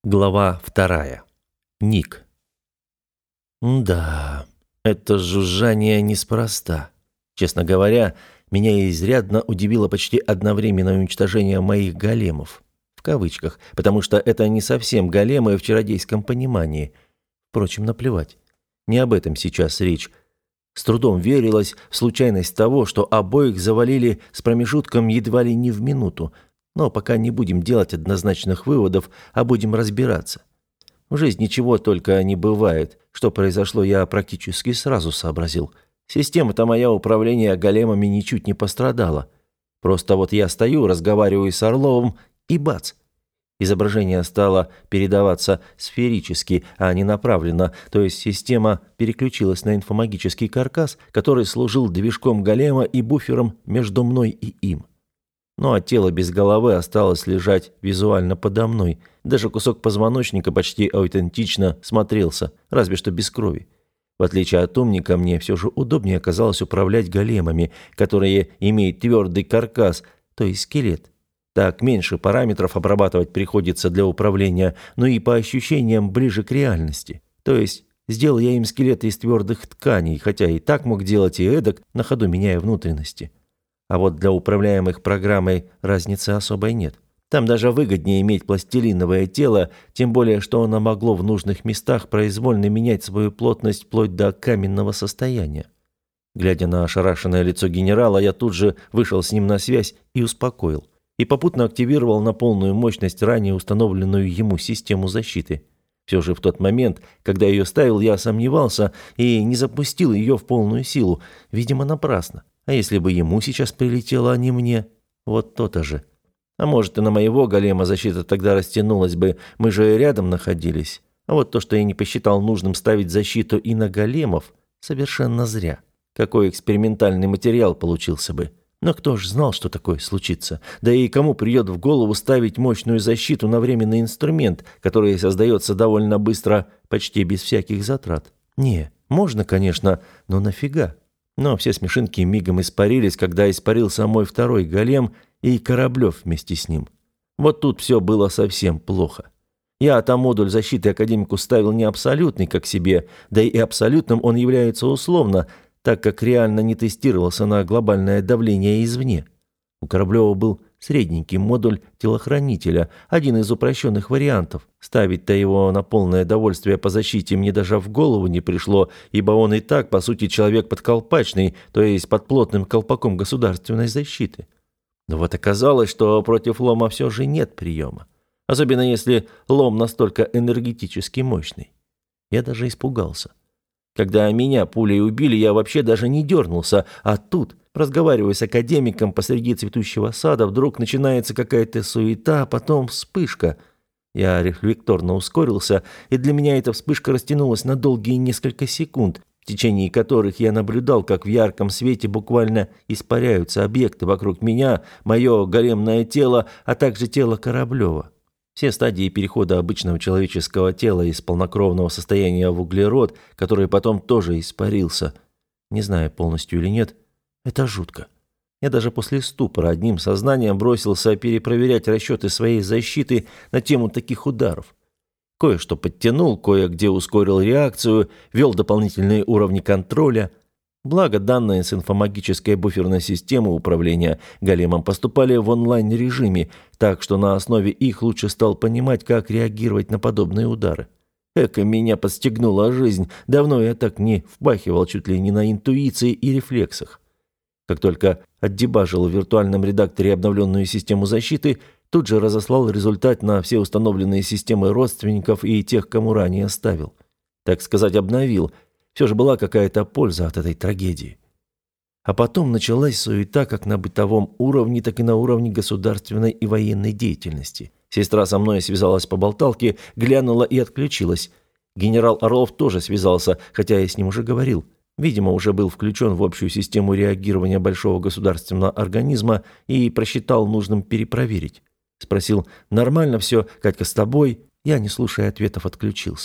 Глава 2. Ник. Да, это жужжание неспроста. Честно говоря, меня изрядно удивило почти одновременное уничтожение моих големов. В кавычках, потому что это не совсем големы в чародейском понимании. Впрочем, наплевать. Не об этом сейчас речь. С трудом верилось в случайность того, что обоих завалили с промежутком едва ли не в минуту. Но пока не будем делать однозначных выводов, а будем разбираться. В жизни чего только не бывает. Что произошло, я практически сразу сообразил. Система-то моя управления големами ничуть не пострадала. Просто вот я стою, разговариваю с Орловым, и бац! Изображение стало передаваться сферически, а не направленно, то есть система переключилась на инфомагический каркас, который служил движком голема и буфером между мной и им. Ну а тело без головы осталось лежать визуально подо мной. Даже кусок позвоночника почти аутентично смотрелся, разве что без крови. В отличие от умника, мне все же удобнее оказалось управлять големами, которые имеют твердый каркас, то есть скелет. Так меньше параметров обрабатывать приходится для управления, но и по ощущениям ближе к реальности. То есть сделал я им скелеты из твердых тканей, хотя и так мог делать и эдак, на ходу меняя внутренности. А вот для управляемых программой разницы особой нет. Там даже выгоднее иметь пластилиновое тело, тем более, что оно могло в нужных местах произвольно менять свою плотность вплоть до каменного состояния. Глядя на ошарашенное лицо генерала, я тут же вышел с ним на связь и успокоил. И попутно активировал на полную мощность ранее установленную ему систему защиты. Все же в тот момент, когда ее ставил, я сомневался и не запустил ее в полную силу, видимо, напрасно. А если бы ему сейчас прилетело, а не мне? Вот то-то же. А может, и на моего голема защита тогда растянулась бы, мы же рядом находились. А вот то, что я не посчитал нужным ставить защиту и на големов, совершенно зря. Какой экспериментальный материал получился бы. Но кто ж знал, что такое случится? Да и кому придет в голову ставить мощную защиту на временный инструмент, который создается довольно быстро, почти без всяких затрат? Не, можно, конечно, но нафига? Но все смешинки мигом испарились, когда испарился мой второй голем и Кораблев вместе с ним. Вот тут все было совсем плохо. Я-то модуль защиты академику ставил не абсолютный, как себе, да и абсолютным он является условно, так как реально не тестировался на глобальное давление извне. У Кораблева был средненький модуль телохранителя, один из упрощенных вариантов. Ставить-то его на полное довольствие по защите мне даже в голову не пришло, ибо он и так, по сути, человек подколпачный, то есть под плотным колпаком государственной защиты. Но вот оказалось, что против лома все же нет приема. Особенно если лом настолько энергетически мощный. Я даже испугался. Когда меня пулей убили, я вообще даже не дернулся, а тут, разговаривая с академиком посреди цветущего сада, вдруг начинается какая-то суета, а потом вспышка. Я рефлекторно ускорился, и для меня эта вспышка растянулась на долгие несколько секунд, в течение которых я наблюдал, как в ярком свете буквально испаряются объекты вокруг меня, мое големное тело, а также тело Кораблева. Все стадии перехода обычного человеческого тела из полнокровного состояния в углерод, который потом тоже испарился. Не знаю, полностью или нет, это жутко. Я даже после ступора одним сознанием бросился перепроверять расчеты своей защиты на тему таких ударов. Кое-что подтянул, кое-где ускорил реакцию, ввел дополнительные уровни контроля. Благо, данные с инфомагической буферной системы управления големом поступали в онлайн-режиме, так что на основе их лучше стал понимать, как реагировать на подобные удары. Эка меня подстегнула жизнь, давно я так не впахивал чуть ли не на интуиции и рефлексах. Как только отдебажил в виртуальном редакторе обновленную систему защиты, тут же разослал результат на все установленные системы родственников и тех, кому ранее ставил. Так сказать, обновил. Все же была какая-то польза от этой трагедии. А потом началась суета как на бытовом уровне, так и на уровне государственной и военной деятельности. Сестра со мной связалась по болталке, глянула и отключилась. Генерал Орлов тоже связался, хотя я с ним уже говорил. Видимо, уже был включен в общую систему реагирования большого государственного организма и просчитал нужным перепроверить. Спросил: «Нормально все, Катька с тобой?» Я, не слушая ответов, отключился.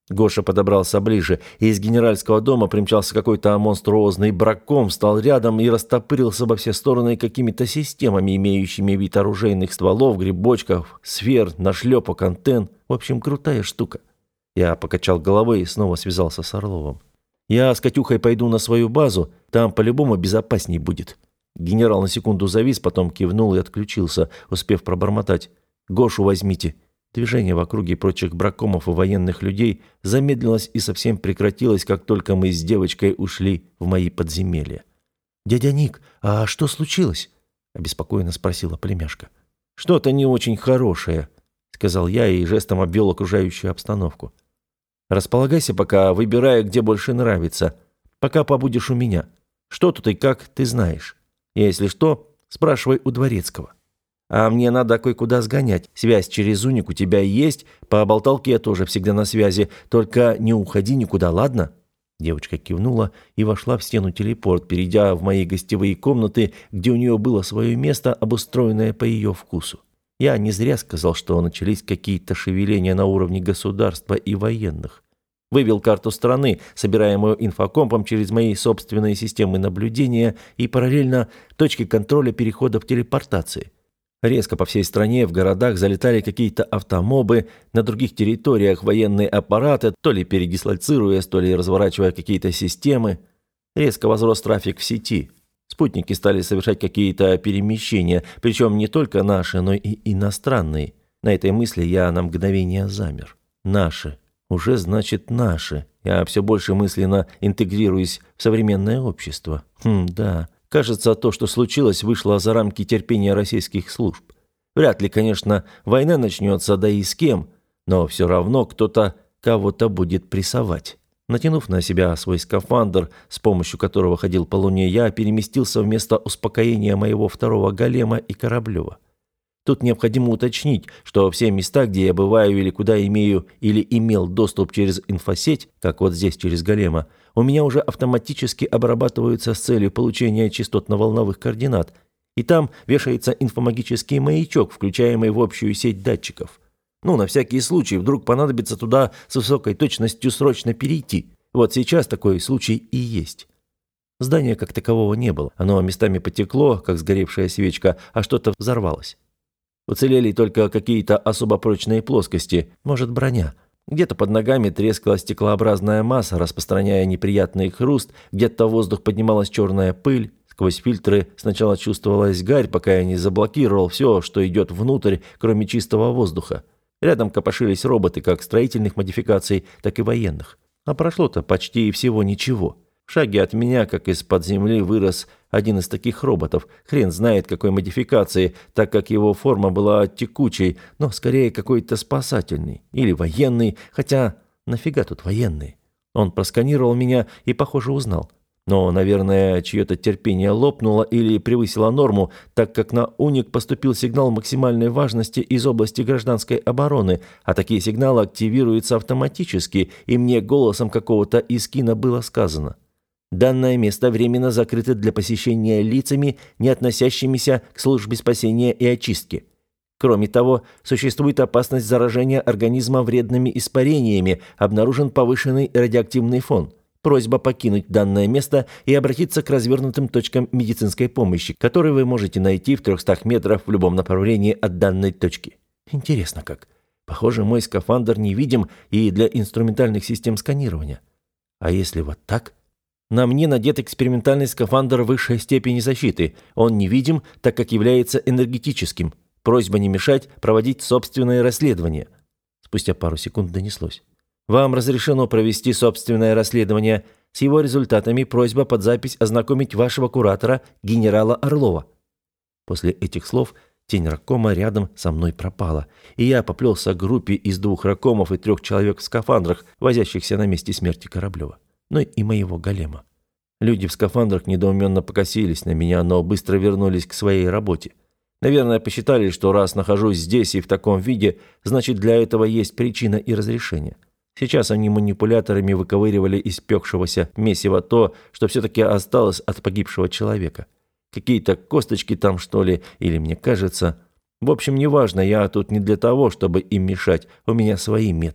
Гоша подобрался ближе, и из генеральского дома примчался какой-то монструозный бракком, встал рядом и растопырился во все стороны какими-то системами, имеющими вид оружейных стволов, грибочков, сфер, нашлепок, антенн. В общем, крутая штука. Я покачал головой и снова связался с Орловым. «Я с Катюхой пойду на свою базу, там по-любому безопасней будет». Генерал на секунду завис, потом кивнул и отключился, успев пробормотать: «Гошу возьмите». Движение в округе прочих браккомов и военных людей замедлилось и совсем прекратилось, как только мы с девочкой ушли в мои подземелья. «Дядя Ник, а что случилось?» – обеспокоенно спросила племяшка. «Что-то не очень хорошее», – сказал я и жестом обвел окружающую обстановку. «Располагайся пока, выбирая, где больше нравится. Пока побудешь у меня. Что тут и как, ты знаешь. Если что, спрашивай у дворецкого. А мне надо кое-куда сгонять. Связь через уник у тебя есть, по болталке я тоже всегда на связи. Только не уходи никуда, ладно?» Девочка кивнула и вошла в стену телепорт, перейдя в мои гостевые комнаты, где у нее было свое место, обустроенное по ее вкусу. Я не зря сказал, что начались какие-то шевеления на уровне государства и военных. Вывел карту страны, собираемую инфокомпом через мои собственные системы наблюдения и параллельно точки контроля переходов телепортации. Резко по всей стране в городах залетали какие-то автомобы, на других территориях военные аппараты, то ли передислоцируясь, то ли разворачивая какие-то системы. Резко возрос трафик в сети. Спутники стали совершать какие-то перемещения, причем не только наши, но и иностранные. На этой мысли я на мгновение замер. Наши. Уже значит наши. Я все больше мысленно интегрируюсь в современное общество. Да. Кажется, то, что случилось, вышло за рамки терпения российских служб. Вряд ли, конечно, война начнется, да и с кем, но все равно кто-то кого-то будет прессовать. Натянув на себя свой скафандр, с помощью которого ходил по Луне, я переместился в место успокоения моего второго голема и Кораблева. Тут необходимо уточнить, что все места, где я бываю или куда имею или имел доступ через инфосеть, как вот здесь через голема, у меня уже автоматически обрабатываются с целью получения частотно-волновых координат, и там вешается инфомагический маячок, включаемый в общую сеть датчиков. На всякий случай, вдруг понадобится туда с высокой точностью срочно перейти. Вот сейчас такой случай и есть. Здания как такового не было. Оно местами потекло, как сгоревшая свечка, а что-то взорвалось. Уцелели только какие-то особо прочные плоскости, может, броня. Где-то под ногами трескала стеклообразная масса, распространяя неприятный хруст, где-то в воздух поднималась черная пыль. Сквозь фильтры сначала чувствовалась гарь, пока я не заблокировал все, что идет внутрь, кроме чистого воздуха. Рядом копошились роботы, как строительных модификаций, так и военных. А прошло-то почти всего ничего. В шаге от меня, как из-под земли, вырос один из таких роботов. Хрен знает какой модификации, так как его форма была текучей, но скорее какой-то спасательный. Или военный, хотя нафига тут военный? Он просканировал меня и, похоже, узнал. Но, наверное, чье-то терпение лопнуло или превысило норму, так как на уник поступил сигнал максимальной важности из области гражданской обороны, а такие сигналы активируются автоматически, и мне голосом какого-то из кино было сказано: «Данное место временно закрыто для посещения лицами, не относящимися к службе спасения и очистки. Кроме того, существует опасность заражения организма вредными испарениями, обнаружен повышенный радиоактивный фон. Просьба покинуть данное место и обратиться к развернутым точкам медицинской помощи, которые вы можете найти в 300 метрах в любом направлении от данной точки». Интересно как. Похоже, мой скафандр невидим и для инструментальных систем сканирования. А если вот так? На мне надет экспериментальный скафандр высшей степени защиты. Он невидим, так как является энергетическим. Просьба не мешать проводить собственное расследование. Спустя пару секунд донеслось: «Вам разрешено провести собственное расследование. С его результатами просьба под запись ознакомить вашего куратора, генерала Орлова». После этих слов тень раккома рядом со мной пропала, и я поплелся к группе из 2 раккомов и 3 человек в скафандрах, возящихся на месте смерти Кораблева. Ну и моего голема. Люди в скафандрах недоуменно покосились на меня, но быстро вернулись к своей работе. Наверное, посчитали, что раз нахожусь здесь и в таком виде, значит, для этого есть причина и разрешение. Сейчас они манипуляторами выковыривали из пекшегося месива то, что все-таки осталось от погибшего человека. Какие-то косточки там, что ли, или мне кажется. В общем, неважно, я тут не для того, чтобы им мешать, у меня свои методы.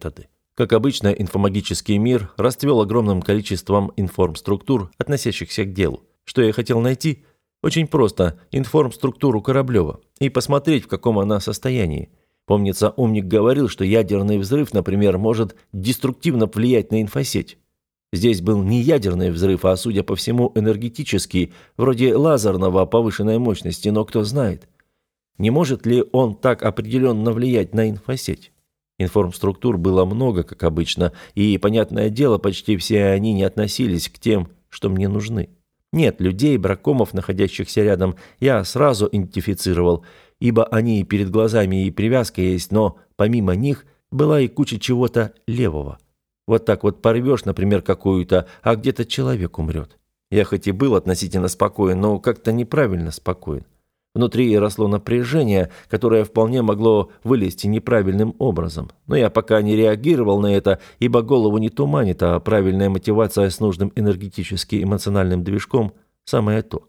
Как обычно, информагический мир расцвел огромным количеством информструктур, относящихся к делу. Что я хотел найти? Очень просто – информструктуру Кораблева и посмотреть, в каком она состоянии. Помнится, умник говорил, что ядерный взрыв, например, может деструктивно влиять на инфосеть. Здесь был не ядерный взрыв, а, судя по всему, энергетический, вроде лазерного повышенной мощности, но кто знает. Не может ли он так определенно влиять на инфосеть? Информструктур было много, как обычно, и, понятное дело, почти все они не относились к тем, что мне нужны. Нет, людей, бракомов, находящихся рядом, я сразу идентифицировал, ибо они и перед глазами и привязка есть, но помимо них была и куча чего-то левого. Вот так вот порвешь, например, какую-то, а где-то человек умрет. Я хоть и был относительно спокоен, но как-то неправильно спокоен. Внутри росло напряжение, которое вполне могло вылезти неправильным образом. Но я пока не реагировал на это, ибо голову не туманит, а правильная мотивация с нужным энергетически-эмоциональным движком – самое то.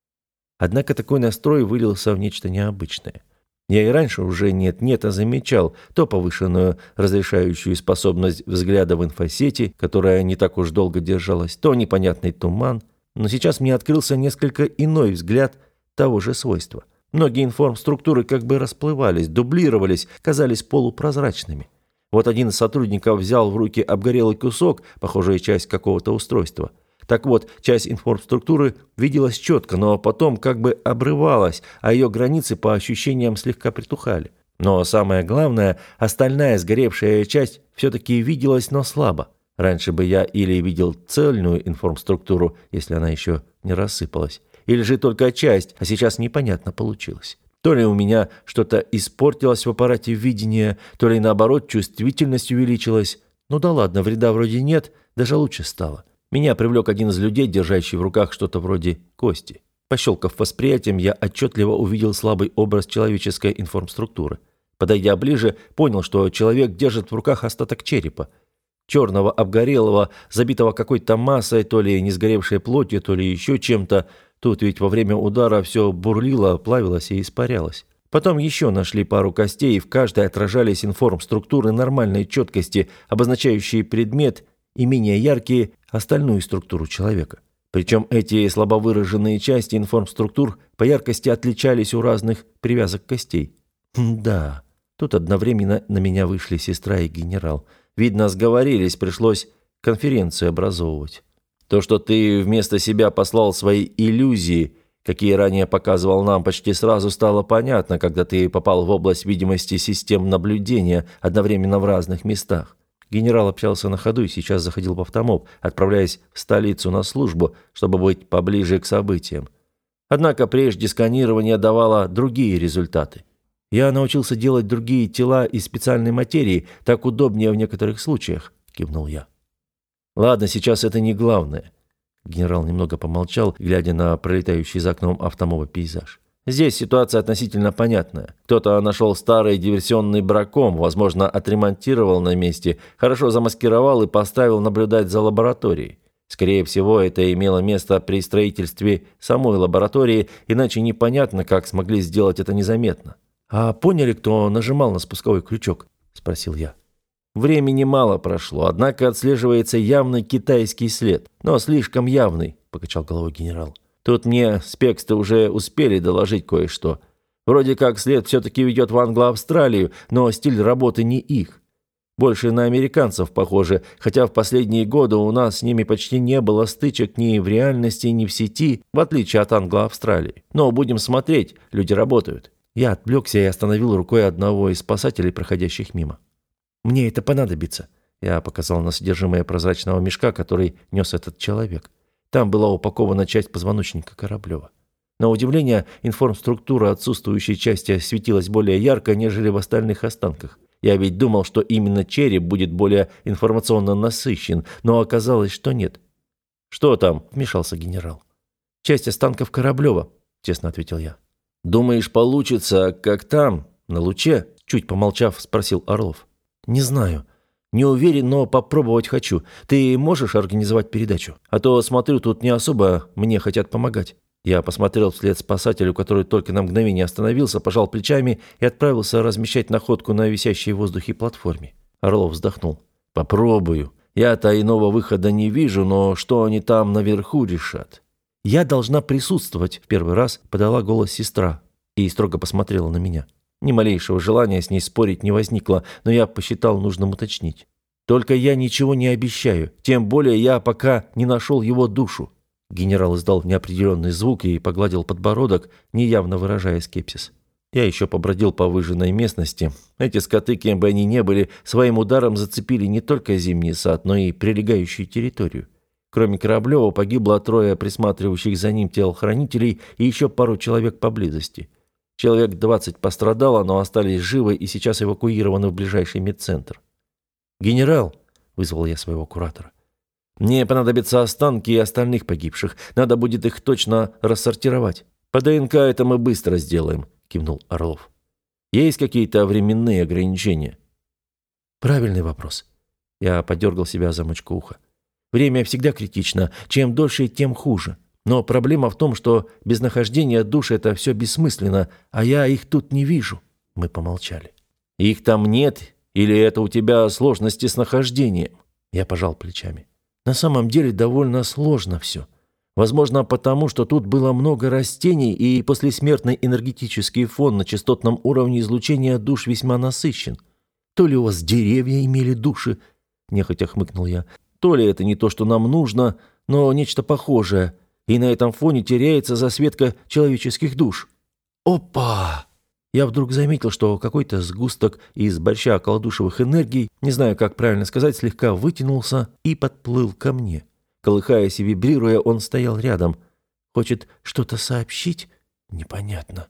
Однако такой настрой вылился в нечто необычное. Я и раньше уже нет-нет, а замечал то повышенную разрешающую способность взгляда в инфосети, которая не так уж долго держалась, то непонятный туман. Но сейчас мне открылся несколько иной взгляд того же свойства. Многие информструктуры как бы расплывались, дублировались, казались полупрозрачными. Вот один из сотрудников взял в руки обгорелый кусок, похожая часть какого-то устройства. Так вот, часть информструктуры виделась четко, но потом как бы обрывалась, а ее границы по ощущениям слегка притухали. Но самое главное, остальная сгоревшая часть все-таки виделась, но слабо. Раньше бы я или видел цельную информструктуру, если она еще не рассыпалась, или же только часть, а сейчас непонятно получилось. То ли у меня что-то испортилось в аппарате видения, то ли наоборот чувствительность увеличилась. Ну да ладно, вреда вроде нет, даже лучше стало. Меня привлек один из людей, держащий в руках что-то вроде кости. Пощелкав восприятием, я отчетливо увидел слабый образ человеческой информструктуры. Подойдя ближе, понял, что человек держит в руках остаток черепа. Черного, обгорелого, забитого какой-то массой, то ли не сгоревшей плотью, то ли еще чем-то. Тут ведь во время удара все бурлило, плавилось и испарялось. Потом еще нашли пару костей, и в каждой отражались информструктуры нормальной четкости, обозначающие предмет, и менее яркие – остальную структуру человека. Причем эти слабовыраженные части информструктур по яркости отличались у разных привязок костей. Да, тут одновременно на меня вышли сестра и генерал. Видно, сговорились, пришлось конференцию образовывать. То, что ты вместо себя послал свои иллюзии, какие ранее показывал нам, почти сразу стало понятно, когда ты попал в область видимости систем наблюдения одновременно в разных местах. Генерал общался на ходу и сейчас заходил в автомоб, отправляясь в столицу на службу, чтобы быть поближе к событиям. Однако прежде сканирование давало другие результаты. Я научился делать другие тела из специальной материи, так удобнее в некоторых случаях, кивнул я. Ладно, сейчас это не главное. Генерал немного помолчал, глядя на пролетающий за окном автомоба пейзаж. Здесь ситуация относительно понятная. Кто-то нашел старый диверсионный браком, возможно, отремонтировал на месте, хорошо замаскировал и поставил наблюдать за лабораторией. Скорее всего, это имело место при строительстве самой лаборатории, иначе непонятно, как смогли сделать это незаметно. «А поняли, кто нажимал на спусковой крючок?» – спросил я. «Времени мало прошло, однако отслеживается явный китайский след, но слишком явный», – покачал головой генерал. «Тут мне спексты уже успели доложить кое-что. Вроде как след все-таки ведет в Англо-Австралию, но стиль работы не их. Больше на американцев похоже, хотя в последние годы у нас с ними почти не было стычек ни в реальности, ни в сети, в отличие от Англо-Австралии. Но будем смотреть, люди работают». Я отвлекся и остановил рукой одного из спасателей, проходящих мимо. «Мне это понадобится», – я показал на содержимое прозрачного мешка, который нес этот человек. Там была упакована часть позвоночника Кораблева. На удивление, информструктура отсутствующей части светилась более ярко, нежели в остальных останках. Я ведь думал, что именно череп будет более информационно насыщен, но оказалось, что нет. «Что там?» – вмешался генерал. «Часть останков Кораблева», – честно ответил я. «Думаешь, получится, как там, на луче?» – чуть помолчав, спросил Орлов. «Не знаю. Не уверен, но попробовать хочу. Ты можешь организовать передачу? А то, смотрю, тут не особо мне хотят помогать». Я посмотрел вслед спасателю, который только на мгновение остановился, пожал плечами и отправился размещать находку на висящей в воздухе платформе. Орлов вздохнул. Попробую. Я-то иного выхода не вижу, но что они там наверху решат? Я должна присутствовать, в первый раз подала голос сестра и строго посмотрела на меня. Ни малейшего желания с ней спорить не возникло, но я посчитал нужным уточнить. Только я ничего не обещаю, тем более я пока не нашел его душу. Генерал издал неопределенный звук и погладил подбородок, неявно выражая скепсис. Я еще побродил по выжженной местности. Эти скоты, кем бы они ни были, своим ударом зацепили не только зимний сад, но и прилегающую территорию. Кроме Кораблева погибло 3 присматривающих за ним телохранителей и еще пару человек поблизости. Человек 20 пострадало, но остались живы и сейчас эвакуированы в ближайший медцентр. «Генерал», — вызвал я своего куратора, — «мне понадобятся останки и остальных погибших. Надо будет их точно рассортировать. По ДНК это мы быстро сделаем», — кивнул Орлов. «Есть какие-то временные ограничения?» «Правильный вопрос». Я подергал себя за мочку уха. «Время всегда критично. Чем дольше, тем хуже. Но проблема в том, что без нахождения душ это все бессмысленно, а я их тут не вижу». Мы помолчали. «Их там нет? Или это у тебя сложности с нахождением?» Я пожал плечами. «На самом деле довольно сложно все. Возможно, потому что тут было много растений, и послесмертный энергетический фон на частотном уровне излучения душ весьма насыщен. То ли у вас деревья имели души?» Нехотя хмыкнул я. «То ли это не то, что нам нужно, но нечто похожее, и на этом фоне теряется засветка человеческих душ». «Опа!» Я вдруг заметил, что какой-то сгусток из больших околодушевых энергий, не знаю, как правильно сказать, слегка вытянулся и подплыл ко мне. Колыхаясь и вибрируя, он стоял рядом. Хочет что-то сообщить? Непонятно.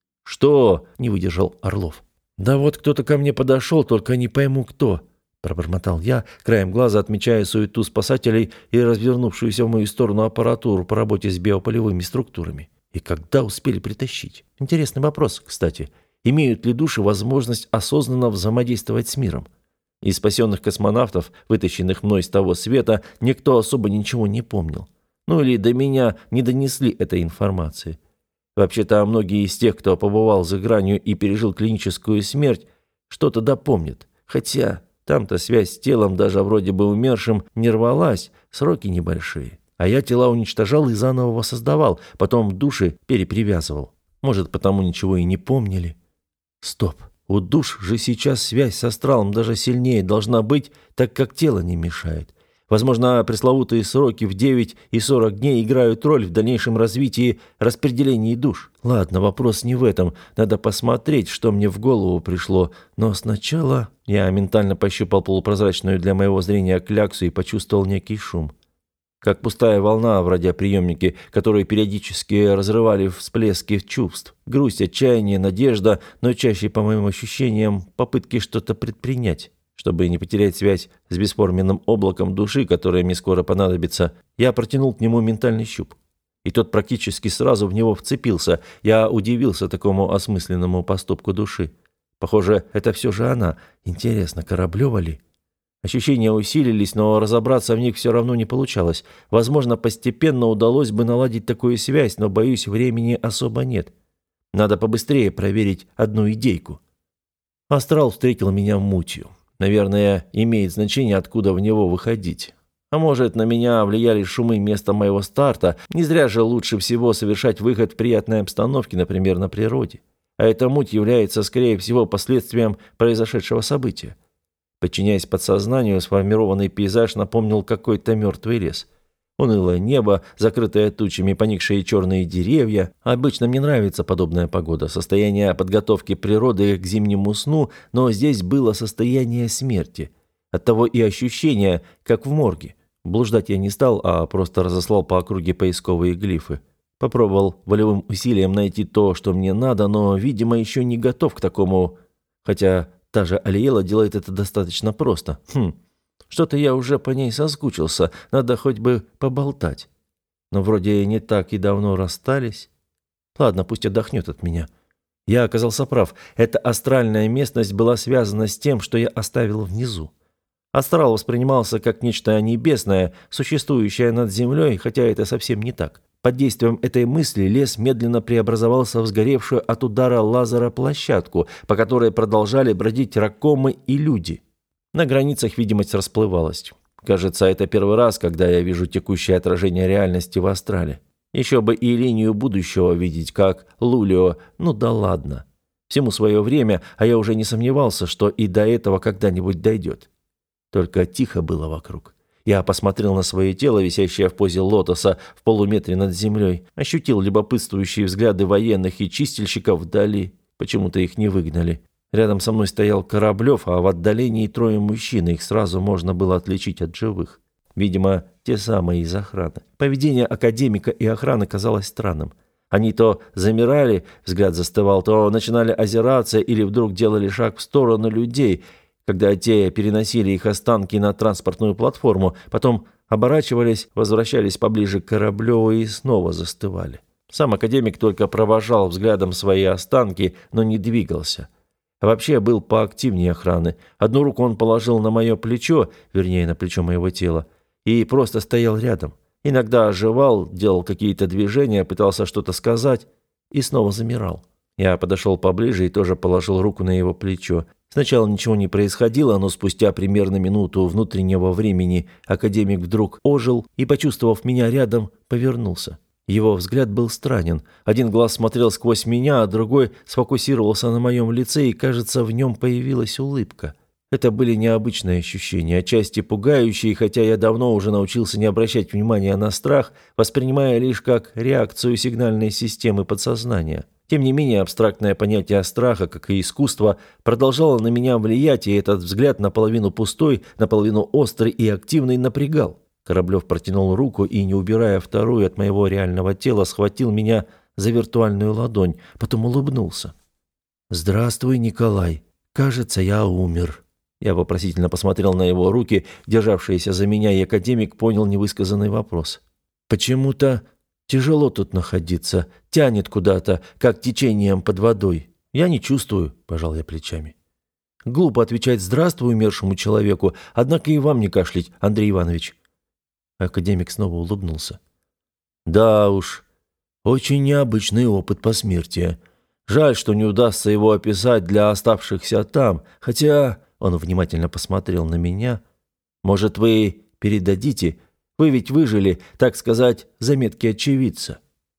«Что?» — не выдержал Орлов. «Да вот кто-то ко мне подошел, только не пойму кто», — пробормотал я, краем глаза отмечая суету спасателей и развернувшуюся в мою сторону аппаратуру по работе с биополевыми структурами. И когда успели притащить? Интересный вопрос, кстати. Имеют ли души возможность осознанно взаимодействовать с миром? Из спасенных космонавтов, вытащенных мной с того света, никто особо ничего не помнил. Ну или до меня не донесли этой информации. Вообще-то многие из тех, кто побывал за гранью и пережил клиническую смерть, что-то допомнят. Хотя там-то связь с телом, даже вроде бы умершим, не рвалась, сроки небольшие. А я тела уничтожал и заново воссоздавал, потом души перепривязывал. Может, потому ничего и не помнили. Стоп. У душ же сейчас связь с астралом даже сильнее должна быть, так как тело не мешает. Возможно, пресловутые сроки в 9 и 40 дней играют роль в дальнейшем развитии распределении душ. Ладно, вопрос не в этом. Надо посмотреть, что мне в голову пришло. Но сначала я ментально пощупал полупрозрачную для моего зрения кляксу и почувствовал некий шум. Как пустая волна в радиоприемнике, которые периодически разрывали всплески чувств. Грусть, отчаяние, надежда, но чаще, по моим ощущениям, попытки что-то предпринять. Чтобы не потерять связь с бесформенным облаком души, которое мне скоро понадобится, я протянул к нему ментальный щуп. И тот практически сразу в него вцепился. Я удивился такому осмысленному поступку души. Похоже, это все же она. Интересно, Кораблева ли? Ощущения усилились, но разобраться в них все равно не получалось. Возможно, постепенно удалось бы наладить такую связь, но, боюсь, времени особо нет. Надо побыстрее проверить одну идейку. Астрал встретил меня мутью. Наверное, имеет значение, откуда в него выходить. А может, на меня влияли шумы места моего старта. Не зря же лучше всего совершать выход в приятной обстановке, например, на природе. А эта муть является, скорее всего, последствием произошедшего события. Подчиняясь подсознанию, сформированный пейзаж напомнил какой-то мертвый лес. Унылое небо, закрытое тучами, поникшие черные деревья. Обычно мне нравится подобная погода, состояние подготовки природы к зимнему сну, но здесь было состояние смерти. Оттого и ощущение, как в морге. Блуждать я не стал, а просто разослал по округе поисковые глифы. Попробовал волевым усилием найти то, что мне надо, но, видимо, еще не готов к такому, хотя... Та же Алиэла делает это достаточно просто. Что-то я уже по ней соскучился, надо хоть бы поболтать. Но вроде не так и давно расстались. Ладно, пусть отдохнет от меня. Я оказался прав. Эта астральная местность была связана с тем, что я оставил внизу. Астрал воспринимался как нечто небесное, существующее над землей, хотя это совсем не так. Под действием этой мысли лес медленно преобразовался в сгоревшую от удара лазера площадку, по которой продолжали бродить ракомы и люди. На границах видимость расплывалась. Кажется, это первый раз, когда я вижу текущее отражение реальности в астрале. Еще бы и линию будущего видеть, как Лулио, ну да ладно. Всему свое время, а я уже не сомневался, что и до этого когда-нибудь дойдет. Только тихо было вокруг. Я посмотрел на свое тело, висящее в позе лотоса в полуметре над землей, ощутил любопытствующие взгляды военных и чистильщиков вдали. Почему-то их не выгнали. Рядом со мной стоял Кораблев, а в отдалении трое мужчин, их сразу можно было отличить от живых. Видимо, те самые из охраны. Поведение академика и охраны казалось странным. Они то замирали, взгляд застывал, то начинали озираться или вдруг делали шаг в сторону людей, когда те переносили их останки на транспортную платформу, потом оборачивались, возвращались поближе к Кораблеву и снова застывали. Сам академик только провожал взглядом свои останки, но не двигался. А вообще был поактивнее охраны. Одну руку он положил на мое плечо, вернее, на плечо моего тела, и просто стоял рядом. Иногда оживал, делал какие-то движения, пытался что-то сказать и снова замирал. Я подошел поближе и тоже положил руку на его плечо. Сначала ничего не происходило, но спустя примерно минуту внутреннего времени академик вдруг ожил и, почувствовав меня рядом, повернулся. Его взгляд был странен. Один глаз смотрел сквозь меня, а другой сфокусировался на моем лице, и, кажется, в нем появилась улыбка. Это были необычные ощущения, отчасти пугающие, хотя я давно уже научился не обращать внимания на страх, воспринимая лишь как реакцию сигнальной системы подсознания. Тем не менее, абстрактное понятие страха, как и искусство, продолжало на меня влиять, и этот взгляд наполовину пустой, наполовину острый и активный напрягал. Кораблев протянул руку и, не убирая вторую от моего реального тела, схватил меня за виртуальную ладонь, потом улыбнулся. «Здравствуй, Николай. Кажется, я умер». Я вопросительно посмотрел на его руки, державшиеся за меня, и академик понял невысказанный вопрос. «Почему-то тяжело тут находиться, тянет куда-то, как течением под водой. Я не чувствую», – пожал я плечами. «Глупо отвечать «здравствуй» умершему человеку, однако и вам не кашлять, Андрей Иванович». Академик снова улыбнулся. «Да уж, очень необычный опыт посмертия. Жаль, что не удастся его описать для оставшихся там, хотя...» Он внимательно посмотрел на меня. «Может, вы передадите? Вы ведь выжили, так сказать, заметки очевидца».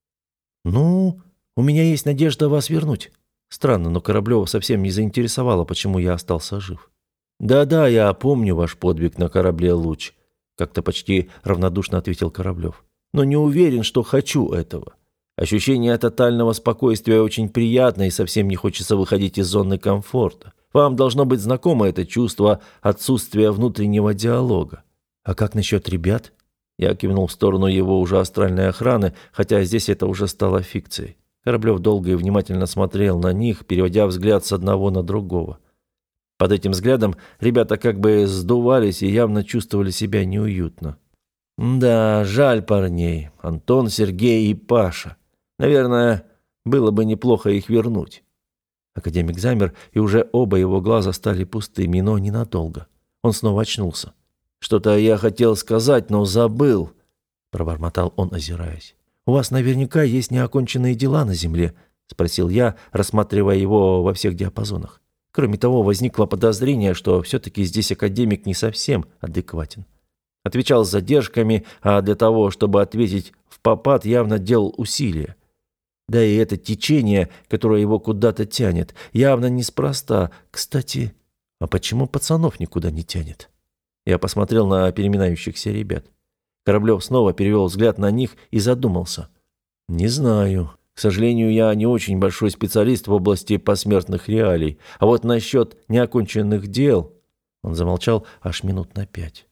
«Ну, у меня есть надежда вас вернуть». Странно, но Кораблева совсем не заинтересовало, почему я остался жив. «Да-да, я помню ваш подвиг на корабле «Луч», — как-то почти равнодушно ответил Кораблев. «Но не уверен, что хочу этого. Ощущение тотального спокойствия очень приятно, и совсем не хочется выходить из зоны комфорта. Вам должно быть знакомо это чувство отсутствия внутреннего диалога. А как насчет ребят?» Я кивнул в сторону его уже астральной охраны, хотя здесь это уже стало фикцией. Кораблев долго и внимательно смотрел на них, переводя взгляд с одного на другого. Под этим взглядом ребята как бы сдувались и явно чувствовали себя неуютно. Да, жаль парней. Антон, Сергей и Паша. Наверное, было бы неплохо их вернуть. Академик замер, и уже оба его глаза стали пустыми, но ненадолго. Он снова очнулся. «Что-то я хотел сказать, но забыл», — пробормотал он, озираясь. «У вас наверняка есть неоконченные дела на земле», — спросил я, рассматривая его во всех диапазонах. Кроме того, возникло подозрение, что все-таки здесь академик не совсем адекватен. Отвечал с задержками, а для того, чтобы ответить впопад, явно делал усилия. Да и это течение, которое его куда-то тянет, явно неспроста. Кстати, а почему пацанов никуда не тянет? Я посмотрел на переминающихся ребят. Кораблев снова перевел взгляд на них и задумался. «Не знаю. К сожалению, я не очень большой специалист в области посмертных реалий. А вот насчет неоконченных дел...» Он замолчал аж минут на 5.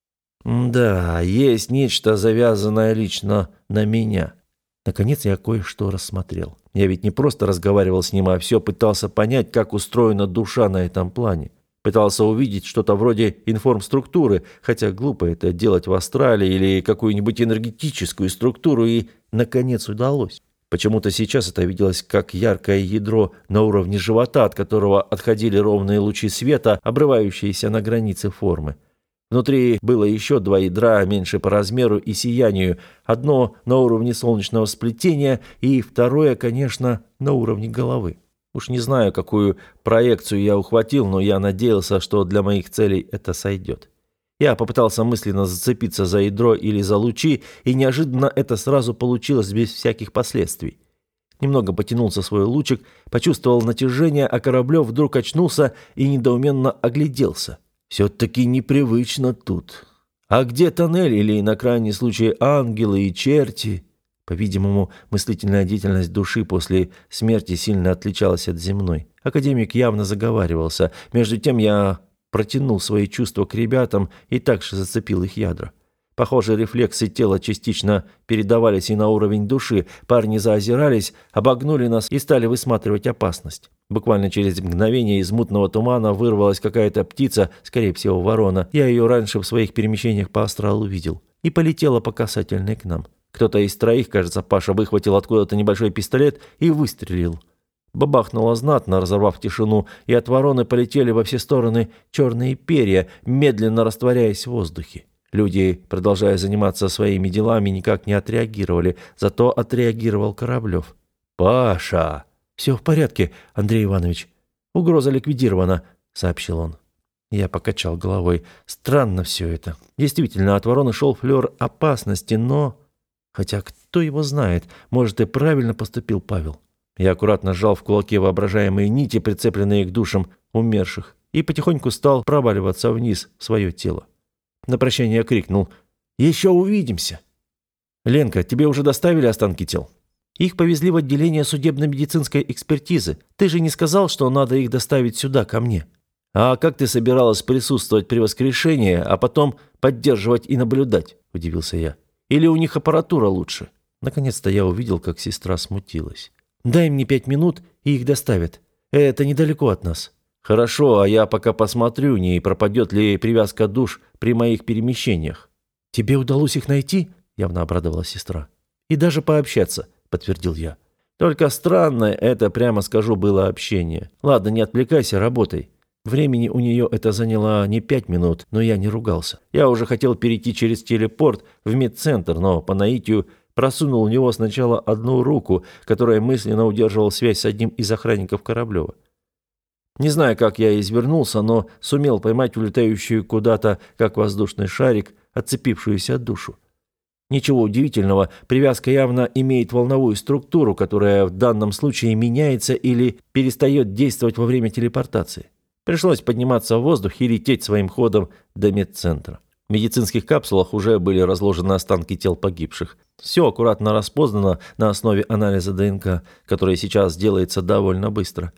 «Да, есть нечто, завязанное лично на меня». Наконец я кое-что рассмотрел. Я ведь не просто разговаривал с ним, а все пытался понять, как устроена душа на этом плане. Пытался увидеть что-то вроде информструктуры, хотя глупо это делать в астрале или какую-нибудь энергетическую структуру, и, наконец, удалось. Почему-то сейчас это виделось как яркое ядро на уровне живота, от которого отходили ровные лучи света, обрывающиеся на границе формы. Внутри было еще два ядра, меньше по размеру и сиянию. Одно на уровне солнечного сплетения и второе, конечно, на уровне головы. Уж не знаю, какую проекцию я ухватил, но я надеялся, что для моих целей это сойдет. Я попытался мысленно зацепиться за ядро или за лучи, и неожиданно это сразу получилось без всяких последствий. Немного потянулся свой лучик, почувствовал натяжение, а Кораблев вдруг очнулся и недоуменно огляделся. Все-таки непривычно тут. А где тоннель или, на крайний случай, ангелы и черти? По-видимому, мыслительная деятельность души после смерти сильно отличалась от земной. Академик явно заговаривался. Между тем я протянул свои чувства к ребятам и также зацепил их ядра. Похоже, рефлексы тела частично передавались и на уровень души. Парни заозирались, обогнули нас и стали высматривать опасность. Буквально через мгновение из мутного тумана вырвалась какая-то птица, скорее всего, ворона. Я ее раньше в своих перемещениях по астралу видел. И полетела по касательной к нам. Кто-то из троих, кажется, Паша, выхватил откуда-то небольшой пистолет и выстрелил. Бабахнуло знатно, разорвав тишину, и от вороны полетели во все стороны черные перья, медленно растворяясь в воздухе. Люди, продолжая заниматься своими делами, никак не отреагировали, зато отреагировал Кораблев. «Паша!» «Все в порядке, Андрей Иванович. Угроза ликвидирована», — сообщил он. Я покачал головой. Странно все это. Действительно, от вороны шел флер опасности, но... Хотя кто его знает, может, и правильно поступил Павел. Я аккуратно сжал в кулаке воображаемые нити, прицепленные к душам умерших, и потихоньку стал проваливаться вниз в свое тело. На прощание крикнул: «Еще увидимся!» «Ленка, тебе уже доставили останки тел?» «Их повезли в отделение судебно-медицинской экспертизы. Ты же не сказал, что надо их доставить сюда, ко мне?» «А как ты собиралась присутствовать при воскрешении, а потом поддерживать и наблюдать?» – удивился я. «Или у них аппаратура лучше?» Наконец-то я увидел, как сестра смутилась. «Дай мне 5 минут, и их доставят. Это недалеко от нас». «Хорошо, а я пока посмотрю, не пропадет ли привязка душ при моих перемещениях». «Тебе удалось их найти?» – явно обрадовалась сестра. «И даже пообщаться», – подтвердил я. «Только странное это, прямо скажу, было общение. Ладно, не отвлекайся, работай». Времени у нее это заняло не 5 минут, но я не ругался. Я уже хотел перейти через телепорт в медцентр, но по наитию просунул в него сначала одну руку, которая мысленно удерживала связь с одним из охранников Кораблева. Не знаю, как я извернулся, но сумел поймать улетающую куда-то, как воздушный шарик, отцепившуюся душу. Ничего удивительного, привязка явно имеет волновую структуру, которая в данном случае меняется или перестает действовать во время телепортации. Пришлось подниматься в воздух и лететь своим ходом до медцентра. В медицинских капсулах уже были разложены останки тел погибших. Все аккуратно распознано на основе анализа ДНК, который сейчас делается довольно быстро.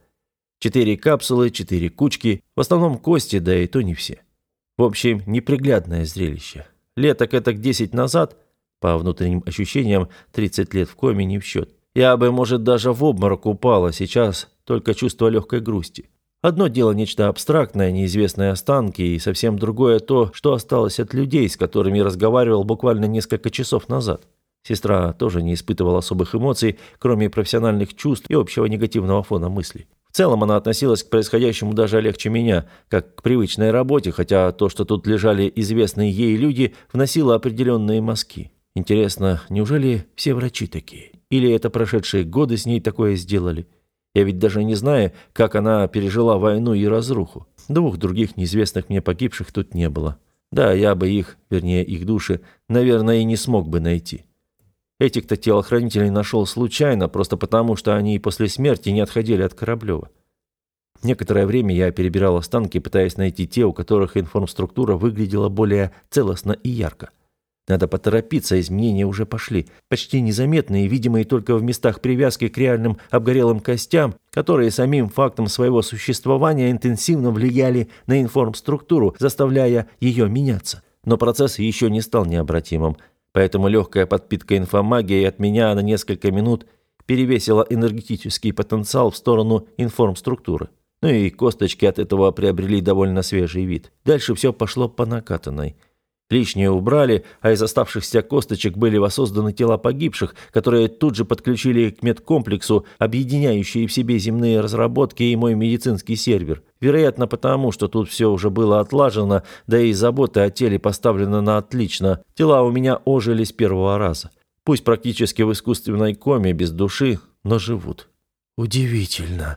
4 капсулы, 4 кучки, в основном кости, да и то не все. В общем, неприглядное зрелище. Леток это 10 назад, по внутренним ощущениям, 30 лет в коме не в счет. Я бы, может, даже в обморок упал, а сейчас только чувство легкой грусти. Одно дело нечто абстрактное, неизвестные останки, и совсем другое то, что осталось от людей, с которыми разговаривал буквально несколько часов назад. Сестра тоже не испытывала особых эмоций, кроме профессиональных чувств и общего негативного фона мыслей. В целом она относилась к происходящему даже легче меня, как к привычной работе, хотя то, что тут лежали известные ей люди, вносило определенные мазки. Интересно, неужели все врачи такие? Или это прошедшие годы с ней такое сделали? Я ведь даже не знаю, как она пережила войну и разруху. 2 других неизвестных мне погибших тут не было. Да, я бы их, вернее их души, наверное, и не смог бы найти. Этих-то телохранителей нашел случайно, просто потому, что они и после смерти не отходили от Кораблева. Некоторое время я перебирал останки, пытаясь найти те, у которых информструктура выглядела более целостно и ярко. Надо поторопиться, изменения уже пошли, почти незаметные, видимые только в местах привязки к реальным обгорелым костям, которые самим фактом своего существования интенсивно влияли на информструктуру, заставляя ее меняться. Но процесс еще не стал необратимым, поэтому легкая подпитка инфомагией от меня на несколько минут перевесила энергетический потенциал в сторону информструктуры. Ну и косточки от этого приобрели довольно свежий вид. Дальше все пошло по накатанной. Лишнее убрали, а из оставшихся косточек были воссозданы тела погибших, которые тут же подключили к медкомплексу, объединяющие в себе земные разработки и мой медицинский сервер. Вероятно, потому, что тут все уже было отлажено, да и забота о теле поставлена на отлично. Тела у меня ожили с первого раза. Пусть практически в искусственной коме, без души, но живут. «Удивительно»,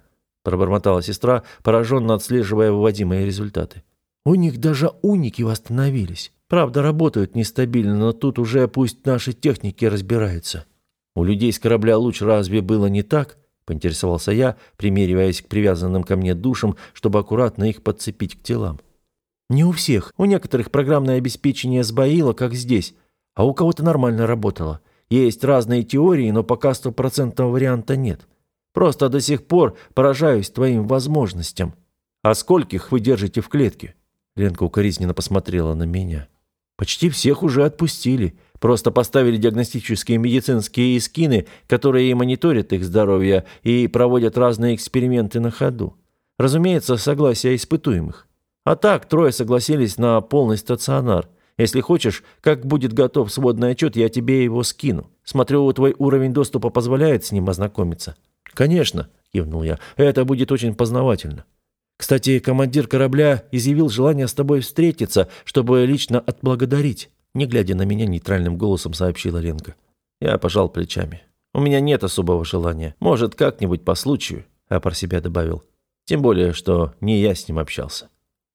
пробормотала сестра, пораженно отслеживая выводимые результаты. «У них даже уники восстановились. Правда, работают нестабильно, но тут уже пусть наши техники разбираются». «У людей с корабля луч разве было не так?» — поинтересовался я, примериваясь к привязанным ко мне душам, чтобы аккуратно их подцепить к телам. «Не у всех. У некоторых программное обеспечение сбоило, как здесь, а у кого-то нормально работало. Есть разные теории, но пока стопроцентного варианта нет. Просто до сих пор поражаюсь твоим возможностям». «А скольких вы держите в клетке?» Ленка укоризненно посмотрела на меня. «Почти всех уже отпустили. Просто поставили диагностические медицинские эскины, которые и мониторят их здоровье и проводят разные эксперименты на ходу. Разумеется, согласие испытуемых. А так, 3 согласились на полный стационар. Если хочешь, как будет готов сводный отчет, я тебе его скину. Смотрю, твой уровень доступа позволяет с ним ознакомиться». «Конечно», — кивнул я, — «это будет очень познавательно. Кстати, командир корабля изъявил желание с тобой встретиться, чтобы лично отблагодарить», — не глядя на меня, нейтральным голосом сообщила Ленка. Я пожал плечами. «У меня нет особого желания. Может, как-нибудь по случаю», — а про себя добавил. «Тем более, что не я с ним общался».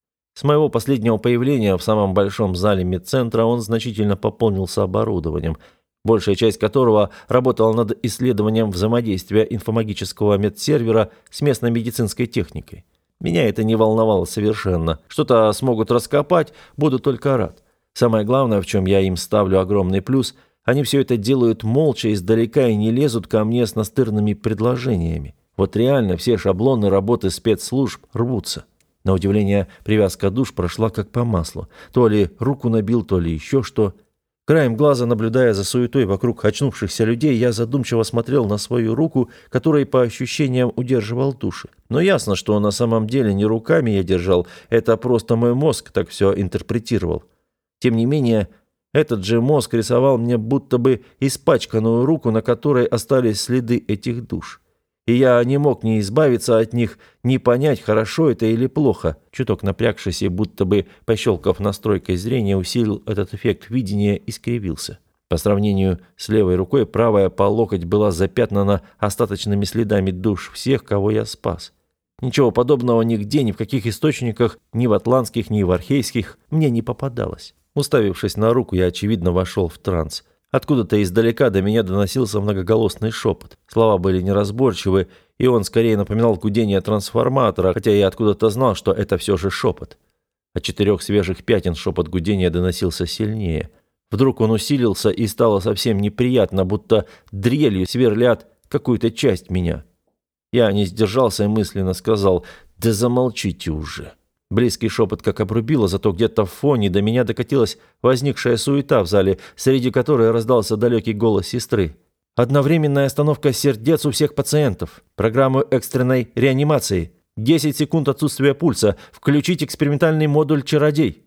С моего последнего появления в самом большом зале медцентра он значительно пополнился оборудованием, большая часть которого работала над исследованием взаимодействия инфомагического медсервера с местной медицинской техникой. Меня это не волновало совершенно. Что-то смогут раскопать, буду только рад. Самое главное, в чем я им ставлю огромный плюс, они все это делают молча, издалека и не лезут ко мне с настырными предложениями. Вот реально все шаблоны работы спецслужб рвутся. На удивление, привязка душ прошла как по маслу. То ли руку набил, то ли еще что. Краем глаза, наблюдая за суетой вокруг очнувшихся людей, я задумчиво смотрел на свою руку, которой по ощущениям удерживал души. Но ясно, что на самом деле не руками я держал, это просто мой мозг так все интерпретировал. Тем не менее, этот же мозг рисовал мне будто бы испачканную руку, на которой остались следы этих душ. И я не мог ни избавиться от них, ни понять, хорошо это или плохо. Чуток напрягшись и будто бы, пощелкав настройкой зрения, усилил этот эффект видения и скривился. По сравнению с левой рукой, правая по локоть была запятнана остаточными следами душ всех, кого я спас. Ничего подобного нигде, ни в каких источниках, ни в атлантских, ни в архейских, мне не попадалось. Уставившись на руку, я, очевидно, вошел в транс. Откуда-то издалека до меня доносился многоголосный шепот. Слова были неразборчивы, и он скорее напоминал гудение трансформатора, хотя я откуда-то знал, что это все же шепот. От 4 свежих пятен шепот гудения доносился сильнее. Вдруг он усилился, и стало совсем неприятно, будто дрелью сверлят какую-то часть меня. Я не сдержался и мысленно сказал: «Да замолчите уже». Близкий шепот как обрубило, зато где-то в фоне до меня докатилась возникшая суета в зале, среди которой раздался далекий голос сестры. «Одновременная остановка сердец у всех пациентов. Программу экстренной реанимации. 10 секунд отсутствия пульса. Включить экспериментальный модуль «Чародей».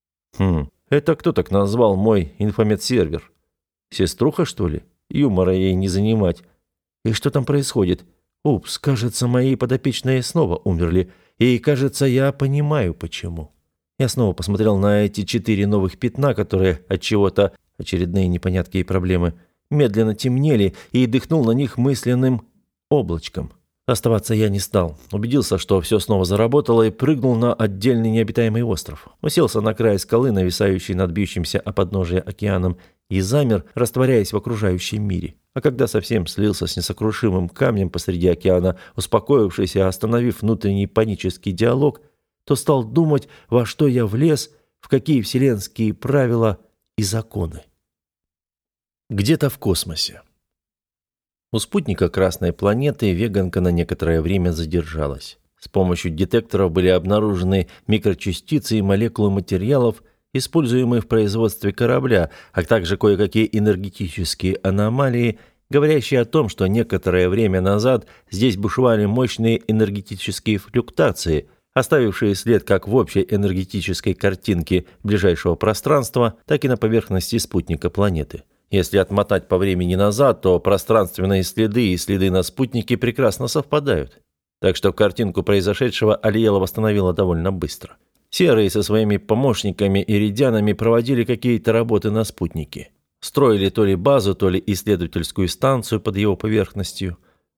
Это кто так назвал мой инфомедсервер? Сеструха, что ли? Юмора ей не занимать. И что там происходит? Упс, кажется, мои подопечные снова умерли. И, кажется, я понимаю, почему. Я снова посмотрел на эти 4 новых пятна, которые от чего-то, очередные непонятки и проблемы, медленно темнели, и дыхнул на них мысленным облачком. Оставаться я не стал. Убедился, что все снова заработало, и прыгнул на отдельный необитаемый остров. Уселся на край скалы, нависающей над бьющимся о подножие океаном, и замер, растворяясь в окружающем мире. А когда совсем слился с несокрушимым камнем посреди океана, успокоившись и остановив внутренний панический диалог, то стал думать, во что я влез, в какие вселенские правила и законы. Где-то в космосе. У спутника Красной планеты веганка на некоторое время задержалась. С помощью детекторов были обнаружены микрочастицы и молекулы материалов, используемые в производстве корабля, а также кое-какие энергетические аномалии, говорящие о том, что некоторое время назад здесь бушевали мощные энергетические флюктуации, оставившие след как в общей энергетической картинке ближайшего пространства, так и на поверхности спутника планеты. Если отмотать по времени назад, то пространственные следы и следы на спутнике прекрасно совпадают. Так что картинку произошедшего Алиела восстановила довольно быстро. Серые со своими помощниками и редянами проводили какие-то работы на спутнике. Строили то ли базу, то ли исследовательскую станцию под его поверхностью.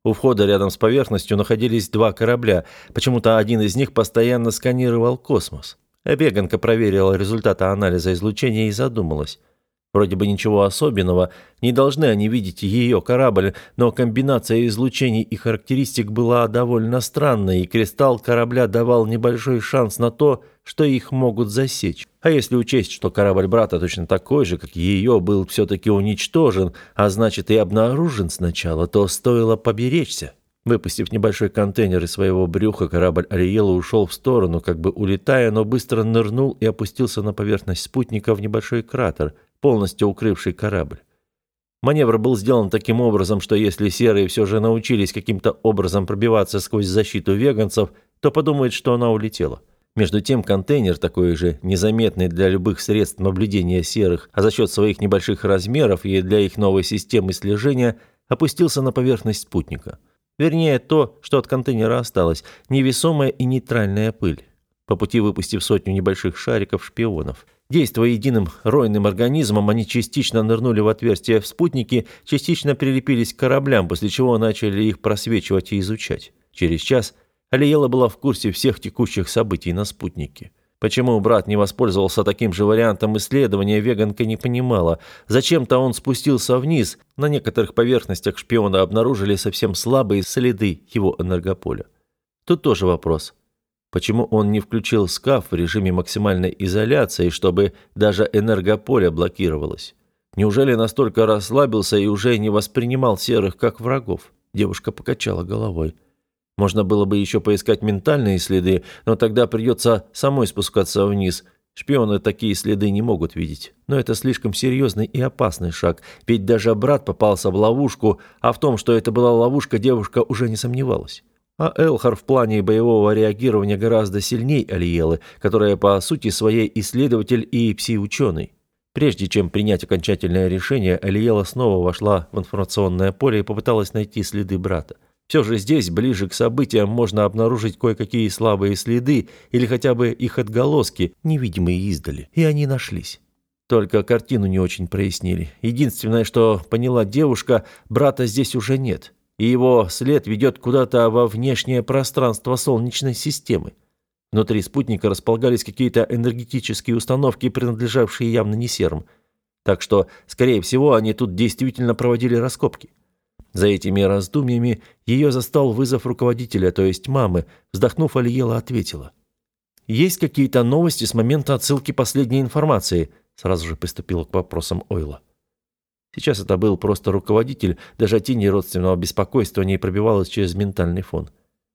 У входа рядом с поверхностью находились два корабля. Почему-то один из них постоянно сканировал космос. Веганка проверила результаты анализа излучения и задумалась. Вроде бы ничего особенного, не должны они видеть ее корабль, но комбинация излучений и характеристик была довольно странной, и кристалл корабля давал небольшой шанс на то, что их могут засечь. А если учесть, что корабль брата точно такой же, как и ее, был все-таки уничтожен, а значит и обнаружен сначала, то стоило поберечься. Выпустив небольшой контейнер из своего брюха, корабль Ариэла ушел в сторону, как бы улетая, но быстро нырнул и опустился на поверхность спутника в небольшой кратер, полностью укрывший корабль. Маневр был сделан таким образом, что если серые все же научились каким-то образом пробиваться сквозь защиту веганцев, то подумают, что она улетела. Между тем контейнер, такой же незаметный для любых средств наблюдения серых, а за счет своих небольших размеров и для их новой системы слежения, опустился на поверхность спутника. Вернее, то, что от контейнера осталось, невесомая и нейтральная пыль, по пути выпустив сотню небольших шариков-шпионов. Действуя единым ройным организмом, они частично нырнули в отверстия в спутнике, частично прилепились к кораблям, после чего начали их просвечивать и изучать. Через час Алиэла была в курсе всех текущих событий на спутнике. Почему брат не воспользовался таким же вариантом исследования, веганка не понимала. Зачем-то он спустился вниз. На некоторых поверхностях шпиона обнаружили совсем слабые следы его энергополя. Тут тоже вопрос. Почему он не включил скаф в режиме максимальной изоляции, чтобы даже энергополе блокировалось? Неужели настолько расслабился и уже не воспринимал серых как врагов? Девушка покачала головой. Можно было бы еще поискать ментальные следы, но тогда придется самой спускаться вниз. Шпионы такие следы не могут видеть. Но это слишком серьезный и опасный шаг, ведь даже брат попался в ловушку, а в том, что это была ловушка, девушка уже не сомневалась. А Элхар в плане боевого реагирования гораздо сильней Алиэлы, которая по сути своей исследователь и пси-ученый. Прежде чем принять окончательное решение, Алиэла снова вошла в информационное поле и попыталась найти следы брата. Все же здесь, ближе к событиям, можно обнаружить кое-какие слабые следы или хотя бы их отголоски, невидимые издали. И они нашлись. Только картину не очень прояснили. Единственное, что поняла девушка, брата здесь уже нет. И его след ведет куда-то во внешнее пространство Солнечной системы. Внутри спутника располагались какие-то энергетические установки, принадлежавшие явно не серым. Так что, скорее всего, они тут действительно проводили раскопки. За этими раздумьями ее застал вызов руководителя, то есть мамы. Вздохнув, Алиэла ответила. «Есть какие-то новости с момента отсылки последней информации?» Сразу же приступила к вопросам Ойла. Сейчас это был просто руководитель, даже тени родственного беспокойства не пробивалось через ментальный фон.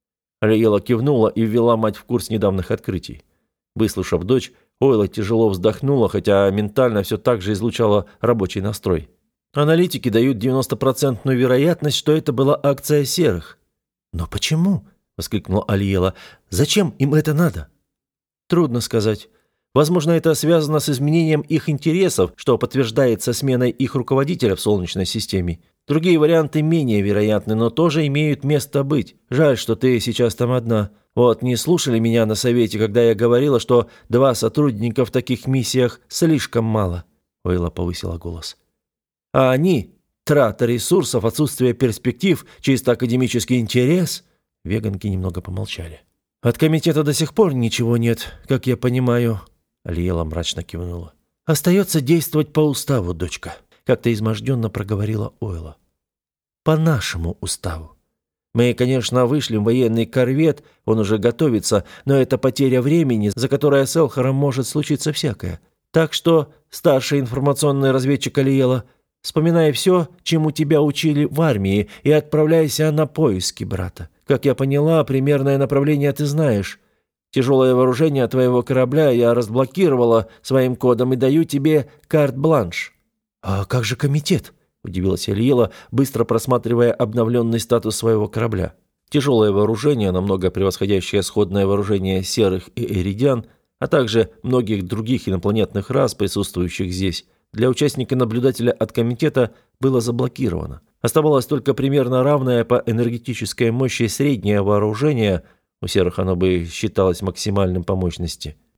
Алиэла кивнула и ввела мать в курс недавних открытий. Выслушав дочь, Ойла тяжело вздохнула, хотя ментально все так же излучала рабочий настрой. Аналитики дают 90% вероятность, что это была акция серых. «Но почему?» – воскликнула Алиэла. «Зачем им это надо?» «Трудно сказать. Возможно, это связано с изменением их интересов, что подтверждается сменой их руководителя в Солнечной системе. Другие варианты менее вероятны, но тоже имеют место быть. Жаль, что ты сейчас там одна. Вот, не слушали меня на совете, когда я говорила, что 2 сотрудника в таких миссиях слишком мало». Ойла повысила голос. «А они – трата ресурсов, отсутствие перспектив, чисто академический интерес». Веганки немного помолчали. «От комитета до сих пор ничего нет, как я понимаю». Алиэла мрачно кивнула. «Остается действовать по уставу, дочка», – как-то изможденно проговорила Ойла. «По нашему уставу. Мы, конечно, вышлем военный корвет, он уже готовится, но это потеря времени, за которое с Элхаром может случиться всякое. Так что, старший информационный разведчик Алиэла, вспоминай все, чему тебя учили в армии, и отправляйся на поиски брата. Как я поняла, примерное направление ты знаешь. Тяжелое вооружение твоего корабля я разблокировала своим кодом и даю тебе карт-бланш». «А как же комитет?» – удивилась Алиэла, быстро просматривая обновленный статус своего корабля. Тяжелое вооружение, намного превосходящее сходное вооружение серых и эридиан, а также многих других инопланетных рас, присутствующих здесь, для участника-наблюдателя от комитета было заблокировано. Оставалось только примерно равное по энергетической мощи среднее вооружение, у серых оно бы считалось максимальным по мощности.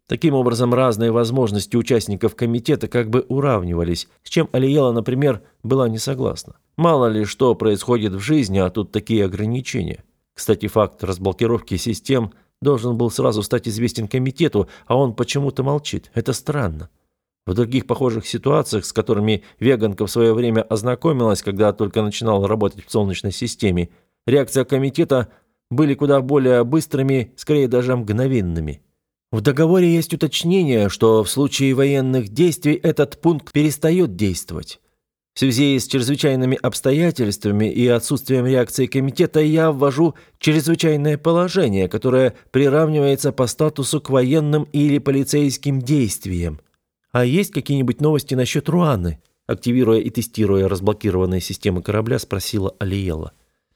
Таким образом, разные возможности участников комитета как бы уравнивались, с чем Алиела, например, была не согласна. Мало ли что происходит в жизни, а тут такие ограничения. Кстати, факт разблокировки систем должен был сразу стать известен комитету, а он почему-то молчит. Это странно. В других похожих ситуациях, с которыми Веганка в свое время ознакомилась, когда только начинала работать в Солнечной системе, реакция комитета были куда более быстрыми, скорее даже мгновенными. В договоре есть уточнение, что в случае военных действий этот пункт перестает действовать. В связи с чрезвычайными обстоятельствами и отсутствием реакции комитета я ввожу чрезвычайное положение, которое приравнивается по статусу к военным или полицейским действиям. А есть какие-нибудь новости насчет Руаны? Активируя и тестируя разблокированные системы корабля, спросила Алиела.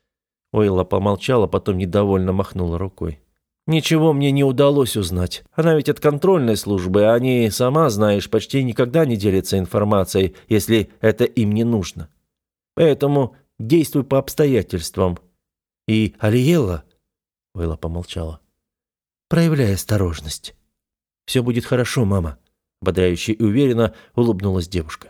Ойла помолчала, потом недовольно махнула рукой. «Ничего мне не удалось узнать. Она ведь от контрольной службы, а они, сама знаешь, почти никогда не делятся информацией, если это им не нужно. Поэтому действуй по обстоятельствам. И, Алиела...» Ойла помолчала. «Проявляй осторожность. Все будет хорошо, мама», — ободряюще и уверенно улыбнулась девушка.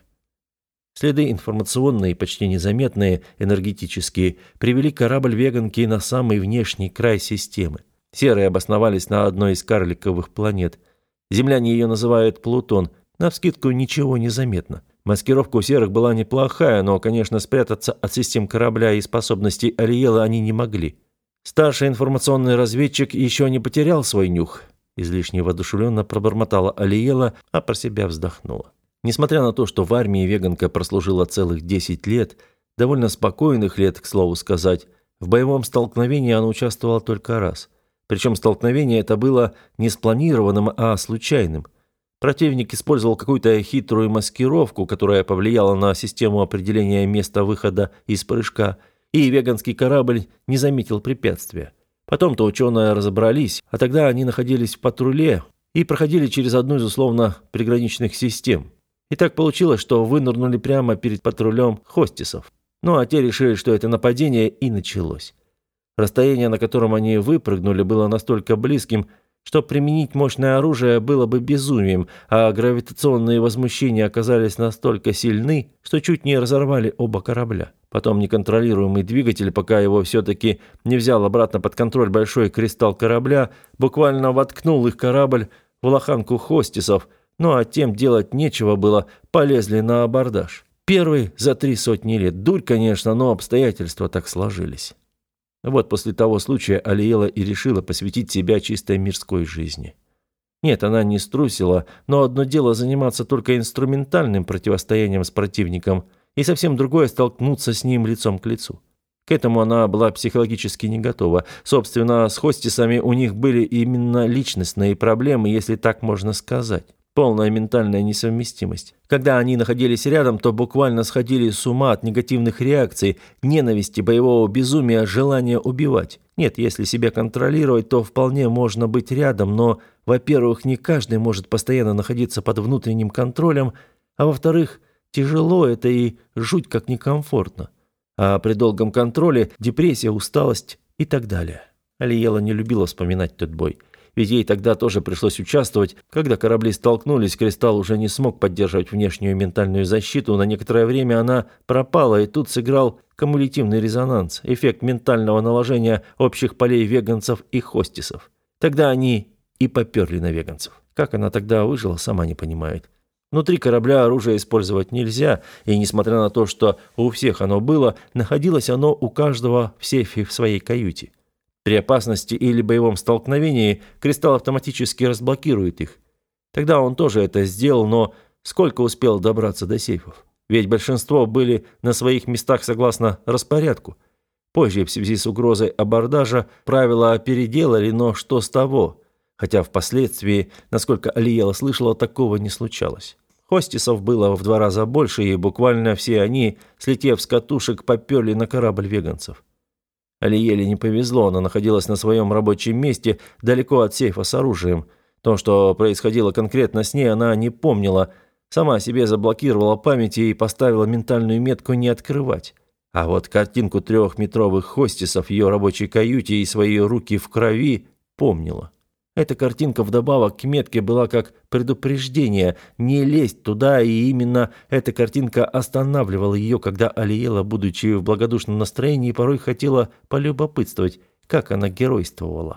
Следы информационные, почти незаметные, энергетические, привели корабль Веганки на самый внешний край системы. Серые обосновались на одной из карликовых планет. Земляне ее называют Плутон. Навскидку ничего не заметно. Маскировка у серых была неплохая, но, конечно, спрятаться от систем корабля и способностей Ариэлы они не могли. Старший информационный разведчик еще не потерял свой нюх. Излишне воодушевленно пробормотала Алиела, а про себя вздохнула. Несмотря на то, что в армии Веганка прослужила целых 10 лет, довольно спокойных лет, к слову сказать, в боевом столкновении она участвовала только раз. Причем столкновение это было не спланированным, а случайным. Противник использовал какую-то хитрую маскировку, которая повлияла на систему определения места выхода из прыжка, и веганский корабль не заметил препятствия. Потом-то ученые разобрались, а тогда они находились в патруле и проходили через одну из условно приграничных систем. И так получилось, что вынырнули прямо перед патрулем хостисов. Ну а те решили, что это нападение, и началось. Расстояние, на котором они выпрыгнули, было настолько близким, что применить мощное оружие было бы безумием, а гравитационные возмущения оказались настолько сильны, что чуть не разорвали оба корабля. Потом неконтролируемый двигатель, пока его все-таки не взял обратно под контроль большой кристалл корабля, буквально воткнул их корабль в лоханку хостисов, ну а тем делать нечего было, полезли на абордаж. Первый за 300 лет. Дурь, конечно, но обстоятельства так сложились. Вот после того случая Алиела и решила посвятить себя чистой мирской жизни. Нет, она не струсила, но одно дело заниматься только инструментальным противостоянием с противником, и совсем другое столкнуться с ним лицом к лицу. К этому она была психологически не готова. Собственно, с хостисами у них были именно личностные проблемы, если так можно сказать. Полная ментальная несовместимость. Когда они находились рядом, то буквально сходили с ума от негативных реакций, ненависти, боевого безумия, желания убивать. Нет, если себя контролировать, то вполне можно быть рядом, но, во-первых, не каждый может постоянно находиться под внутренним контролем, а во-вторых, тяжело это и жуть как некомфортно. А при долгом контроле депрессия, усталость и так далее. Алиела не любила вспоминать тот бой. Ведь ей тогда тоже пришлось участвовать. Когда корабли столкнулись, кристалл уже не смог поддерживать внешнюю ментальную защиту. На некоторое время она пропала, и тут сыграл кумулятивный резонанс, эффект ментального наложения общих полей веганцев и хостисов. Тогда они и поперли на веганцев. Как она тогда выжила, сама не понимает. Внутри корабля оружие использовать нельзя, и несмотря на то, что у всех оно было, находилось оно у каждого в сейфе в своей каюте. При опасности или боевом столкновении кристалл автоматически разблокирует их. Тогда он тоже это сделал, но сколько успел добраться до сейфов? Ведь большинство были на своих местах согласно распорядку. Позже, в связи с угрозой абордажа, правила переделали, но что с того? Хотя впоследствии, насколько Алиела слышала, такого не случалось. Хостисов было в 2 раза больше, и буквально все они, слетев с катушек, поперли на корабль веганцев. Алиеле не повезло, она находилась на своем рабочем месте, далеко от сейфа с оружием. То, что происходило конкретно с ней, она не помнила. Сама себе заблокировала память и поставила ментальную метку «не открывать». А вот картинку 3-метровых хостисов в ее рабочей каюте и свои руки в крови помнила. Эта картинка вдобавок к метке была как предупреждение не лезть туда, и именно эта картинка останавливала ее, когда Алиела, будучи в благодушном настроении, порой хотела полюбопытствовать, как она геройствовала.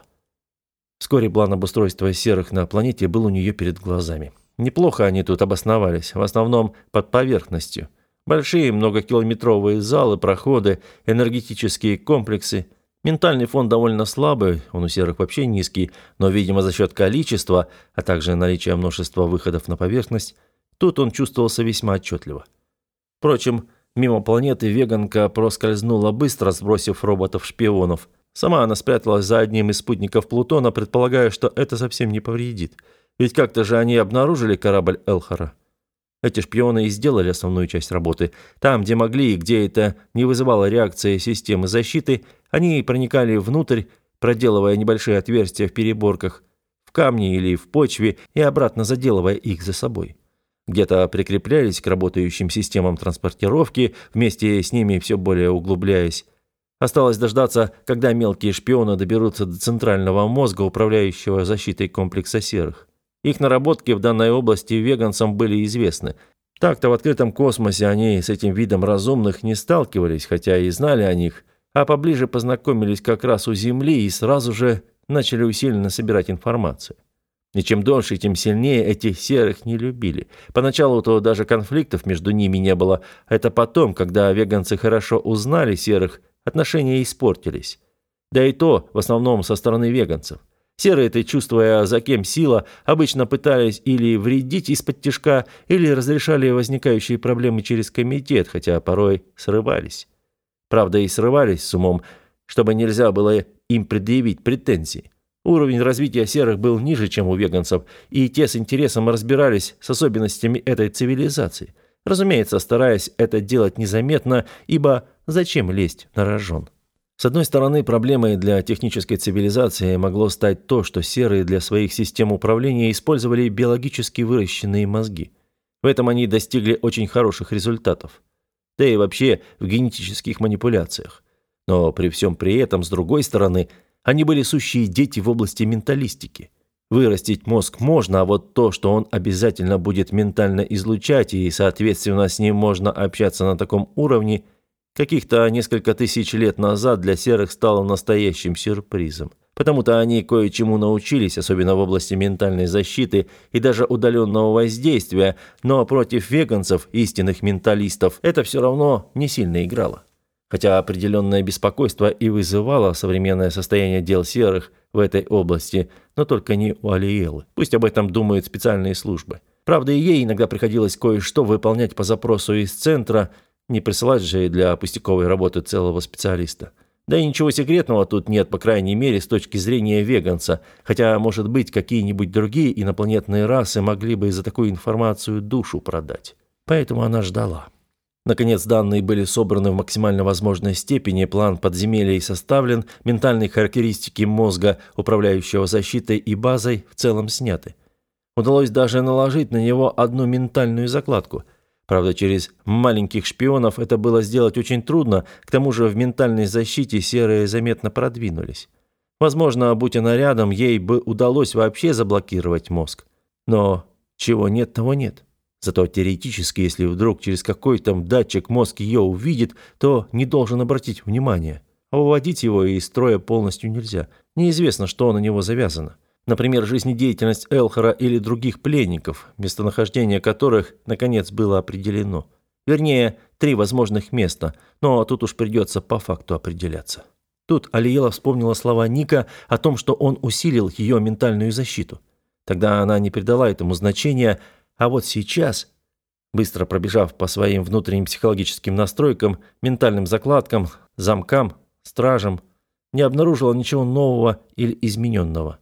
Вскоре план обустройства серых на планете был у нее перед глазами. Неплохо они тут обосновались, в основном под поверхностью. Большие многокилометровые залы, проходы, энергетические комплексы. Ментальный фон довольно слабый, он у серых вообще низкий, но, видимо, за счет количества, а также наличия множества выходов на поверхность, тут он чувствовался весьма отчетливо. Впрочем, мимо планеты веганка проскользнула быстро, сбросив роботов-шпионов. Сама она спряталась за одним из спутников Плутона, предполагая, что это совсем не повредит. Ведь как-то же они обнаружили корабль Элхара. Эти шпионы и сделали основную часть работы. Там, где могли и где это не вызывало реакции системы защиты, они проникали внутрь, проделывая небольшие отверстия в переборках, в камне или в почве и обратно заделывая их за собой. Где-то прикреплялись к работающим системам транспортировки, вместе с ними все более углубляясь. Осталось дождаться, когда мелкие шпионы доберутся до центрального мозга, управляющего защитой комплекса серых. Их наработки в данной области веганцам были известны. Так-то в открытом космосе они с этим видом разумных не сталкивались, хотя и знали о них, а поближе познакомились как раз у Земли и сразу же начали усиленно собирать информацию. И чем дольше, тем сильнее этих серых не любили. Поначалу-то даже конфликтов между ними не было. Это потом, когда веганцы хорошо узнали серых, отношения испортились. Да и то в основном со стороны веганцев. Серые-то, чувствуя, за кем сила, обычно пытались или вредить из-под тишка, или разрешали возникающие проблемы через комитет, хотя порой срывались. Правда, и срывались с умом, чтобы нельзя было им предъявить претензии. Уровень развития серых был ниже, чем у веганцев, и те с интересом разбирались с особенностями этой цивилизации. Разумеется, стараясь это делать незаметно, ибо зачем лезть на рожон? С одной стороны, проблемой для технической цивилизации могло стать то, что серые для своих систем управления использовали биологически выращенные мозги. В этом они достигли очень хороших результатов. Да и вообще в генетических манипуляциях. Но при всем при этом, с другой стороны, они были сущие дети в области менталистики. Вырастить мозг можно, а вот то, что он обязательно будет ментально излучать, и, соответственно, с ним можно общаться на таком уровне, каких-то несколько тысяч лет назад для серых стало настоящим сюрпризом. Потому-то они кое-чему научились, особенно в области ментальной защиты и даже удаленного воздействия, но против веганцев, истинных менталистов, это все равно не сильно играло. Хотя определенное беспокойство и вызывало современное состояние дел серых в этой области, но только не у Алиелы. Пусть об этом думают специальные службы. Правда, и ей иногда приходилось кое-что выполнять по запросу из центра, не присылать же и для пустяковой работы целого специалиста. Да и ничего секретного тут нет, по крайней мере, с точки зрения веганца, хотя, может быть, какие-нибудь другие инопланетные расы могли бы за такую информацию душу продать. Поэтому она ждала. Наконец, данные были собраны в максимально возможной степени, план подземелий составлен, ментальные характеристики мозга, управляющего защитой и базой, в целом сняты. Удалось даже наложить на него одну ментальную закладку. Правда, через маленьких шпионов это было сделать очень трудно, к тому же в ментальной защите серые заметно продвинулись. Возможно, будь она рядом, ей бы удалось вообще заблокировать мозг. Но чего нет, того нет. Зато теоретически, если вдруг через какой-то датчик мозг ее увидит, то не должен обратить внимания. А выводить его из строя полностью нельзя. Неизвестно, что на него завязано. Например, жизнедеятельность Элхара или других пленников, местонахождение которых, наконец, было определено. Вернее, 3 возможных места, но тут уж придется по факту определяться. Тут Алиела вспомнила слова Ника о том, что он усилил ее ментальную защиту. Тогда она не придала этому значения, а вот сейчас, быстро пробежав по своим внутренним психологическим настройкам, ментальным закладкам, замкам, стражам, не обнаружила ничего нового или измененного.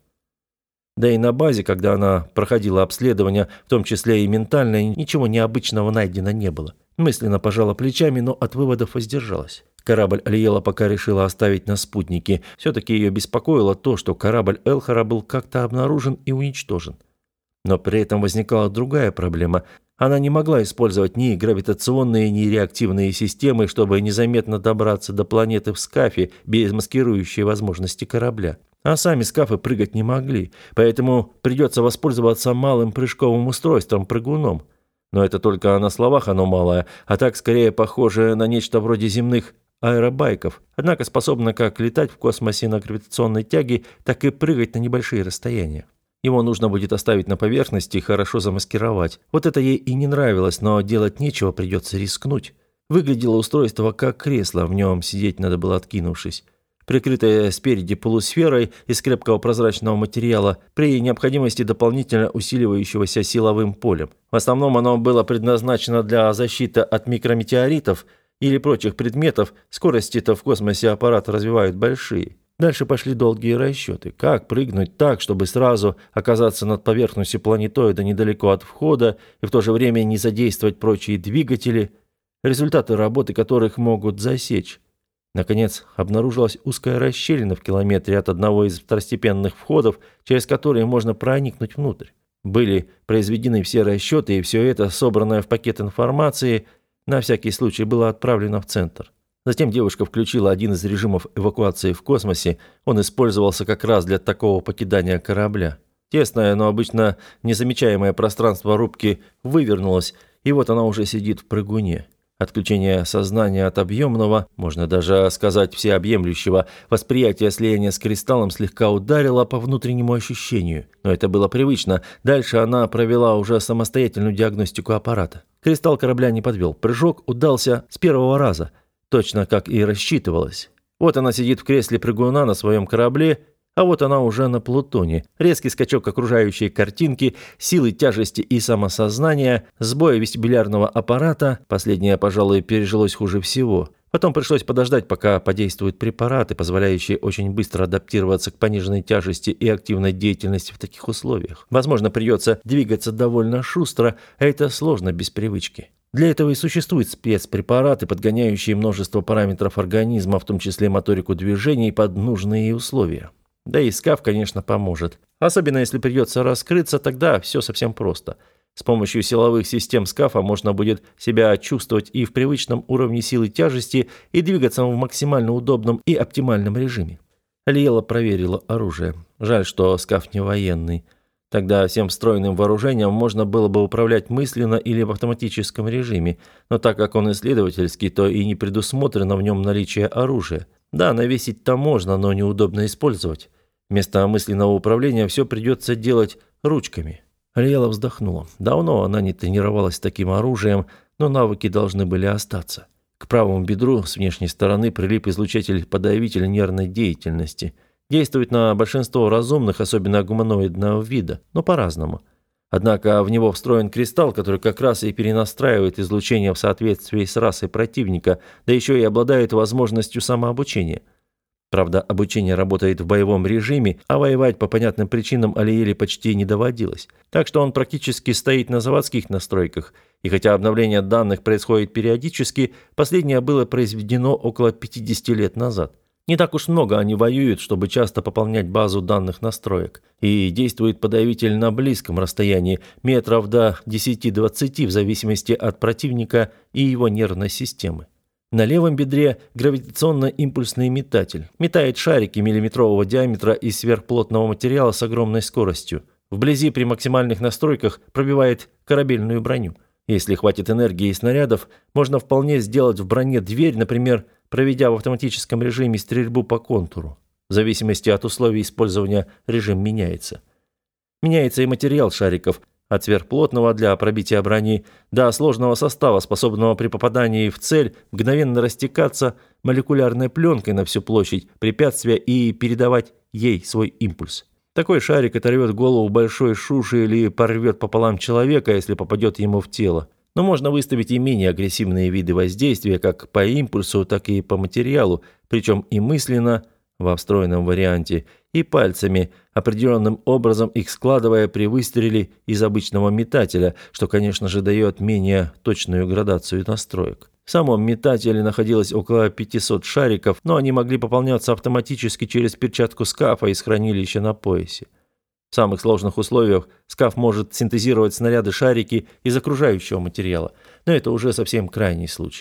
Да и на базе, когда она проходила обследование, в том числе и ментальное, ничего необычного найдено не было. Мысленно пожала плечами, но от выводов воздержалась. Корабль Алиела пока решила оставить на спутнике. Все-таки ее беспокоило то, что корабль Элхара был как-то обнаружен и уничтожен. Но при этом возникала другая проблема. Она не могла использовать ни гравитационные, ни реактивные системы, чтобы незаметно добраться до планеты в скафе без маскирующей возможности корабля. А сами скафы прыгать не могли, поэтому придется воспользоваться малым прыжковым устройством-прыгуном. Но это только на словах оно малое, а так скорее похоже на нечто вроде земных аэробайков, однако способно как летать в космосе на гравитационной тяге, так и прыгать на небольшие расстояния. Его нужно будет оставить на поверхности и хорошо замаскировать. Вот это ей и не нравилось, но делать нечего, придется рискнуть. Выглядело устройство как кресло, в нем сидеть надо было откинувшись. Прикрытое спереди полусферой из крепкого прозрачного материала, при необходимости дополнительно усиливающегося силовым полем. В основном оно было предназначено для защиты от микрометеоритов или прочих предметов, скорости-то в космосе аппарат развивают большие. Дальше пошли долгие расчеты. Как прыгнуть так, чтобы сразу оказаться над поверхностью планетоида недалеко от входа и в то же время не задействовать прочие двигатели, результаты работы которых могут засечь. Наконец, обнаружилась узкая расщелина в километре от одного из второстепенных входов, через которые можно проникнуть внутрь. Были произведены все расчеты, и все это, собранное в пакет информации, на всякий случай было отправлено в центр. Затем девушка включила один из режимов эвакуации в космосе. Он использовался как раз для такого покидания корабля. Тесное, но обычно незамечаемое пространство рубки вывернулось, и вот она уже сидит в прыгуне. Отключение сознания от объемного, можно даже сказать всеобъемлющего, восприятия слияния с кристаллом слегка ударило по внутреннему ощущению. Но это было привычно. Дальше она провела уже самостоятельную диагностику аппарата. Кристалл корабля не подвел. Прыжок удался с первого раза, точно как и рассчитывалось. Вот она сидит в кресле прыгуна на своем корабле, а вот она уже на Плутоне. Резкий скачок окружающей картинки, силы тяжести и самосознания, сбоя вестибулярного аппарата. Последнее, пожалуй, пережилось хуже всего. Потом пришлось подождать, пока подействуют препараты, позволяющие очень быстро адаптироваться к пониженной тяжести и активной деятельности в таких условиях. Возможно, придется двигаться довольно шустро, а это сложно без привычки. Для этого и существуют спецпрепараты, подгоняющие множество параметров организма, в том числе моторику движений, под нужные условия. Да и скаф, конечно, поможет. Особенно если придется раскрыться, тогда все совсем просто. С помощью силовых систем скафа можно будет себя чувствовать и в привычном уровне силы тяжести, и двигаться в максимально удобном и оптимальном режиме. Лиэла проверила оружие. Жаль, что скаф не военный. Тогда всем встроенным вооружением можно было бы управлять мысленно или в автоматическом режиме, но так как он исследовательский, то и не предусмотрено в нем наличие оружия. Да, навесить-то можно, но неудобно использовать. Вместо мысленного управления все придется делать ручками. Лиэла вздохнула. Давно она не тренировалась с таким оружием, но навыки должны были остаться. К правому бедру с внешней стороны прилип излучатель-подавитель нервной деятельности. Действует на большинство разумных, особенно гуманоидного вида, но по-разному. Однако в него встроен кристалл, который как раз и перенастраивает излучение в соответствии с расой противника, да еще и обладает возможностью самообучения. Правда, обучение работает в боевом режиме, а воевать по понятным причинам Алиэле почти не доводилось. Так что он практически стоит на заводских настройках. И хотя обновление данных происходит периодически, последнее было произведено около 50 лет назад. Не так уж много они воюют, чтобы часто пополнять базу данных настроек. И действует подавитель на близком расстоянии, метров до 10-20 в зависимости от противника и его нервной системы. На левом бедре гравитационно-импульсный метатель. Метает шарики миллиметрового диаметра из сверхплотного материала с огромной скоростью. Вблизи при максимальных настройках пробивает корабельную броню. Если хватит энергии и снарядов, можно вполне сделать в броне дверь, например, проведя в автоматическом режиме стрельбу по контуру. В зависимости от условий использования режим меняется. Меняется и материал шариков, от сверхплотного для пробития брони до сложного состава, способного при попадании в цель мгновенно растекаться молекулярной пленкой на всю площадь препятствия и передавать ей свой импульс. Такой шарик оторвет голову большой шуши или порвет пополам человека, если попадет ему в тело. Но можно выставить и менее агрессивные виды воздействия как по импульсу, так и по материалу, причем и мысленно, во встроенном варианте, и пальцами, определенным образом их складывая при выстреле из обычного метателя, что, конечно же, дает менее точную градацию настроек. В самом метателе находилось около 500 шариков, но они могли пополняться автоматически через перчатку скафа из хранилища на поясе. В самых сложных условиях скаф может синтезировать снаряды-шарики из окружающего материала, но это уже совсем крайний случай.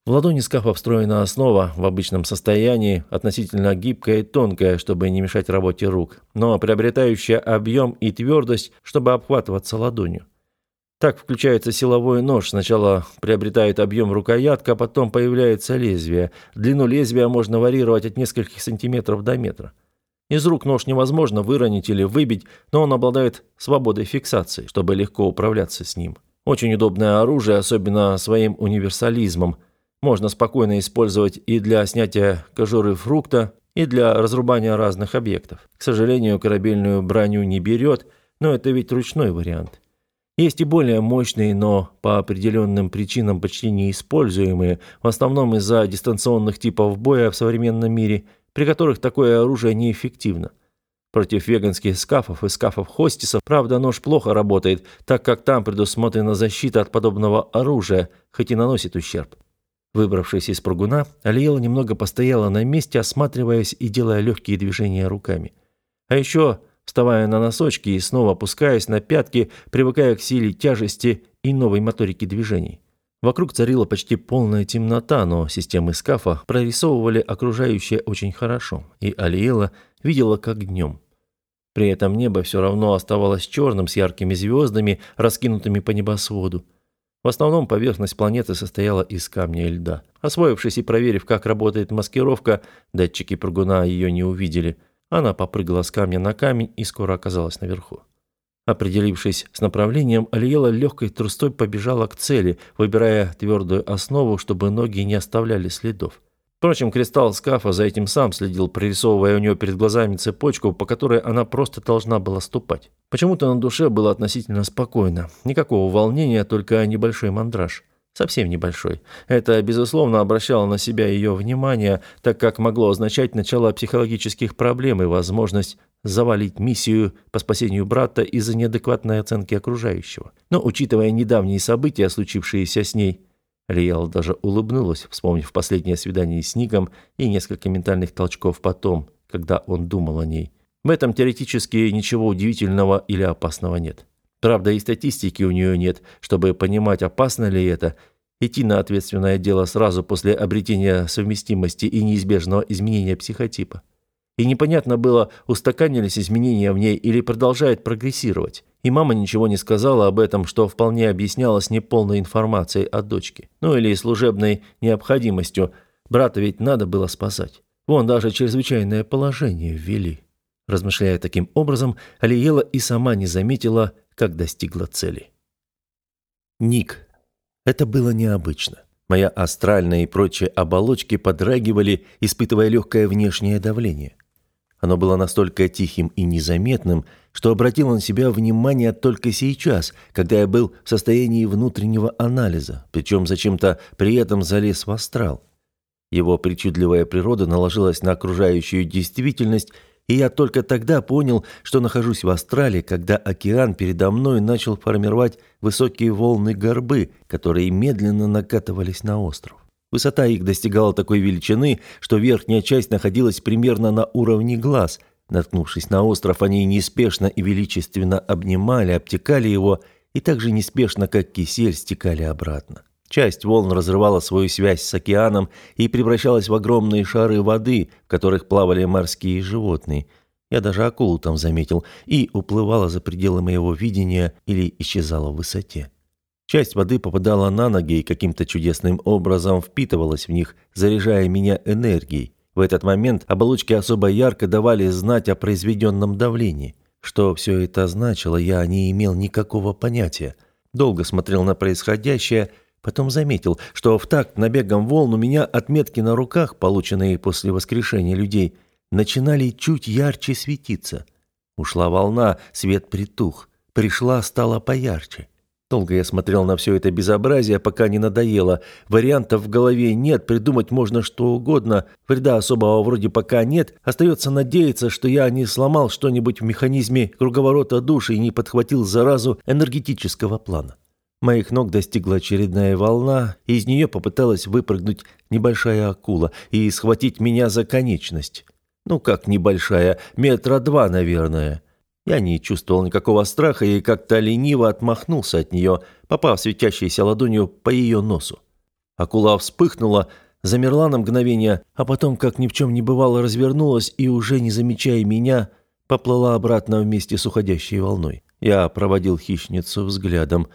В ладони скафа встроена основа в обычном состоянии, относительно гибкая и тонкая, чтобы не мешать работе рук, но приобретающая объем и твердость, чтобы обхватываться ладонью. Так включается силовой нож. Сначала приобретает объем рукоятка, а потом появляется лезвие. Длину лезвия можно варьировать от нескольких сантиметров до метра. Из рук нож невозможно выронить или выбить, но он обладает свободой фиксации, чтобы легко управляться с ним. Очень удобное оружие, особенно своим универсализмом. Можно спокойно использовать и для снятия кожуры фрукта, и для разрубания разных объектов. К сожалению, корабельную броню не берет, но это ведь ручной вариант. Есть и более мощные, но по определенным причинам почти неиспользуемые, в основном из-за дистанционных типов боя в современном мире, при которых такое оружие неэффективно. Против веганских скафов и скафов Хостисов, правда, нож плохо работает, так как там предусмотрена защита от подобного оружия, хоть и наносит ущерб. Выбравшись из прыгуна, Алиела немного постояла на месте, осматриваясь и делая легкие движения руками. А еще вставая на носочки и снова опускаясь на пятки, привыкая к силе тяжести и новой моторике движений. Вокруг царила почти полная темнота, но системы скафа прорисовывали окружающее очень хорошо, и Алиела видела как днем. При этом небо все равно оставалось черным с яркими звездами, раскинутыми по небосводу. В основном поверхность планеты состояла из камня и льда. Освоившись и проверив, как работает маскировка, датчики прыгуна ее не увидели. Она попрыгала с камня на камень и скоро оказалась наверху. Определившись с направлением, Алиела легкой трустой побежала к цели, выбирая твердую основу, чтобы ноги не оставляли следов. Впрочем, кристалл скафа за этим сам следил, прорисовывая у нее перед глазами цепочку, по которой она просто должна была ступать. Почему-то на душе было относительно спокойно. Никакого волнения, только небольшой мандраж. Совсем небольшой. Это, безусловно, обращало на себя ее внимание, так как могло означать начало психологических проблем и возможность завалить миссию по спасению брата из-за неадекватной оценки окружающего. Но, учитывая недавние события, случившиеся с ней, Алиела даже улыбнулась, вспомнив последнее свидание с Ником и несколько ментальных толчков потом, когда он думал о ней. В этом теоретически ничего удивительного или опасного нет. Правда, и статистики у нее нет, чтобы понимать, опасно ли это, идти на ответственное дело сразу после обретения совместимости и неизбежного изменения психотипа. И непонятно было, устаканились изменения в ней или продолжают прогрессировать. И мама ничего не сказала об этом, что вполне объяснялось неполной информацией о дочке. Ну или служебной необходимостью. Брата ведь надо было спасать. Вон даже чрезвычайное положение ввели. Размышляя таким образом, Алиела и сама не заметила, как достигла цели. Ник. Это было необычно. Моя астральная и прочие оболочки подрагивали, испытывая легкое внешнее давление. Оно было настолько тихим и незаметным, что обратил на себя внимание только сейчас, когда я был в состоянии внутреннего анализа, причем зачем-то при этом залез в астрал. Его причудливая природа наложилась на окружающую действительность, и я только тогда понял, что нахожусь в астрале, когда океан передо мной начал формировать высокие волны горбы, которые медленно накатывались на остров. Высота их достигала такой величины, что верхняя часть находилась примерно на уровне глаз. Наткнувшись на остров, они неспешно и величественно обнимали, обтекали его и так же неспешно, как кисель, стекали обратно. Часть волн разрывала свою связь с океаном и превращалась в огромные шары воды, в которых плавали морские животные. Я даже акулу там заметил, и уплывала за пределы моего видения или исчезала в высоте. Часть воды попадала на ноги и каким-то чудесным образом впитывалась в них, заряжая меня энергией. В этот момент оболочки особо ярко давали знать о произведенном давлении. Что все это значило, я не имел никакого понятия. Долго смотрел на происходящее, потом заметил, что в такт набегом волн у меня отметки на руках, полученные после воскрешения людей, начинали чуть ярче светиться. Ушла волна, свет притух. Пришла, стала поярче. Долго я смотрел на все это безобразие, пока не надоело. Вариантов в голове нет, придумать можно что угодно. Вреда особого вроде пока нет. Остается надеяться, что я не сломал что-нибудь в механизме круговорота души и не подхватил заразу энергетического плана. Моих ног достигла очередная волна, и из нее попыталась выпрыгнуть небольшая акула и схватить меня за конечность. Ну как небольшая, 2 метра, наверное. Я не чувствовал никакого страха и как-то лениво отмахнулся от нее, попав светящейся ладонью по ее носу. Акула вспыхнула, замерла на мгновение, а потом, как ни в чем не бывало, развернулась и, уже не замечая меня, поплыла обратно вместе с уходящей волной. Я проводил хищницу взглядом.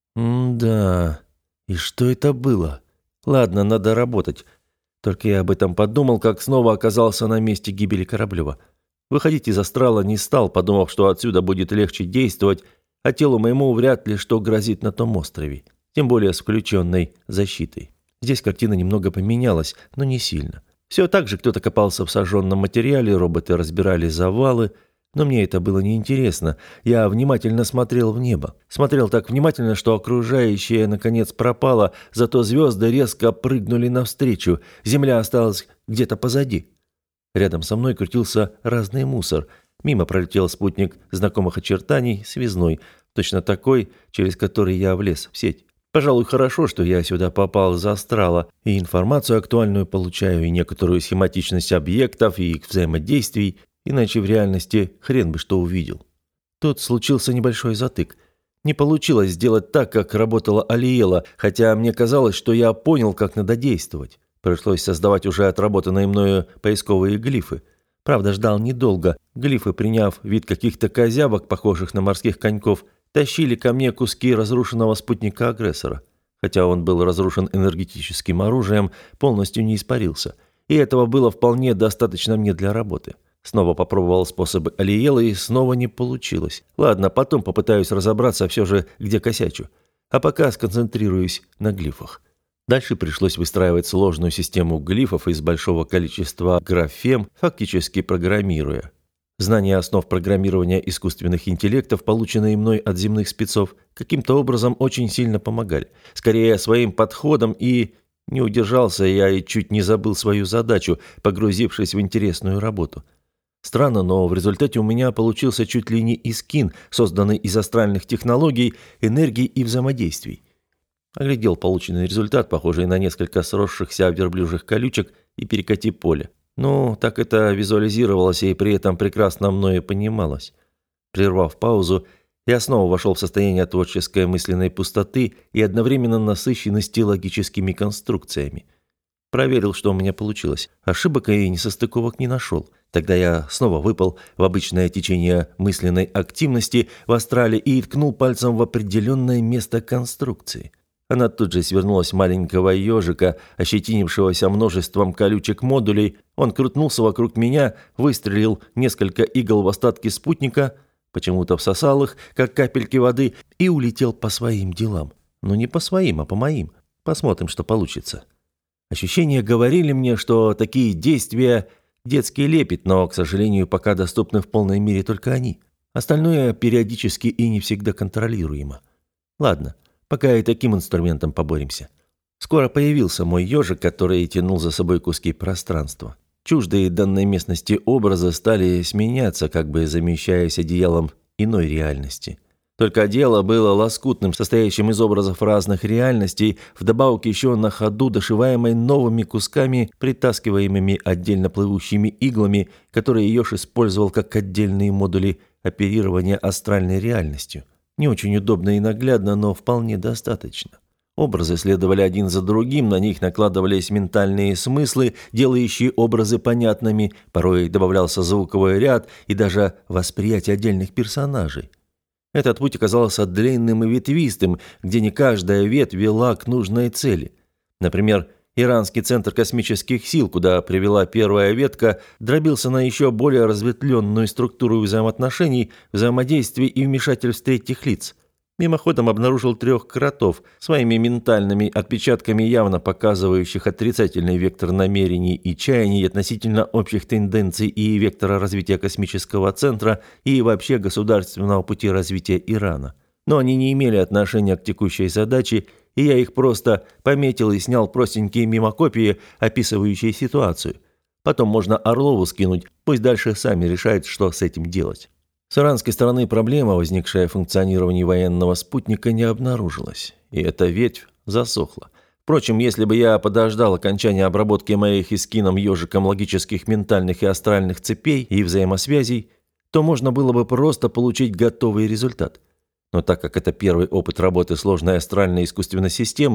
Да, и что это было? Ладно, надо работать. Только я об этом подумал, как снова оказался на месте гибели Кораблева. Выходить из астрала не стал, подумав, что отсюда будет легче действовать, а телу моему вряд ли что грозит на том острове, тем более с включенной защитой. Здесь картина немного поменялась, но не сильно. Все так же кто-то копался в сожженном материале, роботы разбирали завалы, но мне это было неинтересно. Я внимательно смотрел в небо. Смотрел так внимательно, что окружающее наконец пропало, зато звезды резко прыгнули навстречу, земля осталась где-то позади. Рядом со мной крутился разный мусор. Мимо пролетел спутник знакомых очертаний, связной, точно такой, через который я влез в сеть. Пожалуй, хорошо, что я сюда попал из астрала, и информацию актуальную получаю, и некоторую схематичность объектов, и их взаимодействий, иначе в реальности хрен бы что увидел. Тут случился небольшой затык. Не получилось сделать так, как работала Алиэла, хотя мне казалось, что я понял, как надо действовать. Пришлось создавать уже отработанные мною поисковые глифы. Правда, ждал недолго. Глифы, приняв вид каких-то козябок, похожих на морских коньков, тащили ко мне куски разрушенного спутника-агрессора. Хотя он был разрушен энергетическим оружием, полностью не испарился. И этого было вполне достаточно мне для работы. Снова попробовал способы Алиэлы, и снова не получилось. Ладно, потом попытаюсь разобраться все же, где косячу. А пока сконцентрируюсь на глифах. Дальше пришлось выстраивать сложную систему глифов из большого количества графем, фактически программируя. Знания основ программирования искусственных интеллектов, полученные мной от земных спецов, каким-то образом очень сильно помогали. Скорее, своим подходом, и не удержался я и чуть не забыл свою задачу, погрузившись в интересную работу. Странно, но в результате у меня получился чуть ли не искин, созданный из астральных технологий, энергии и взаимодействий. Оглядел полученный результат, похожий на несколько сросшихся верблюжьих колючек и перекати поле. Ну, так это визуализировалось и при этом прекрасно мною понималось. Прервав паузу, я снова вошел в состояние творческой мысленной пустоты и одновременно насыщенности логическими конструкциями. Проверил, что у меня получилось. Ошибок и несостыковок не нашел. Тогда я снова выпал в обычное течение мысленной активности в астрале и ткнул пальцем в определенное место конструкции. Она тут же свернулась маленького ежика, ощетинившегося множеством колючек модулей. Он крутнулся вокруг меня, выстрелил несколько игл в остатки спутника, почему-то всосал их, как капельки воды, и улетел по своим делам. Ну, не по своим, а по моим. Посмотрим, что получится. Ощущения говорили мне, что такие действия детский лепет, но, к сожалению, пока доступны в полной мере только они. Остальное периодически и не всегда контролируемо. Ладно. Пока и таким инструментом поборемся. Скоро появился мой ежик, который тянул за собой куски пространства. Чуждые данной местности образы стали сменяться, как бы замещаясь одеялом иной реальности. Только одеяло было лоскутным, состоящим из образов разных реальностей, вдобавок еще на ходу дошиваемой новыми кусками, притаскиваемыми отдельно плывущими иглами, которые еж использовал как отдельные модули оперирования астральной реальностью. Не очень удобно и наглядно, но вполне достаточно. Образы следовали один за другим, на них накладывались ментальные смыслы, делающие образы понятными, порой добавлялся звуковой ряд и даже восприятие отдельных персонажей. Этот путь оказался длинным и ветвистым, где не каждая ветвь вела к нужной цели. Например, Иранский центр космических сил, куда привела первая ветка, дробился на еще более разветвленную структуру взаимоотношений, взаимодействий и вмешательств третьих лиц. Мимоходом обнаружил 3 кротов, своими ментальными отпечатками явно показывающих отрицательный вектор намерений и чаяний относительно общих тенденций и вектора развития космического центра и вообще государственного пути развития Ирана. Но они не имели отношения к текущей задаче, и я их просто пометил и снял простенькие мимокопии, описывающие ситуацию. Потом можно Орлову скинуть, пусть дальше сами решают, что с этим делать. С иранской стороны проблема, возникшая в функционировании военного спутника, не обнаружилась, и эта ветвь засохла. Впрочем, если бы я подождал окончания обработки моих эскином ежиком логических, ментальных и астральных цепей и взаимосвязей, то можно было бы просто получить готовый результат. Но так как это первый опыт работы сложной астральной искусственной системы,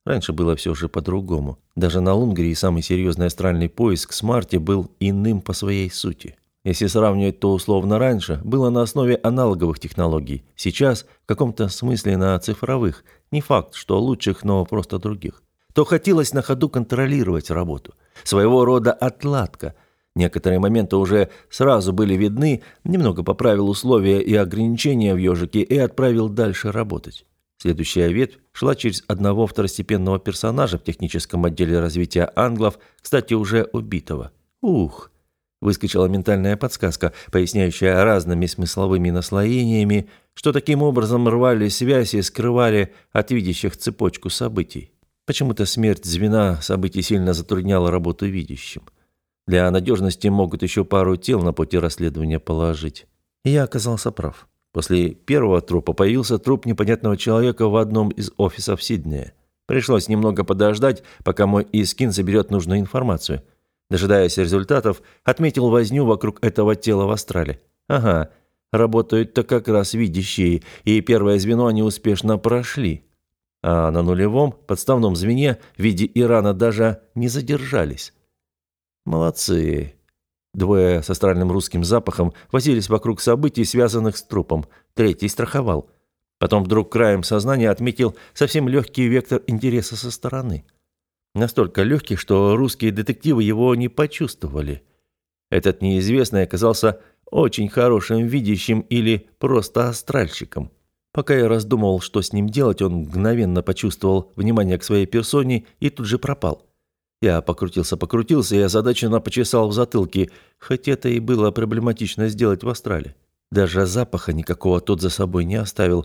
Раньше было все же по-другому. Даже на Лунгре самый серьезный астральный поиск с Марти был иным по своей сути. Если сравнивать, то условно раньше было на основе аналоговых технологий. Сейчас в каком-то смысле на цифровых. Не факт, что лучших, но просто других. То хотелось на ходу контролировать работу. Своего рода отладка. Некоторые моменты уже сразу были видны, немного поправил условия и ограничения в ежике и отправил дальше работать. Следующая ветвь шла через одного второстепенного персонажа в техническом отделе развития англов, кстати, уже убитого. Ух! Выскочила ментальная подсказка, поясняющая разными смысловыми наслоениями, что таким образом рвали связь и скрывали от видящих цепочку событий. Почему-то смерть звена событий сильно затрудняла работу видящим. Для надежности могут еще пару тел на пути расследования положить. И я оказался прав. После первого трупа появился труп непонятного человека в одном из офисов Сиднея. Пришлось немного подождать, пока мой Искин соберет нужную информацию. Дожидаясь результатов, отметил возню вокруг этого тела в астрале. Ага, работают-то как раз видящие, и первое звено они успешно прошли. А на нулевом, подставном звене в виде Ирана даже не задержались. Молодцы. Двое с астральным русским запахом возились вокруг событий, связанных с трупом. Третий страховал. Потом вдруг краем сознания отметил совсем легкий вектор интереса со стороны. Настолько легкий, что русские детективы его не почувствовали. Этот неизвестный оказался очень хорошим видящим или просто астральщиком. Пока я раздумывал, что с ним делать, он мгновенно почувствовал внимание к своей персоне и тут же пропал. Я покрутился и озадаченно почесал в затылке, хоть это и было проблематично сделать в астрале. Даже запаха никакого тот за собой не оставил.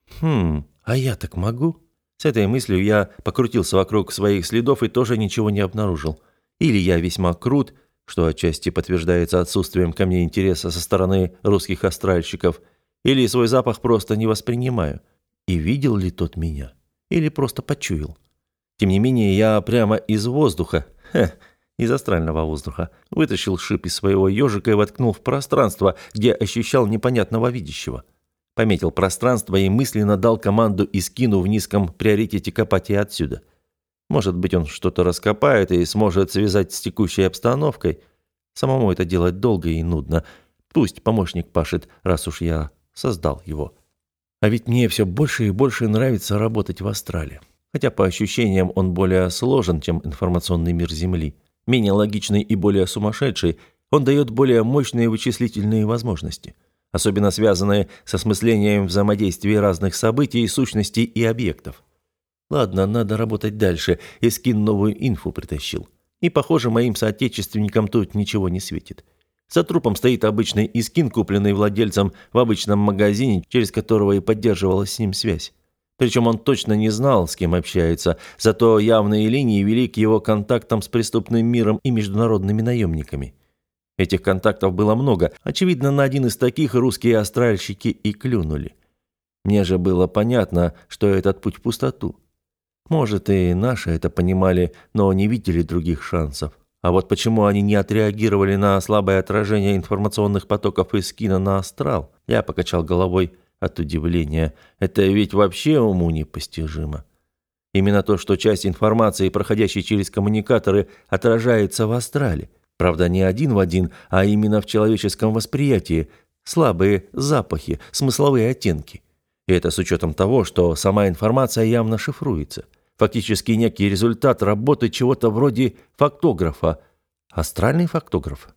А я так могу? С этой мыслью я покрутился вокруг своих следов и тоже ничего не обнаружил. Или я весьма крут, что отчасти подтверждается отсутствием ко мне интереса со стороны русских астральщиков, или свой запах просто не воспринимаю. И видел ли тот меня? Или просто почуял? Тем не менее, я прямо из воздуха, из астрального воздуха, вытащил шип из своего ежика и воткнул в пространство, где ощущал непонятного видящего. Пометил пространство и мысленно дал команду Искину в низком приоритете копать и отсюда. Может быть, он что-то раскопает и сможет связать с текущей обстановкой. Самому это делать долго и нудно. Пусть помощник пашет, раз уж я создал его. А ведь мне все больше и больше нравится работать в астрале. Хотя по ощущениям он более сложен, чем информационный мир Земли. Менее логичный и более сумасшедший, он дает более мощные вычислительные возможности, особенно связанные с осмыслением взаимодействия разных событий, сущностей и объектов. Ладно, надо работать дальше, Искин новую инфу притащил. И, похоже, моим соотечественникам тут ничего не светит. За трупом стоит обычный Искин, купленный владельцем в обычном магазине, через которого и поддерживалась с ним связь. Причем он точно не знал, с кем общается, зато явные линии вели к его контактам с преступным миром и международными наемниками. Этих контактов было много. Очевидно, на один из таких русские астральщики и клюнули. Мне же было понятно, что этот путь в пустоту. Может, и наши это понимали, но не видели других шансов. А вот почему они не отреагировали на слабое отражение информационных потоков из кино на астрал, я покачал головой от удивления. Это ведь вообще уму непостижимо. Именно то, что часть информации, проходящей через коммуникаторы, отражается в астрале. Правда, не один в один, а именно в человеческом восприятии. Слабые запахи, смысловые оттенки. И это с учетом того, что сама информация явно шифруется. Фактически некий результат работы чего-то вроде фактографа. Астральный фактограф?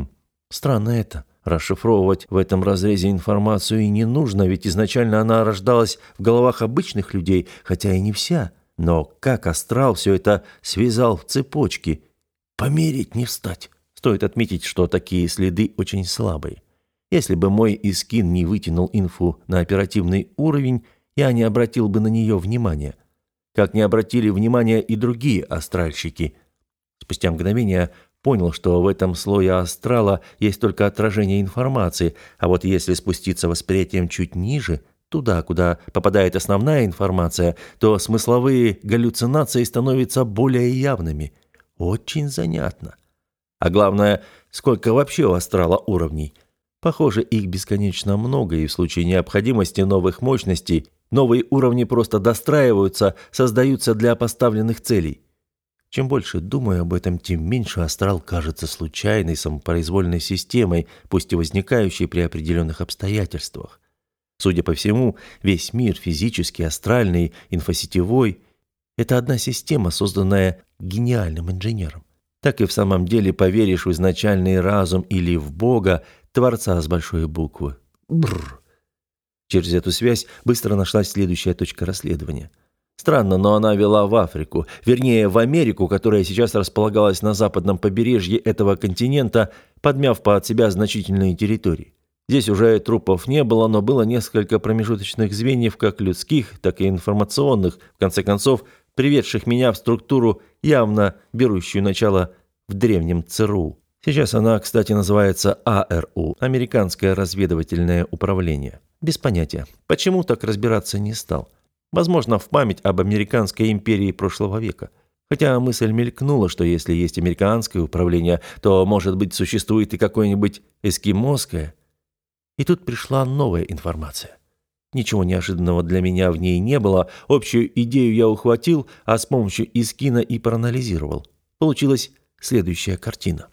Странно это. Расшифровывать в этом разрезе информацию и не нужно, ведь изначально она рождалась в головах обычных людей, хотя и не вся. Но как астрал все это связал в цепочки? Померить не встать. Стоит отметить, что такие следы очень слабые. Если бы мой Искин не вытянул инфу на оперативный уровень, я не обратил бы на нее внимания. Как не обратили внимания и другие астральщики. Спустя мгновение понял, что в этом слое астрала есть только отражение информации, а вот если спуститься восприятием чуть ниже, туда, куда попадает основная информация, то смысловые галлюцинации становятся более явными. Очень занятно. А главное, сколько вообще у астрала уровней? Похоже, их бесконечно много, и в случае необходимости новых мощностей Новые уровни просто достраиваются, создаются для поставленных целей. Чем больше думаю об этом, тем меньше астрал кажется случайной, самопроизвольной системой, пусть и возникающей при определенных обстоятельствах. Судя по всему, весь мир, физический, астральный, инфосетевой – это одна система, созданная гениальным инженером. Так и в самом деле поверишь в изначальный разум или в Бога, Творца с большой буквы. Бррр. Через эту связь быстро нашлась следующая точка расследования. Странно, но она вела в Африку, вернее, в Америку, которая сейчас располагалась на западном побережье этого континента, подмяв под себя значительные территории. Здесь уже трупов не было, но было несколько промежуточных звеньев, как людских, так и информационных, в конце концов, приведших меня в структуру, явно берущую начало в древнем ЦРУ. Сейчас она, кстати, называется АРУ, Американское разведывательное управление. Без понятия. Почему так разбираться не стал? Возможно, в память об американской империи прошлого века. Хотя мысль мелькнула, что если есть американское управление, то, может быть, существует и какое-нибудь эскимосское. И тут пришла новая информация. Ничего неожиданного для меня в ней не было. Общую идею я ухватил, а с помощью Искина и проанализировал. Получилась следующая картина.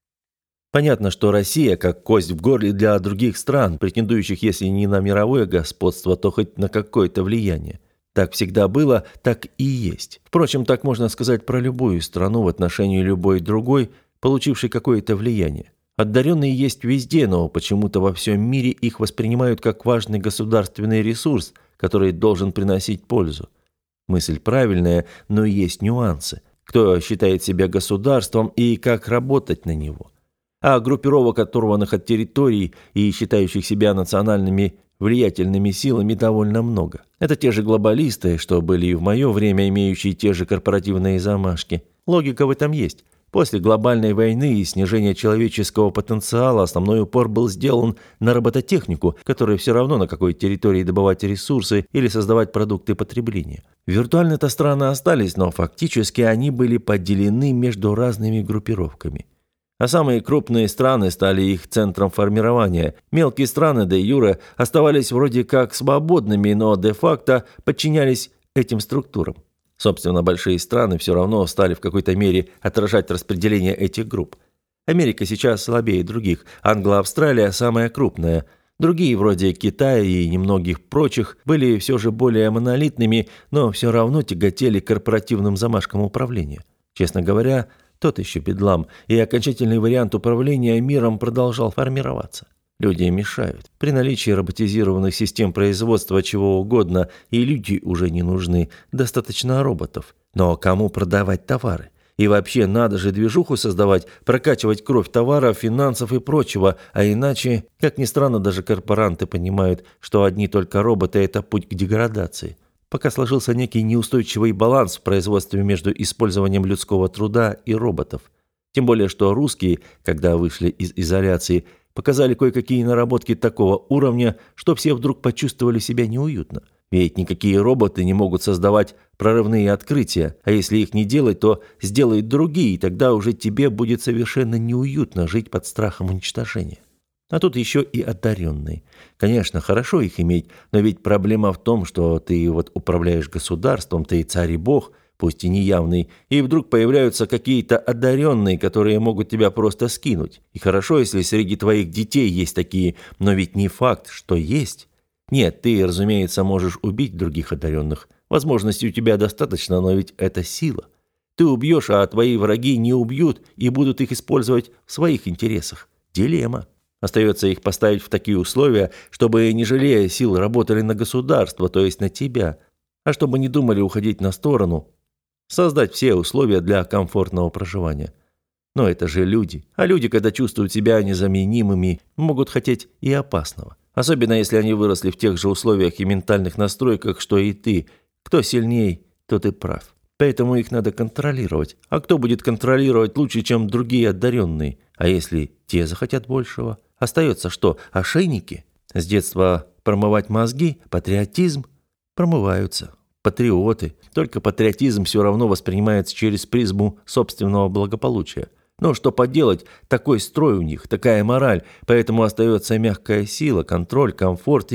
Понятно, что Россия как кость в горле для других стран, претендующих, если не на мировое господство, то хоть на какое-то влияние. Так всегда было, так и есть. Впрочем, так можно сказать про любую страну в отношении любой другой, получившей какое-то влияние. Одаренные есть везде, но почему-то во всем мире их воспринимают как важный государственный ресурс, который должен приносить пользу. Мысль правильная, но есть нюансы. Кто считает себя государством и как работать на него? А группировок, оторванных от территорий и считающих себя национальными влиятельными силами, довольно много. Это те же глобалисты, что были и в мое время, имеющие те же корпоративные замашки. Логика в этом есть. После глобальной войны и снижения человеческого потенциала основной упор был сделан на робототехнику, которая все равно на какой территории добывать ресурсы или создавать продукты потребления. Виртуально-то страны остались, но фактически они были поделены между разными группировками. А самые крупные страны стали их центром формирования. Мелкие страны де юре оставались вроде как свободными, но де-факто подчинялись этим структурам. Собственно, большие страны все равно стали в какой-то мере отражать распределение этих групп. Америка сейчас слабее других, Англо-Австралия самая крупная. Другие, вроде Китая и немногих прочих, были все же более монолитными, но все равно тяготели к корпоративным замашкам управления. Честно говоря, тот еще бедлам, и окончательный вариант управления миром продолжал формироваться. Люди мешают. При наличии роботизированных систем производства чего угодно, и люди уже не нужны, достаточно роботов. Но кому продавать товары? И вообще, надо же движуху создавать, прокачивать кровь товаров, финансов и прочего, а иначе, как ни странно, даже корпоранты понимают, что одни только роботы – это путь к деградации. Пока сложился некий неустойчивый баланс в производстве между использованием людского труда и роботов. Тем более, что русские, когда вышли из изоляции, показали кое-какие наработки такого уровня, что все вдруг почувствовали себя неуютно. Ведь никакие роботы не могут создавать прорывные открытия, а если их не делать, то сделают другие, и тогда уже тебе будет совершенно неуютно жить под страхом уничтожения. А тут еще и одаренные. Конечно, хорошо их иметь, но ведь проблема в том, что ты вот управляешь государством, ты царь и бог, пусть и неявный, и вдруг появляются какие-то одаренные, которые могут тебя просто скинуть. И хорошо, если среди твоих детей есть такие, но ведь не факт, что есть. Нет, ты, разумеется, можешь убить других одаренных. Возможностей у тебя достаточно, но ведь это сила. Ты убьешь, а твои враги не убьют и будут их использовать в своих интересах. Дилемма. Остается их поставить в такие условия, чтобы, не жалея сил, работали на государство, то есть на тебя, а чтобы не думали уходить на сторону, создать все условия для комфортного проживания. Но это же люди. А люди, когда чувствуют себя незаменимыми, могут хотеть и опасного. Особенно, если они выросли в тех же условиях и ментальных настройках, что и ты. Кто сильней, тот и прав. Поэтому их надо контролировать. А кто будет контролировать лучше, чем другие одаренные? А если те захотят большего? Остается что? Ошейники? С детства промывать мозги? Патриотизм? Промываются. Патриоты. Только патриотизм все равно воспринимается через призму собственного благополучия. Но что поделать, такой строй у них, такая мораль, поэтому остается мягкая сила, контроль, комфорт и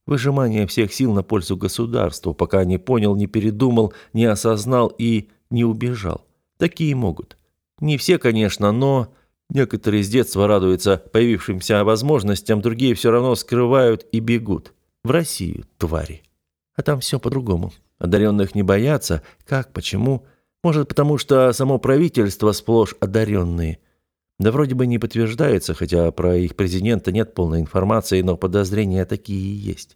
Выжимание всех сил на пользу государству, пока не понял, не передумал, не осознал и не убежал. Такие могут. Не все, конечно, но некоторые с детства радуются появившимся возможностям, другие все равно скрывают и бегут. В Россию, твари. А там все по-другому. Одаренных не боятся. Как, почему? Может, потому что само правительство сплошь одаренные. Да вроде бы не подтверждается, хотя про их президента нет полной информации, но подозрения такие есть.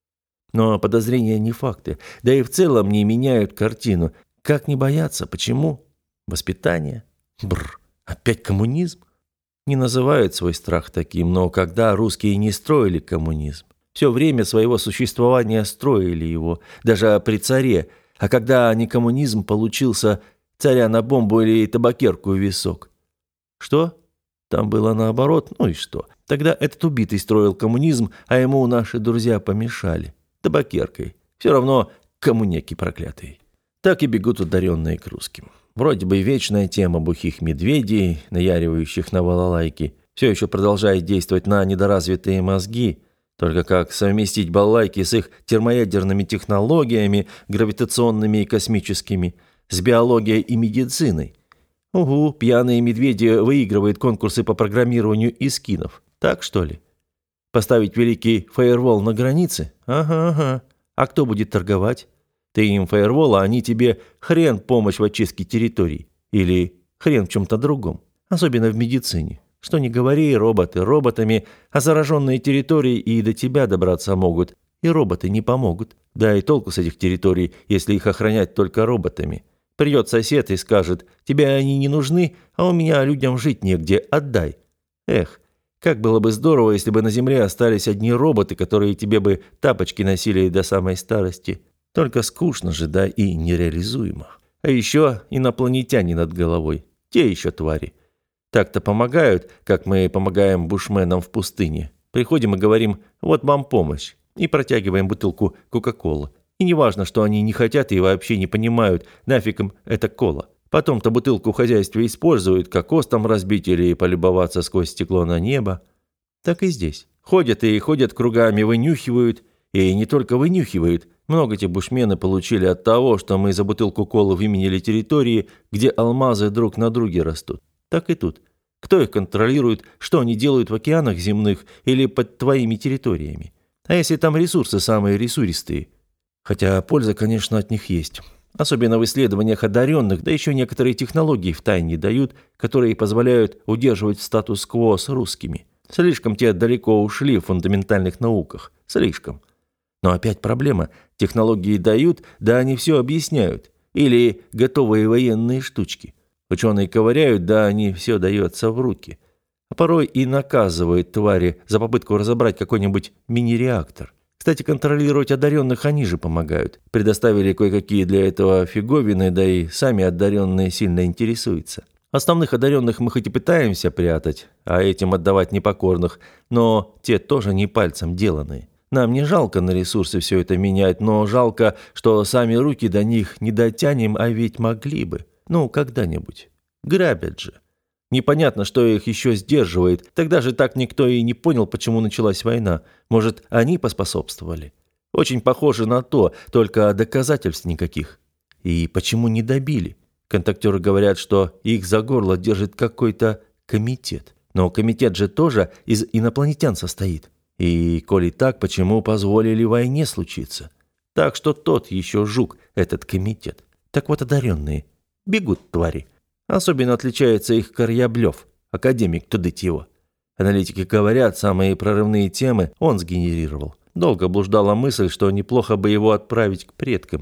Но подозрения не факты, да и в целом не меняют картину. Как не бояться? Почему? Воспитание? Бррр, опять коммунизм? Не называют свой страх таким, но когда русские не строили коммунизм, все время своего существования строили его, даже при царе, а когда не коммунизм получился, царя на бомбу или табакерку в висок. Что? Там было наоборот, ну и что? Тогда этот убитый строил коммунизм, а ему наши друзья помешали. Табакеркой. Все равно коммуняки проклятые. Так и бегут одаренные к русским. Вроде бы вечная тема бухих медведей, наяривающих на балалайки, все еще продолжает действовать на недоразвитые мозги. Только как совместить балалайки с их термоядерными технологиями, гравитационными и космическими, с биологией и медициной? Угу, пьяные медведи выигрывают конкурсы по программированию искинов. Так что ли? Поставить великий фаервол на границе? Ага. А кто будет торговать? Ты им фаервол, а они тебе хрен помощь в очистке территорий. Или хрен в чем-то другом. Особенно в медицине. Что ни говори, роботы роботами, а зараженные территории и до тебя добраться могут. И роботы не помогут. Да и толку с этих территорий, если их охранять только роботами. Придет сосед и скажет: тебе они не нужны, а у меня людям жить негде, отдай. Эх, как было бы здорово, если бы на земле остались одни роботы, которые тебе бы тапочки носили до самой старости. Только скучно же, да и нереализуемо. А еще инопланетяне над головой. Те еще твари. Так-то помогают, как мы помогаем бушменам в пустыне. Приходим и говорим: вот вам помощь. И протягиваем бутылку Кока-Колы. И не важно, что они не хотят и вообще не понимают, нафиг им эта кола. Потом-то бутылку в хозяйстве используют, кокос там разбить или полюбоваться сквозь стекло на небо. Так и здесь. Ходят и ходят кругами, вынюхивают. И не только вынюхивают. Много те бушмены получили от того, что мы за бутылку колы выменили территории, где алмазы друг на друге растут. Так и тут. Кто их контролирует, что они делают в океанах земных или под твоими территориями? А если там ресурсы самые ресурсистые? Хотя польза, конечно, от них есть. Особенно в исследованиях одаренных, да еще некоторые технологии втайне дают, которые позволяют удерживать статус-кво с русскими. Слишком те далеко ушли в фундаментальных науках. Слишком. Но опять проблема. Технологии дают, да они все объясняют. Или готовые военные штучки. Ученые ковыряют, да они все дается в руки. А порой и наказывают твари за попытку разобрать какой-нибудь мини-реактор. Кстати, контролировать одаренных они же помогают. Предоставили кое-какие для этого фиговины, да и сами одаренные сильно интересуются. Основных одаренных мы хоть и пытаемся прятать, а этим отдавать непокорных, но те тоже не пальцем деланные. Нам не жалко на ресурсы все это менять, но жалко, что сами руки до них не дотянем, а ведь могли бы. Ну, когда-нибудь. Грабят же. Непонятно, что их еще сдерживает. Тогда же так никто и не понял, почему началась война. Может, они поспособствовали? Очень похоже на то, только доказательств никаких. И почему не добили? Контактеры говорят, что их за горло держит какой-то комитет. Но комитет же тоже из инопланетян состоит. И, коли так, почему позволили войне случиться? Так что тот еще жук, этот комитет. Так вот одаренные. Бегут твари. Особенно отличается их Корьяблев, академик тудыть его. Аналитики говорят, самые прорывные темы он сгенерировал. Долго блуждала мысль, что неплохо бы его отправить к предкам.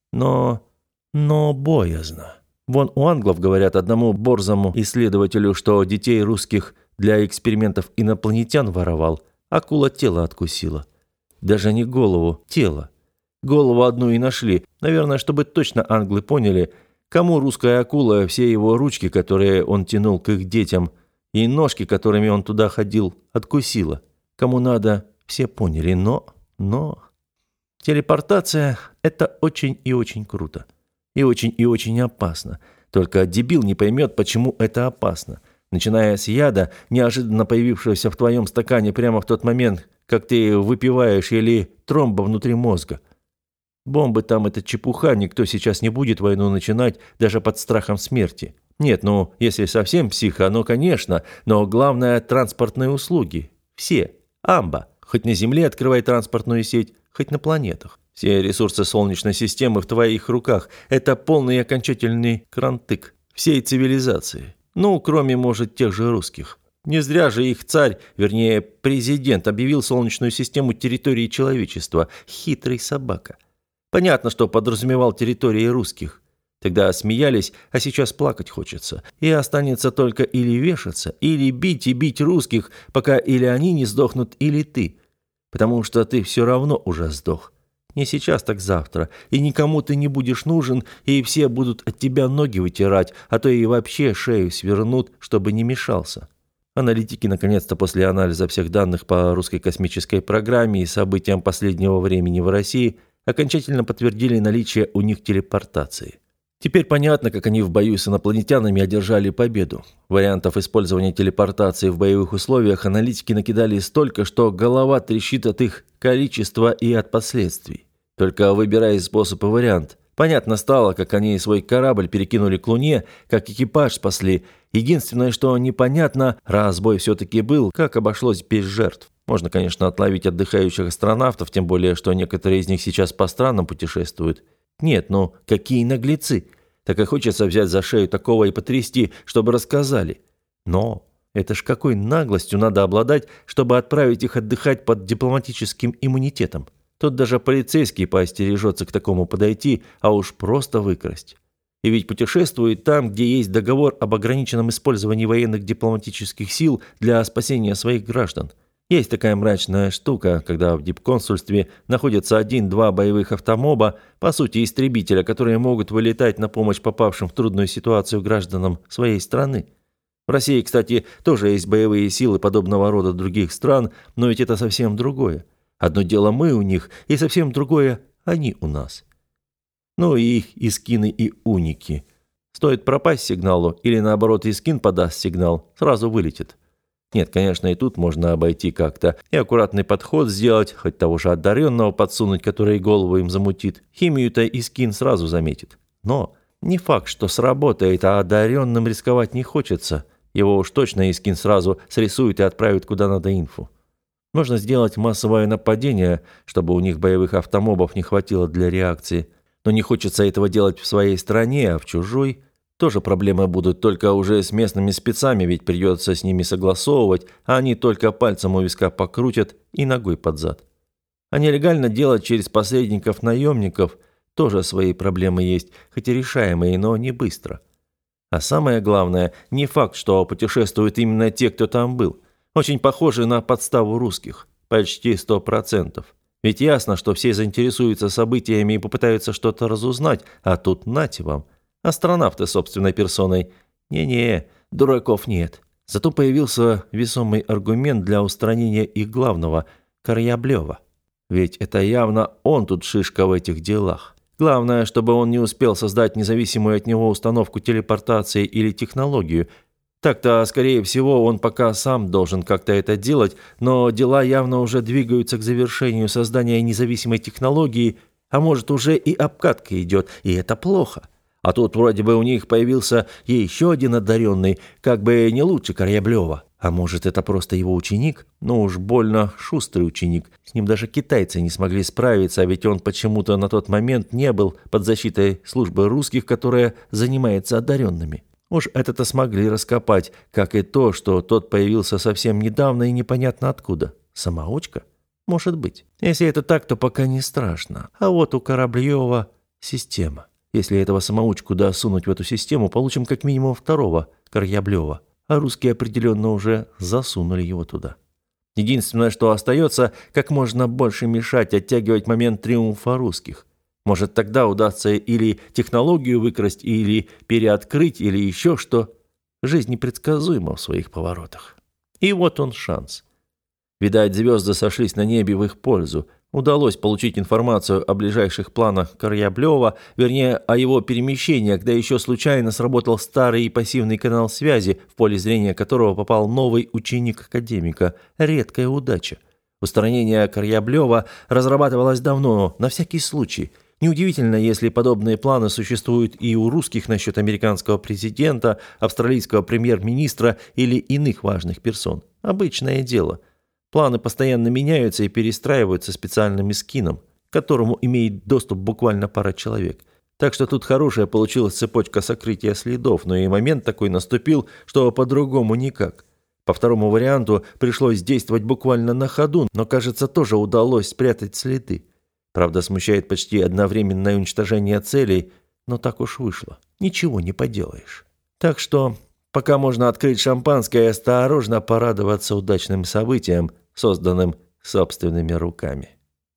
Но боязно. Вон у англов говорят одному борзому исследователю, что детей русских для экспериментов инопланетян воровал. Акула тело откусила. Даже не голову, тело. Голову одну и нашли. Наверное, чтобы точно англы поняли, кому русская акула все его ручки, которые он тянул к их детям, и ножки, которыми он туда ходил, откусила. Кому надо, все поняли. Но... Телепортация – это очень и очень круто. И очень опасно. Только дебил не поймет, почему это опасно. начиная с яда, неожиданно появившегося в твоем стакане прямо в тот момент, как ты выпиваешь, или тромба внутри мозга. Бомбы там — это чепуха, никто сейчас не будет войну начинать даже под страхом смерти. Нет, ну, если совсем психо, ну, конечно, но главное — транспортные услуги. Все. Амба. Хоть на Земле открывай транспортную сеть, хоть на планетах. Все ресурсы Солнечной системы в твоих руках. Это полный и окончательный крантык всей цивилизации. Ну, кроме, может, тех же русских. Не зря же их царь, вернее, президент, объявил Солнечную систему территорией человечества. Хитрый собака. Понятно, что подразумевал территории русских. Тогда смеялись, а сейчас плакать хочется. И останется только или вешаться, или бить и бить русских, пока или они не сдохнут, или ты. Потому что ты все равно уже сдох. Не сейчас, так завтра. И никому ты не будешь нужен, и все будут от тебя ноги вытирать, а то и вообще шею свернут, чтобы не мешался. Аналитики, наконец-то, после анализа всех данных по русской космической программе и событиям последнего времени в России, окончательно подтвердили наличие у них телепортации. Теперь понятно, как они в бою с инопланетянами одержали победу. Вариантов использования телепортации в боевых условиях аналитики накидали столько, что голова трещит от их количества и от последствий. Только выбирая способ и вариант. Понятно стало, как они свой корабль перекинули к Луне, как экипаж спасли. Единственное, что непонятно, раз бой все-таки был, как обошлось без жертв. Можно, конечно, отловить отдыхающих астронавтов, тем более, что некоторые из них сейчас по странам путешествуют. Нет, ну какие наглецы! Так и хочется взять за шею такого и потрясти, чтобы рассказали. Но это ж какой наглостью надо обладать, чтобы отправить их отдыхать под дипломатическим иммунитетом. Тут даже полицейский поостережется к такому подойти, а уж просто выкрасть. И ведь путешествует там, где есть договор об ограниченном использовании военных дипломатических сил для спасения своих граждан. Есть такая мрачная штука, когда в дипконсульстве находятся 1-2 боевых автомоба, по сути истребителя, которые могут вылетать на помощь попавшим в трудную ситуацию гражданам своей страны. В России, кстати, тоже есть боевые силы подобного рода других стран, но ведь это совсем другое. Одно дело мы у них, и совсем другое они у нас. Ну и их искины и уники. Стоит пропасть сигналу, или наоборот искин подаст сигнал, сразу вылетит. Нет, конечно, и тут можно обойти как-то, и аккуратный подход сделать, хоть того же одаренного подсунуть, который голову им замутит. Химию-то искин сразу заметит. Но не факт, что сработает, а одаренным рисковать не хочется. Его уж точно искин сразу срисует и отправит куда надо инфу. Можно сделать массовое нападение, чтобы у них боевых автомобов не хватило для реакции. Но не хочется этого делать в своей стране, а в чужой. Тоже проблемы будут, только уже с местными спецами, ведь придется с ними согласовывать, а они только пальцем у виска покрутят и ногой под зад. А нелегально делать через посредников-наемников тоже свои проблемы есть, хоть и решаемые, но не быстро. А самое главное, не факт, что путешествуют именно те, кто там был. Очень похожи на подставу русских. Почти 100%. Ведь ясно, что все заинтересуются событиями и попытаются что-то разузнать, а тут нате вам. Астронавты собственной персоной. Не-не, дураков нет. Зато появился весомый аргумент для устранения их главного – Коряблева. Ведь это явно он тут шишка в этих делах. Главное, чтобы он не успел создать независимую от него установку телепортации или технологию. Так-то, скорее всего, он пока сам должен как-то это делать, но дела явно уже двигаются к завершению создания независимой технологии, а может уже и обкатка идет, и это плохо. А тут вроде бы у них появился еще один одаренный, как бы не лучше Коряблева. А может, это просто его ученик? Ну уж больно шустрый ученик. С ним даже китайцы не смогли справиться, а ведь он почему-то на тот момент не был под защитой службы русских, которая занимается одаренными. Уж это-то смогли раскопать, как и то, что тот появился совсем недавно и непонятно откуда. Самоучка? Может быть. Если это так, то пока не страшно. А вот у Кораблева система. Если этого самоучку досунуть в эту систему, получим как минимум второго Коряблева. А русские определенно уже засунули его туда. Единственное, что остается, как можно больше мешать, оттягивать момент триумфа русских. Может, тогда удастся или технологию выкрасть, или переоткрыть, или еще что. Жизнь непредсказуема в своих поворотах. И вот он шанс. Видать, звезды сошлись на небе в их пользу. Удалось получить информацию о ближайших планах Кораблёва, вернее, о его перемещениях, да еще случайно сработал старый и пассивный канал связи, в поле зрения которого попал новый ученик академика. Редкая удача. Устранение Кораблёва разрабатывалось давно, на всякий случай. Неудивительно, если подобные планы существуют и у русских насчет американского президента, австралийского премьер-министра или иных важных персон. Обычное дело. Планы постоянно меняются и перестраиваются специальным эскином, к которому имеет доступ буквально пара человек. Так что тут хорошая получилась цепочка сокрытия следов, но и момент такой наступил, что по-другому никак. По второму варианту пришлось действовать буквально на ходу, но, кажется, тоже удалось спрятать следы. Правда, смущает почти одновременное уничтожение целей, но так уж вышло. Ничего не поделаешь. Так что пока можно открыть шампанское и осторожно порадоваться удачным событиям, созданным собственными руками.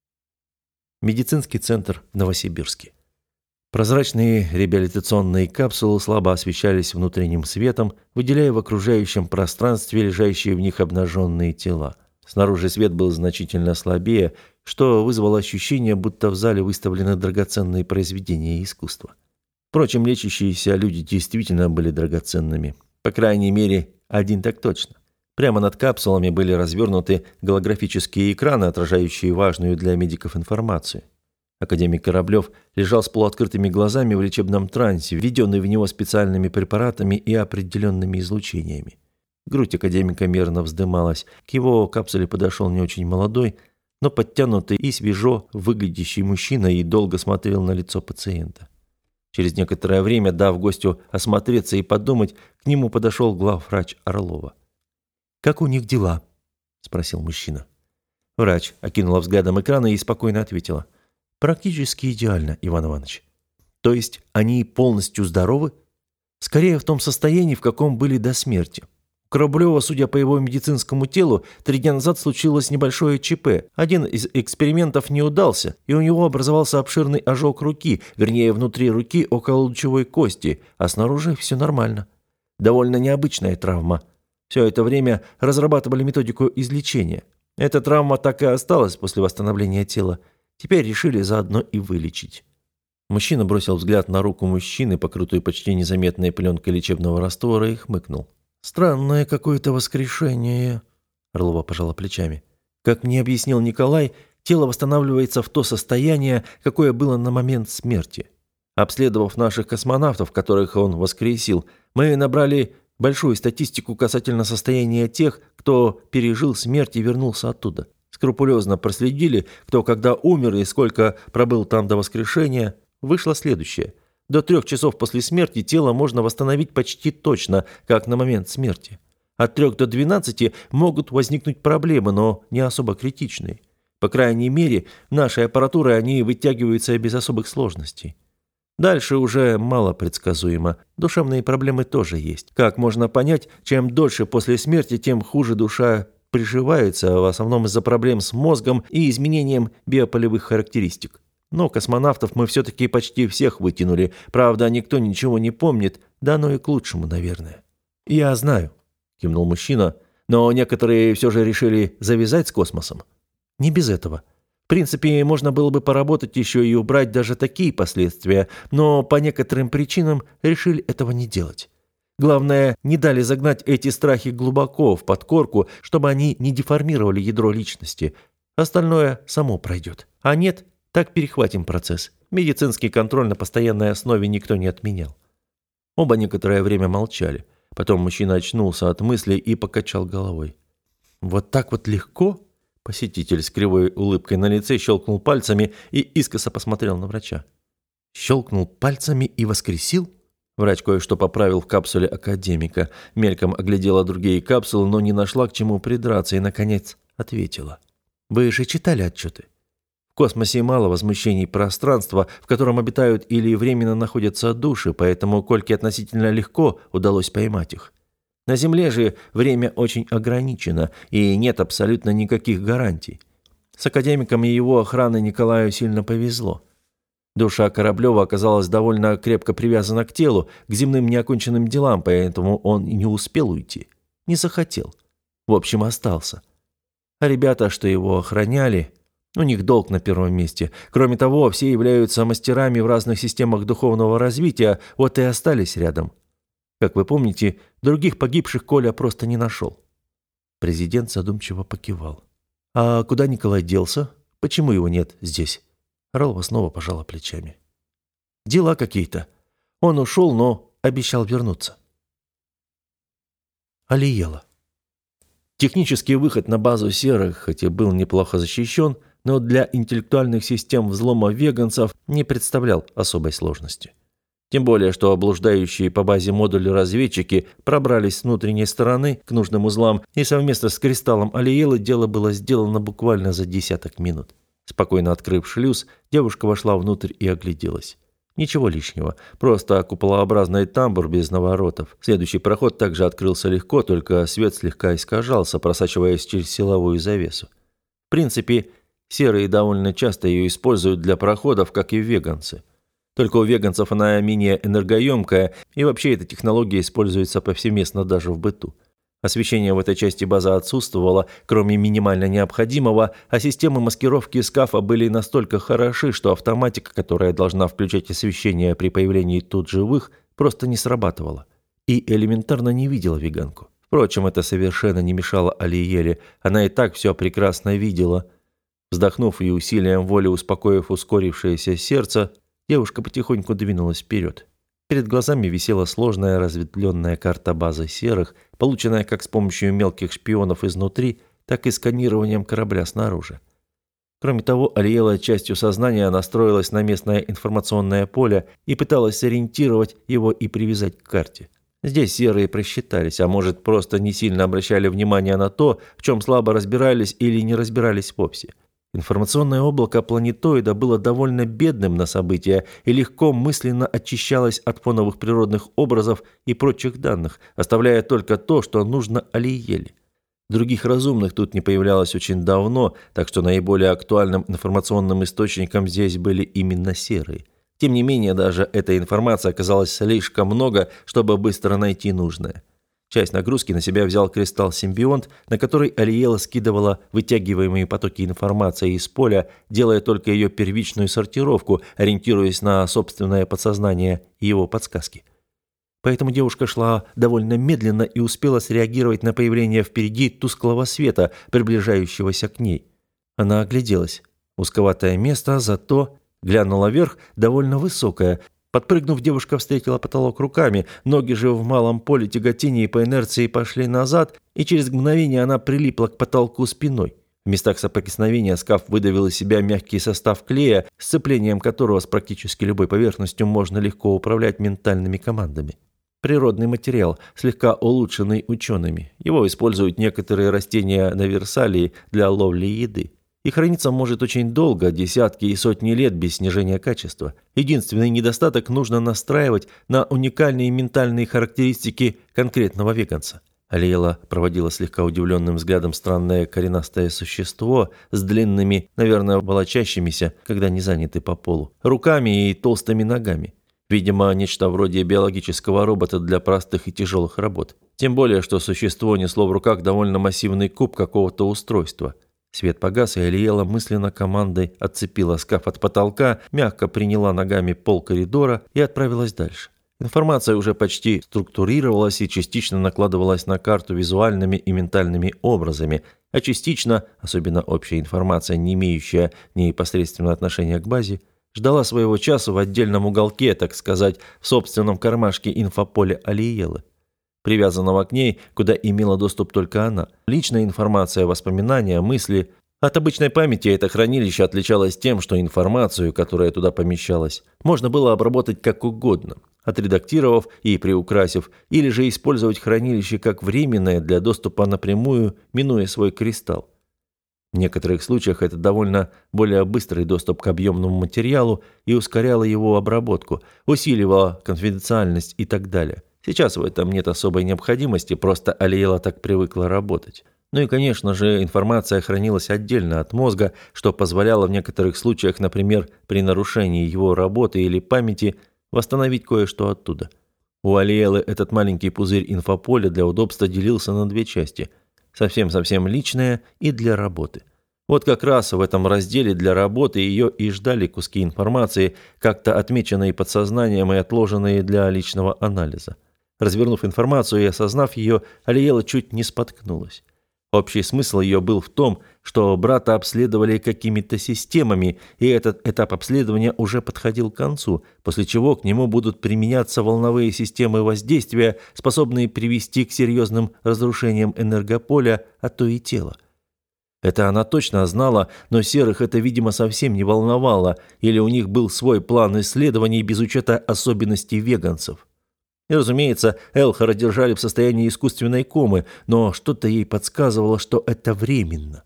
Медицинский центр в Новосибирске. Прозрачные реабилитационные капсулы слабо освещались внутренним светом, выделяя в окружающем пространстве лежащие в них обнаженные тела. Снаружи свет был значительно слабее, что вызвало ощущение, будто в зале выставлены драгоценные произведения искусства. Впрочем, лечащиеся люди действительно были драгоценными. По крайней мере, один так точно. Прямо над капсулами были развернуты голографические экраны, отражающие важную для медиков информацию. Академик Кораблёв лежал с полуоткрытыми глазами в лечебном трансе, введенный в него специальными препаратами и определенными излучениями. Грудь академика мерно вздымалась. К его капсуле подошел не очень молодой, но подтянутый и свежо выглядящий мужчина и долго смотрел на лицо пациента. Через некоторое время, дав гостю осмотреться и подумать, к нему подошел главврач Орлова. «Как у них дела?» – спросил мужчина. Врач окинула взглядом экрана и спокойно ответила. «Практически идеально, Иван Иванович». «То есть они полностью здоровы?» «Скорее в том состоянии, в каком были до смерти. У Кораблёва, судя по его медицинскому телу, 3 дня назад случилось небольшое ЧП. Один из экспериментов не удался, и у него образовался обширный ожог руки, вернее, внутри руки около лучевой кости, а снаружи все нормально. Довольно необычная травма. Все это время разрабатывали методику излечения. Эта травма так и осталась после восстановления тела. Теперь решили заодно и вылечить». Мужчина бросил взгляд на руку мужчины, покрытую почти незаметной пленкой лечебного раствора, и хмыкнул. «Странное какое-то воскрешение», — Орлова пожала плечами. «Как мне объяснил Николай, тело восстанавливается в то состояние, какое было на момент смерти. Обследовав наших космонавтов, которых он воскресил, мы набрали большую статистику касательно состояния тех, кто пережил смерть и вернулся оттуда. Скрупулезно проследили, кто когда умер и сколько пробыл там до воскрешения. Вышло следующее. До 3 часов после смерти тело можно восстановить почти точно, как на момент смерти. От 3 до 12 могут возникнуть проблемы, но не особо критичные. По крайней мере, нашей аппаратурой они вытягиваются без особых сложностей. Дальше уже мало предсказуемо. Душевные проблемы тоже есть. Как можно понять, чем дольше после смерти, тем хуже душа приживается, в основном из-за проблем с мозгом и изменением биополевых характеристик. Но космонавтов мы все-таки почти всех вытянули. Правда, никто ничего не помнит, да оно и к лучшему, наверное. «Я знаю», – кивнул мужчина, – «но некоторые все же решили завязать с космосом». «Не без этого. В принципе, можно было бы поработать еще и убрать даже такие последствия, но по некоторым причинам решили этого не делать. Главное, не дали загнать эти страхи глубоко в подкорку, чтобы они не деформировали ядро личности. Остальное само пройдет. А нет, так перехватим процесс. Медицинский контроль на постоянной основе никто не отменял». Оба некоторое время молчали. Потом мужчина очнулся от мыслей и покачал головой. «Вот так вот легко?» Посетитель с кривой улыбкой на лице щелкнул пальцами и искоса посмотрел на врача. «Щелкнул пальцами и воскресил?» Врач кое-что поправил в капсуле академика. Мельком оглядела другие капсулы, но не нашла к чему придраться и, наконец, ответила. «Вы же читали отчеты? В космосе мало возмущений пространства, в котором обитают или временно находятся души, поэтому Кольке относительно легко удалось поймать их. На Земле же время очень ограничено, и нет абсолютно никаких гарантий. С академиком и его охраной Николаю сильно повезло. Душа Кораблёва оказалась довольно крепко привязана к телу, к земным неоконченным делам, поэтому он и не успел уйти. Не захотел. В общем, остался. А ребята, что его охраняли, У них долг на первом месте. Кроме того, все являются мастерами в разных системах духовного развития, вот и остались рядом. Как вы помните, других погибших Коля просто не нашел». Президент задумчиво покивал. «А куда Николай делся? Почему его нет здесь?» Орлова снова пожала плечами. «Дела какие-то. Он ушел, но обещал вернуться». Алиела. Технический выход на базу серых, хоть и был неплохо защищен, но для интеллектуальных систем взлома веганцев не представлял особой сложности. Тем более, что блуждающие по базе модули разведчики пробрались с внутренней стороны к нужным узлам, и совместно с кристаллом Алиелы дело было сделано буквально за десяток минут. Спокойно открыв шлюз, девушка вошла внутрь и огляделась. Ничего лишнего, просто куполообразный тамбур без наворотов. Следующий проход также открылся легко, только свет слегка искажался, просачиваясь через силовую завесу. В принципе, серые довольно часто ее используют для проходов, как и веганцы. Только у веганцев она менее энергоемкая, и вообще эта технология используется повсеместно даже в быту. Освещение в этой части базы отсутствовало, кроме минимально необходимого, а системы маскировки скафа были настолько хороши, что автоматика, которая должна включать освещение при появлении тут живых, просто не срабатывала. И элементарно не видела веганку. Впрочем, это совершенно не мешало Алиеле, она и так все прекрасно видела. Вздохнув и усилием воли успокоив ускорившееся сердце, девушка потихоньку двинулась вперед. Перед глазами висела сложная разветвленная карта базы серых, полученная как с помощью мелких шпионов изнутри, так и сканированием корабля снаружи. Кроме того, Алиела частью сознания настроилась на местное информационное поле и пыталась сориентировать его и привязать к карте. Здесь серые просчитались, а может, просто не сильно обращали внимание на то, в чем слабо разбирались или не разбирались вовсе. Информационное облако планетоида было довольно бедным на события и легко мысленно очищалось от фоновых природных образов и прочих данных, оставляя только то, что нужно Алиеле. Других разумных тут не появлялось очень давно, так что наиболее актуальным информационным источником здесь были именно серые. Тем не менее, даже эта информация оказалась слишком много, чтобы быстро найти нужное. Часть нагрузки на себя взял кристалл-симбионт, на который Алиела скидывала вытягиваемые потоки информации из поля, делая только ее первичную сортировку, ориентируясь на собственное подсознание и его подсказки. Поэтому девушка шла довольно медленно и успела среагировать на появление впереди тусклого света, приближающегося к ней. Она огляделась. Узковатое место, зато глянула вверх, довольно высокое. Подпрыгнув, девушка встретила потолок руками, ноги же в малом поле тяготения по инерции пошли назад, и через мгновение она прилипла к потолку спиной. В местах соприкосновения скаф выдавил из себя мягкий состав клея, сцеплением которого с практически любой поверхностью можно легко управлять ментальными командами. Природный материал, слегка улучшенный учеными. Его используют некоторые растения на Версалии для ловли еды. И храниться может очень долго, десятки и сотни лет без снижения качества. Единственный недостаток – нужно настраивать на уникальные ментальные характеристики конкретного веганца. Алиела проводила слегка удивленным взглядом странное коренастое существо с длинными, наверное, волочащимися, когда не заняты по полу, руками и толстыми ногами. Видимо, нечто вроде биологического робота для простых и тяжелых работ. Тем более, что существо несло в руках довольно массивный куб какого-то устройства. Свет погас, и Алиела мысленно командой отцепила скаф от потолка, мягко приняла ногами пол коридора и отправилась дальше. Информация уже почти структурировалась и частично накладывалась на карту визуальными и ментальными образами, а частично, особенно общая информация, не имеющая непосредственного отношения к базе, ждала своего часа в отдельном уголке, так сказать, в собственном кармашке инфополя Алиелы, привязанного к ней, куда имела доступ только она. Личная информация, воспоминания, мысли. От обычной памяти это хранилище отличалось тем, что информацию, которая туда помещалась, можно было обработать как угодно, отредактировав и приукрасив, или же использовать хранилище как временное для доступа напрямую, минуя свой кристалл. В некоторых случаях это довольно более быстрый доступ к объемному материалу и ускоряло его обработку, усиливало конфиденциальность и так далее. Сейчас в этом нет особой необходимости, просто Алиела так привыкла работать. Ну и, конечно же, информация хранилась отдельно от мозга, что позволяло в некоторых случаях, например, при нарушении его работы или памяти, восстановить кое-что оттуда. У Алиелы этот маленький пузырь инфополя для удобства делился на две части – совсем-совсем личное и для работы. Вот как раз в этом разделе для работы ее и ждали куски информации, как-то отмеченные подсознанием и отложенные для личного анализа. Развернув информацию и осознав ее, Алиела чуть не споткнулась. Общий смысл ее был в том, что брата обследовали какими-то системами, и этот этап обследования уже подходил к концу, после чего к нему будут применяться волновые системы воздействия, способные привести к серьезным разрушениям энергополя, а то и тела. Это она точно знала, но серых это, видимо, совсем не волновало, или у них был свой план исследований без учета особенностей веганцев. И, разумеется, Элхара держали в состоянии искусственной комы, но что-то ей подсказывало, что это временно.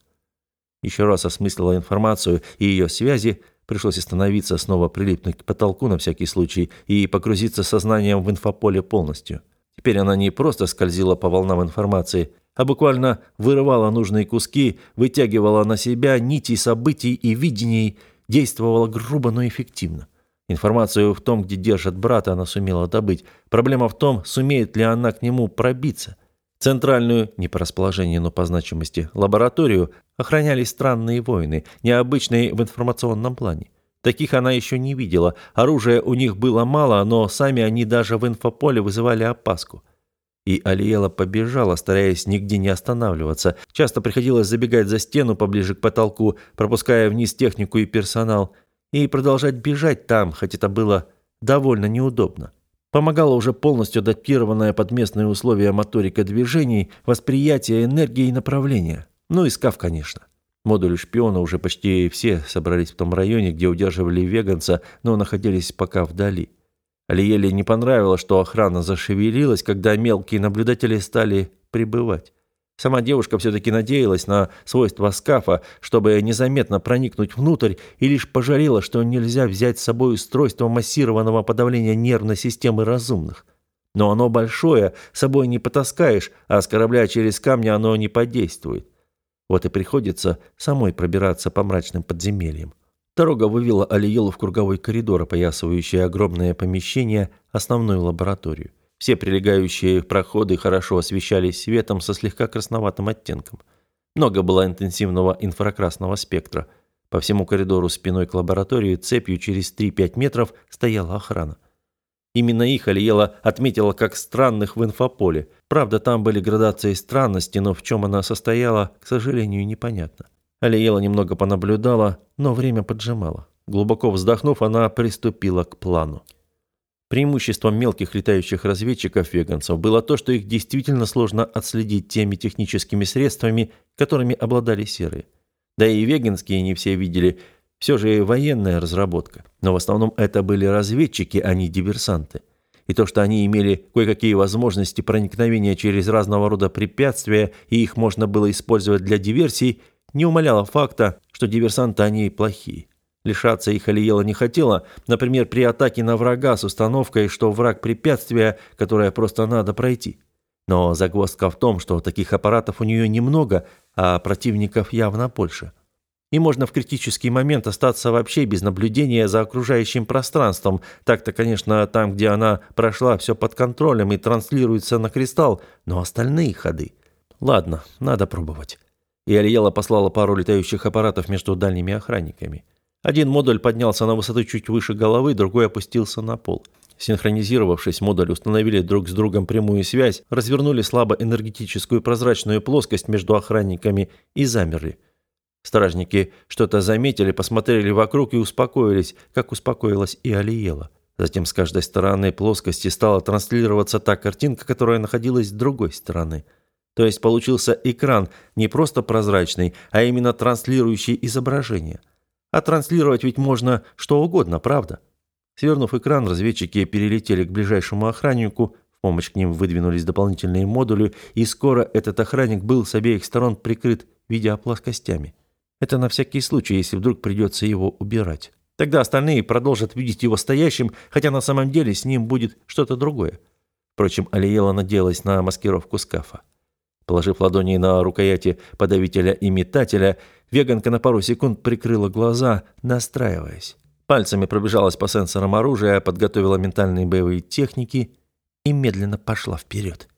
Еще раз осмыслила информацию и ее связи, пришлось остановиться, снова прилипнуть к потолку на всякий случай и погрузиться сознанием в инфополе полностью. Теперь она не просто скользила по волнам информации, а буквально вырывала нужные куски, вытягивала на себя нити событий и видений, действовала грубо, но эффективно. Информацию в том, где держат брата, она сумела добыть. Проблема в том, сумеет ли она к нему пробиться. Центральную, не по расположению, но по значимости, лабораторию охраняли странные воины, необычные в информационном плане. Таких она еще не видела. Оружия у них было мало, но сами они даже в инфополе вызывали опаску. И Алиела побежала, стараясь нигде не останавливаться. Часто приходилось забегать за стену поближе к потолку, пропуская вниз технику и персонал, и продолжать бежать там, хоть это было довольно неудобно. Помогала уже полностью адаптированная под местные условия моторика движений, восприятие энергии и направления. Ну и скаф, конечно. Модули шпиона уже почти все собрались в том районе, где удерживали веганца, но находились пока вдали. Алиеле не понравилось, что охрана зашевелилась, когда мелкие наблюдатели стали прибывать. Сама девушка все-таки надеялась на свойства скафа, чтобы незаметно проникнуть внутрь, и лишь пожалела, что нельзя взять с собой устройство массированного подавления нервной системы разумных. Но оно большое, с собой не потаскаешь, а с корабля через камни оно не подействует. Вот и приходится самой пробираться по мрачным подземельям. Дорога вывела Алиелу в круговой коридор, опоясывающий огромное помещение, основную лабораторию. Все прилегающие проходы хорошо освещались светом со слегка красноватым оттенком. Много было интенсивного инфракрасного спектра. По всему коридору спиной к лаборатории цепью через 3-5 метров стояла охрана. Именно их Алиела отметила как странных в инфополе. Правда, там были градации странности, но в чем она состояла, к сожалению, непонятно. Алиела немного понаблюдала, но время поджимало. Глубоко вздохнув, она приступила к плану. Преимуществом мелких летающих разведчиков-веганцев было то, что их действительно сложно отследить теми техническими средствами, которыми обладали серые. Да и веганские не все видели, все же военная разработка. Но в основном это были разведчики, а не диверсанты. И то, что они имели кое-какие возможности проникновения через разного рода препятствия, и их можно было использовать для диверсий, не умаляло факта, что диверсанты они плохие. Лишаться их Алиела не хотела, например, при атаке на врага с установкой, что враг препятствие, которое просто надо пройти. Но загвоздка в том, что таких аппаратов у нее немного, а противников явно больше. И можно в критический момент остаться вообще без наблюдения за окружающим пространством. Так-то, конечно, там, где она прошла, все под контролем и транслируется на кристалл, но остальные ходы... Ладно, надо пробовать. И Алиела послала пару летающих аппаратов между дальними охранниками. Один модуль поднялся на высоту чуть выше головы, другой опустился на пол. Синхронизировавшись, модули установили друг с другом прямую связь, развернули слабо энергетическую прозрачную плоскость между охранниками и замерли. Стражники что-то заметили, посмотрели вокруг и успокоились, как успокоилась и Алиела. Затем с каждой стороны плоскости стала транслироваться та картинка, которая находилась с другой стороны. То есть получился экран не просто прозрачный, а именно транслирующий изображение. А транслировать ведь можно что угодно, правда? Свернув экран, разведчики перелетели к ближайшему охраннику, в помощь к ним выдвинулись дополнительные модули, и скоро этот охранник был с обеих сторон прикрыт видеоплоскостями. Это на всякий случай, если вдруг придется его убирать. Тогда остальные продолжат видеть его стоящим, хотя на самом деле с ним будет что-то другое. Впрочем, Алиела надеялась на маскировку скафа. Положив ладони на рукояти подавителя и метателя, веганка на пару секунд прикрыла глаза, настраиваясь. Пальцами пробежалась по сенсорам оружия, подготовила ментальные боевые техники и медленно пошла вперед.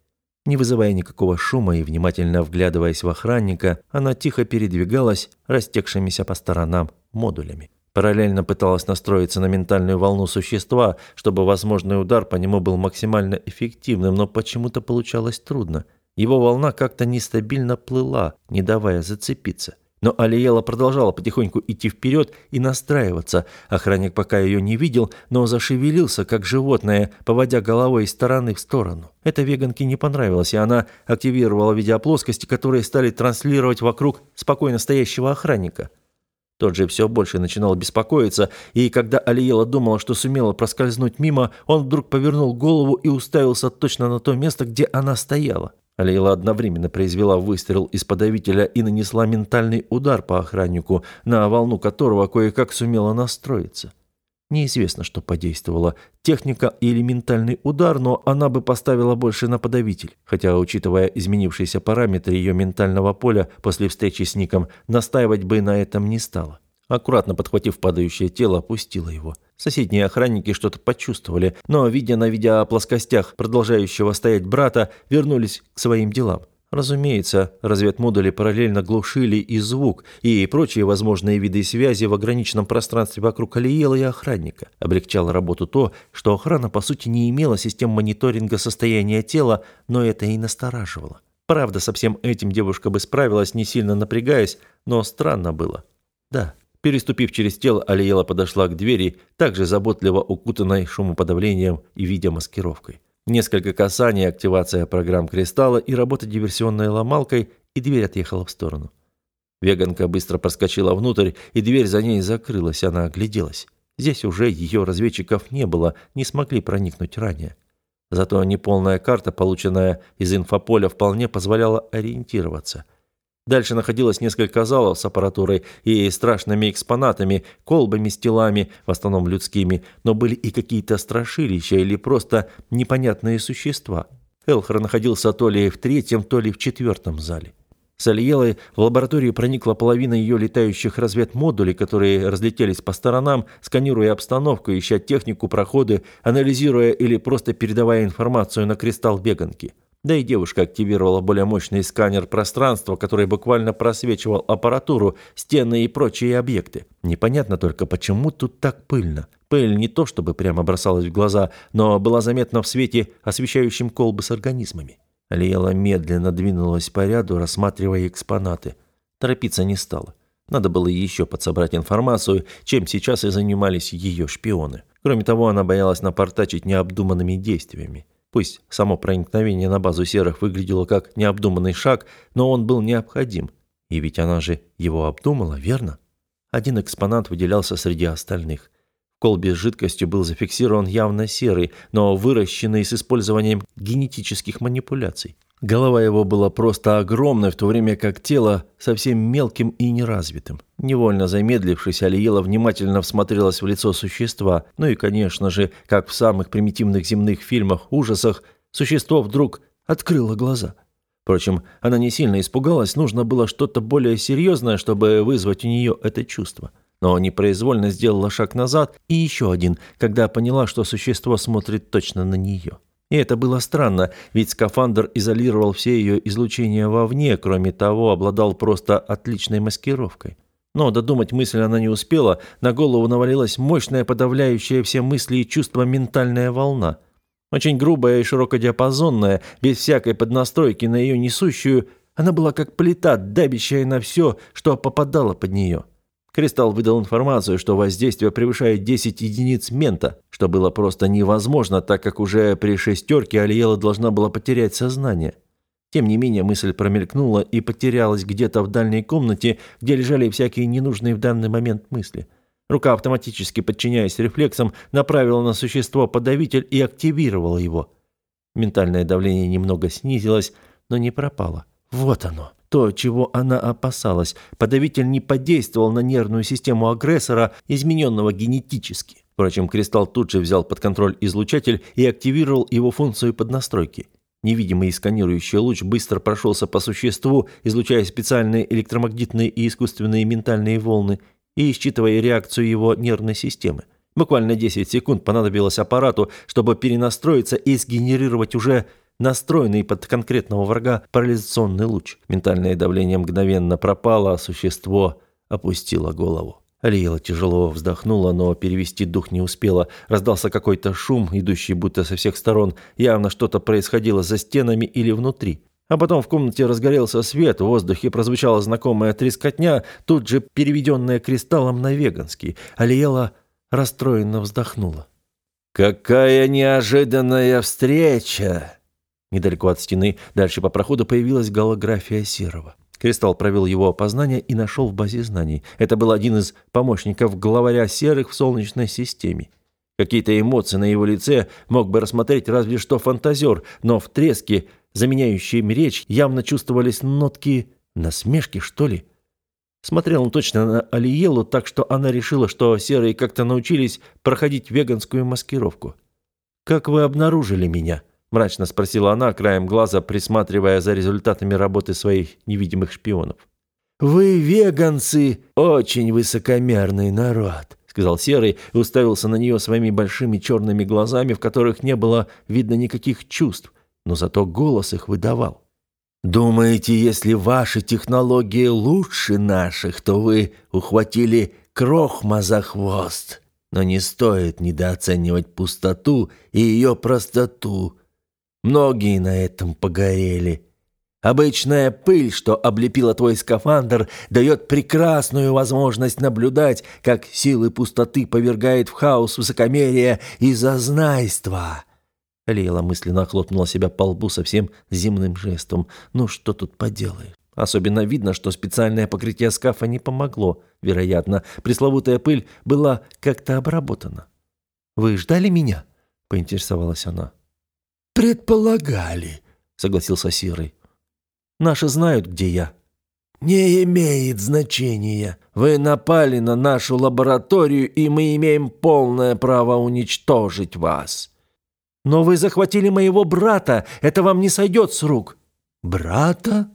Не вызывая никакого шума и внимательно вглядываясь в охранника, она тихо передвигалась растекшимися по сторонам модулями. Параллельно пыталась настроиться на ментальную волну существа, чтобы возможный удар по нему был максимально эффективным, но почему-то получалось трудно. Его волна как-то нестабильно плыла, не давая зацепиться. Но Алиела продолжала потихоньку идти вперед и настраиваться. Охранник пока ее не видел, но зашевелился, как животное, поводя головой из стороны в сторону. Это веганке не понравилось, и она активировала видеоплоскости, которые стали транслировать вокруг спокойно стоящего охранника. Тот же все больше начинал беспокоиться, и когда Алиела думала, что сумела проскользнуть мимо, он вдруг повернул голову и уставился точно на то место, где она стояла. Алиела одновременно произвела выстрел из подавителя и нанесла ментальный удар по охраннику, на волну которого кое-как сумела настроиться. Неизвестно, что подействовало, техника или ментальный удар, но она бы поставила больше на подавитель, хотя, учитывая изменившиеся параметры ее ментального поля после встречи с Ником, настаивать бы на этом не стала. Аккуратно подхватив падающее тело, опустила его. Соседние охранники что-то почувствовали, но, видя на видеоплоскостях продолжающего стоять брата, вернулись к своим делам. Разумеется, разведмодули параллельно глушили и звук, и прочие возможные виды связи в ограниченном пространстве вокруг Алиелы и охранника. Облегчало работу то, что охрана по сути не имела систем мониторинга состояния тела, но это и настораживало. Правда, со всем этим девушка бы справилась, не сильно напрягаясь, но странно было. Да. Переступив через тело, Алиела подошла к двери, также заботливо укутанной шумоподавлением и видеомаскировкой. Несколько касаний, активация программ кристалла и работа диверсионной ломалкой, и дверь отъехала в сторону. Веганка быстро проскочила внутрь, и дверь за ней закрылась, она огляделась. Здесь уже ее разведчиков не было, не смогли проникнуть ранее. Зато неполная карта, полученная из инфополя, вполне позволяла ориентироваться. Дальше находилось несколько залов с аппаратурой и страшными экспонатами, колбами с телами, в основном людскими, но были и какие-то страшилища или просто непонятные существа. Элхар находился то ли в третьем, то ли в четвертом зале. С Алиелой в лабораторию проникла половина ее летающих разведмодулей, которые разлетелись по сторонам, сканируя обстановку, ища технику, проходы, анализируя или просто передавая информацию на кристалл веганки. Да и девушка активировала более мощный сканер пространства, который буквально просвечивал аппаратуру, стены и прочие объекты. Непонятно только, почему тут так пыльно. Пыль не то чтобы прямо бросалась в глаза, но была заметна в свете, освещающем колбы с организмами. Алиела медленно двинулась по ряду, рассматривая экспонаты. Торопиться не стала. Надо было еще подсобрать информацию, чем сейчас и занимались ее шпионы. Кроме того, она боялась напортачить необдуманными действиями. Пусть само проникновение на базу серых выглядело как необдуманный шаг, но он был необходим. И ведь она же его обдумала, верно? Один экспонат выделялся среди остальных. В колбе с жидкостью был зафиксирован явно серый, но выращенный с использованием генетических манипуляций. Голова его была просто огромной, в то время как тело совсем мелким и неразвитым. Невольно замедлившись, Алиела внимательно всмотрелась в лицо существа. Ну и, конечно же, как в самых примитивных земных фильмах, ужасах, существо вдруг открыло глаза. Впрочем, она не сильно испугалась, нужно было что-то более серьезное, чтобы вызвать у нее это чувство. Но непроизвольно сделала шаг назад и еще один, когда поняла, что существо смотрит точно на нее. И это было странно, ведь скафандр изолировал все ее излучения вовне, кроме того, обладал просто отличной маскировкой. Но додумать мысль она не успела, на голову навалилась мощная, подавляющая все мысли и чувства ментальная волна. Очень грубая и широкодиапазонная, без всякой поднастройки на ее несущую, она была как плита, давящая на все, что попадало под нее. Кристалл выдал информацию, что воздействие превышает 10 единиц мента, что было просто невозможно, так как уже при шестерке Алиела должна была потерять сознание. Тем не менее, мысль промелькнула и потерялась где-то в дальней комнате, где лежали всякие ненужные в данный момент мысли. Рука, автоматически подчиняясь рефлексам, направила на существо подавитель и активировала его. Ментальное давление немного снизилось, но не пропало. Вот оно. То, чего она опасалась. Подавитель не подействовал на нервную систему агрессора, измененного генетически. Впрочем, кристалл тут же взял под контроль излучатель и активировал его функцию поднастройки. Невидимый сканирующий луч быстро прошелся по существу, излучая специальные электромагнитные и искусственные ментальные волны и считывая реакцию его нервной системы. Буквально 10 секунд понадобилось аппарату, чтобы перенастроиться и сгенерировать уже настроенный под конкретного врага парализационный луч. Ментальное давление мгновенно пропало, а существо опустило голову. Алиела тяжело вздохнула, но перевести дух не успела. Раздался какой-то шум, идущий будто со всех сторон. Явно что-то происходило за стенами или внутри. А потом в комнате разгорелся свет, в воздухе прозвучала знакомая трескотня, тут же переведенная кристаллом на веганский. Алиела расстроенно вздохнула. «Какая неожиданная встреча!» Недалеко от стены, дальше по проходу, появилась голография Серого. Кристалл провел его опознание и нашел в базе знаний. Это был один из помощников главаря Серых в Солнечной системе. Какие-то эмоции на его лице мог бы рассмотреть разве что фантазер, но в треске, заменяющем речь, явно чувствовались нотки насмешки, что ли. Смотрел он точно на Алиелу, так что она решила, что Серые как-то научились проходить веганскую маскировку. «Как вы обнаружили меня?» – мрачно спросила она, краем глаза присматривая за результатами работы своих невидимых шпионов. «Вы, веганцы, очень высокомерный народ», – сказал Серый и уставился на нее своими большими черными глазами, в которых не было видно никаких чувств, но зато голос их выдавал. «Думаете, если ваши технологии лучше наших, то вы ухватили крохма за хвост? Но не стоит недооценивать пустоту и ее простоту. Многие на этом погорели. Обычная пыль, что облепила твой скафандр, дает прекрасную возможность наблюдать, как силы пустоты повергает в хаос высокомерие и зазнайство». Алиела мысленно хлопнула себя по лбу совсем земным жестом. Ну что тут поделаешь? Особенно видно, что специальное покрытие скафа не помогло. Вероятно, пресловутая пыль была как-то обработана. «Вы ждали меня?» – поинтересовалась она. «Предполагали», — согласился Серый. «Наши знают, где я». «Не имеет значения. Вы напали на нашу лабораторию, и мы имеем полное право уничтожить вас». «Но вы захватили моего брата. Это вам не сойдет с рук». «Брата?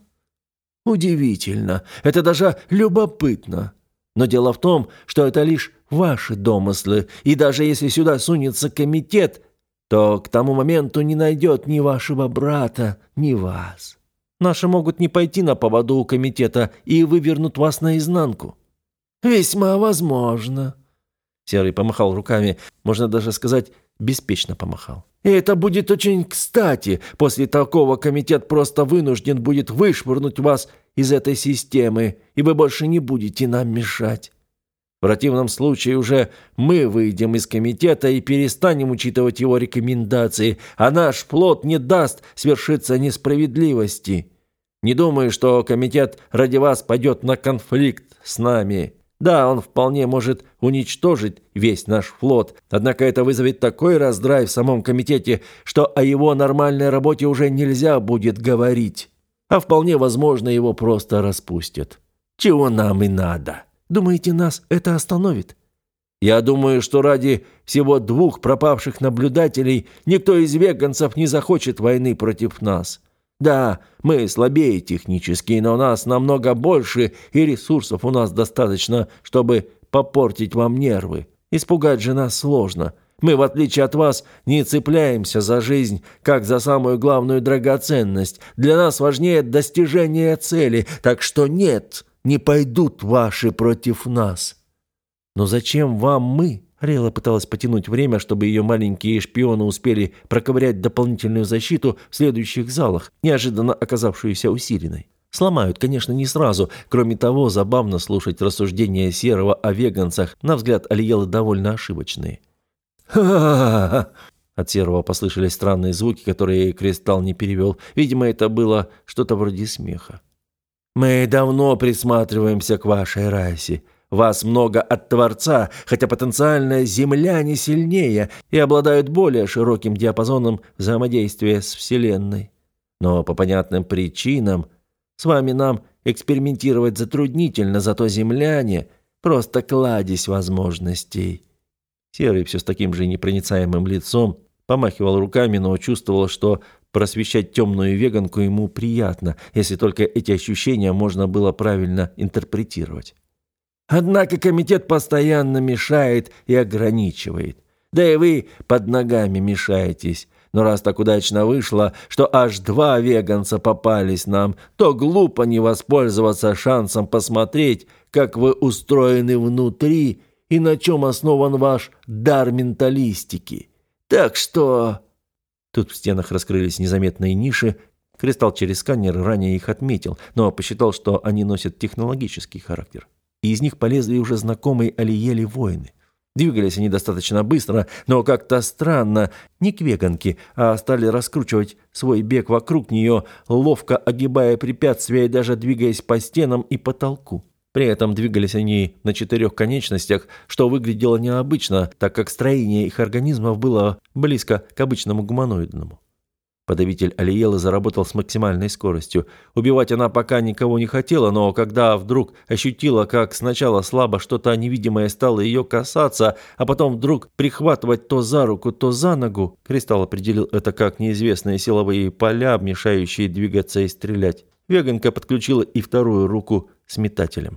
Удивительно. Это даже любопытно. Но дело в том, что это лишь ваши домыслы, и даже если сюда сунется комитет, то к тому моменту не найдет ни вашего брата, ни вас. Наши могут не пойти на поводу у комитета и вывернут вас наизнанку». «Весьма возможно». Серый помахал руками, можно даже сказать, беспечно помахал. «И это будет очень кстати. После такого комитет просто вынужден будет вышвырнуть вас из этой системы, и вы больше не будете нам мешать. В противном случае уже мы выйдем из комитета и перестанем учитывать его рекомендации, а наш флот не даст свершиться несправедливости. Не думаю, что комитет ради вас пойдет на конфликт с нами. Да, он вполне может уничтожить весь наш флот, однако это вызовет такой раздрай в самом комитете, что о его нормальной работе уже нельзя будет говорить. А вполне возможно, его просто распустят. Чего нам и надо. Думаете, нас это остановит? Я думаю, что ради всего 2 пропавших наблюдателей никто из веганцев не захочет войны против нас. Да, мы слабее технически, но нас намного больше, и ресурсов у нас достаточно, чтобы попортить вам нервы. Испугать же нас сложно. Мы, в отличие от вас, не цепляемся за жизнь, как за самую главную драгоценность. Для нас важнее достижение цели, так что нет, не пойдут ваши против нас». «Но зачем вам мы?» Алиела пыталась потянуть время, чтобы ее маленькие шпионы успели проковырять дополнительную защиту в следующих залах, неожиданно оказавшуюся усиленной. Сломают, конечно, не сразу. Кроме того, забавно слушать рассуждения Серого о веганцах, на взгляд Алиелы довольно ошибочные. «Ха-ха-ха!» От Серого послышались странные звуки, которые Кристалл не перевел. Видимо, это было что-то вроде смеха. «Мы давно присматриваемся к вашей расе. Вас много от Творца, хотя потенциально земляне сильнее и обладают более широким диапазоном взаимодействия с Вселенной. Но по понятным причинам с вами нам экспериментировать затруднительно, зато земляне – просто кладезь возможностей». Серый все с таким же непроницаемым лицом помахивал руками, но чувствовал, что просвещать темную веганку ему приятно, если только эти ощущения можно было правильно интерпретировать. «Однако комитет постоянно мешает и ограничивает. Да и вы под ногами мешаетесь. Но раз так удачно вышло, что аж 2 веганца попались нам, то глупо не воспользоваться шансом посмотреть, как вы устроены внутри и на чем основан ваш дар менталистики. Так что...» Тут в стенах раскрылись незаметные ниши. Кристалл через сканер ранее их отметил, но посчитал, что они носят технологический характер. И из них полезли уже знакомые Алиеле воины. Двигались они достаточно быстро, но как-то странно, не к веганке, а стали раскручивать свой бег вокруг нее, ловко огибая препятствия и даже двигаясь по стенам и потолку. При этом двигались они на 4 конечностях, что выглядело необычно, так как строение их организмов было близко к обычному гуманоидному. Подавитель Алиелы заработал с максимальной скоростью. Убивать она пока никого не хотела, но когда вдруг ощутила, как сначала слабо что-то невидимое стало ее касаться, а потом вдруг прихватывать то за руку, то за ногу, Кристалл определил это как неизвестные силовые поля, мешающие двигаться и стрелять. Веганка подключила и вторую руку с метателем.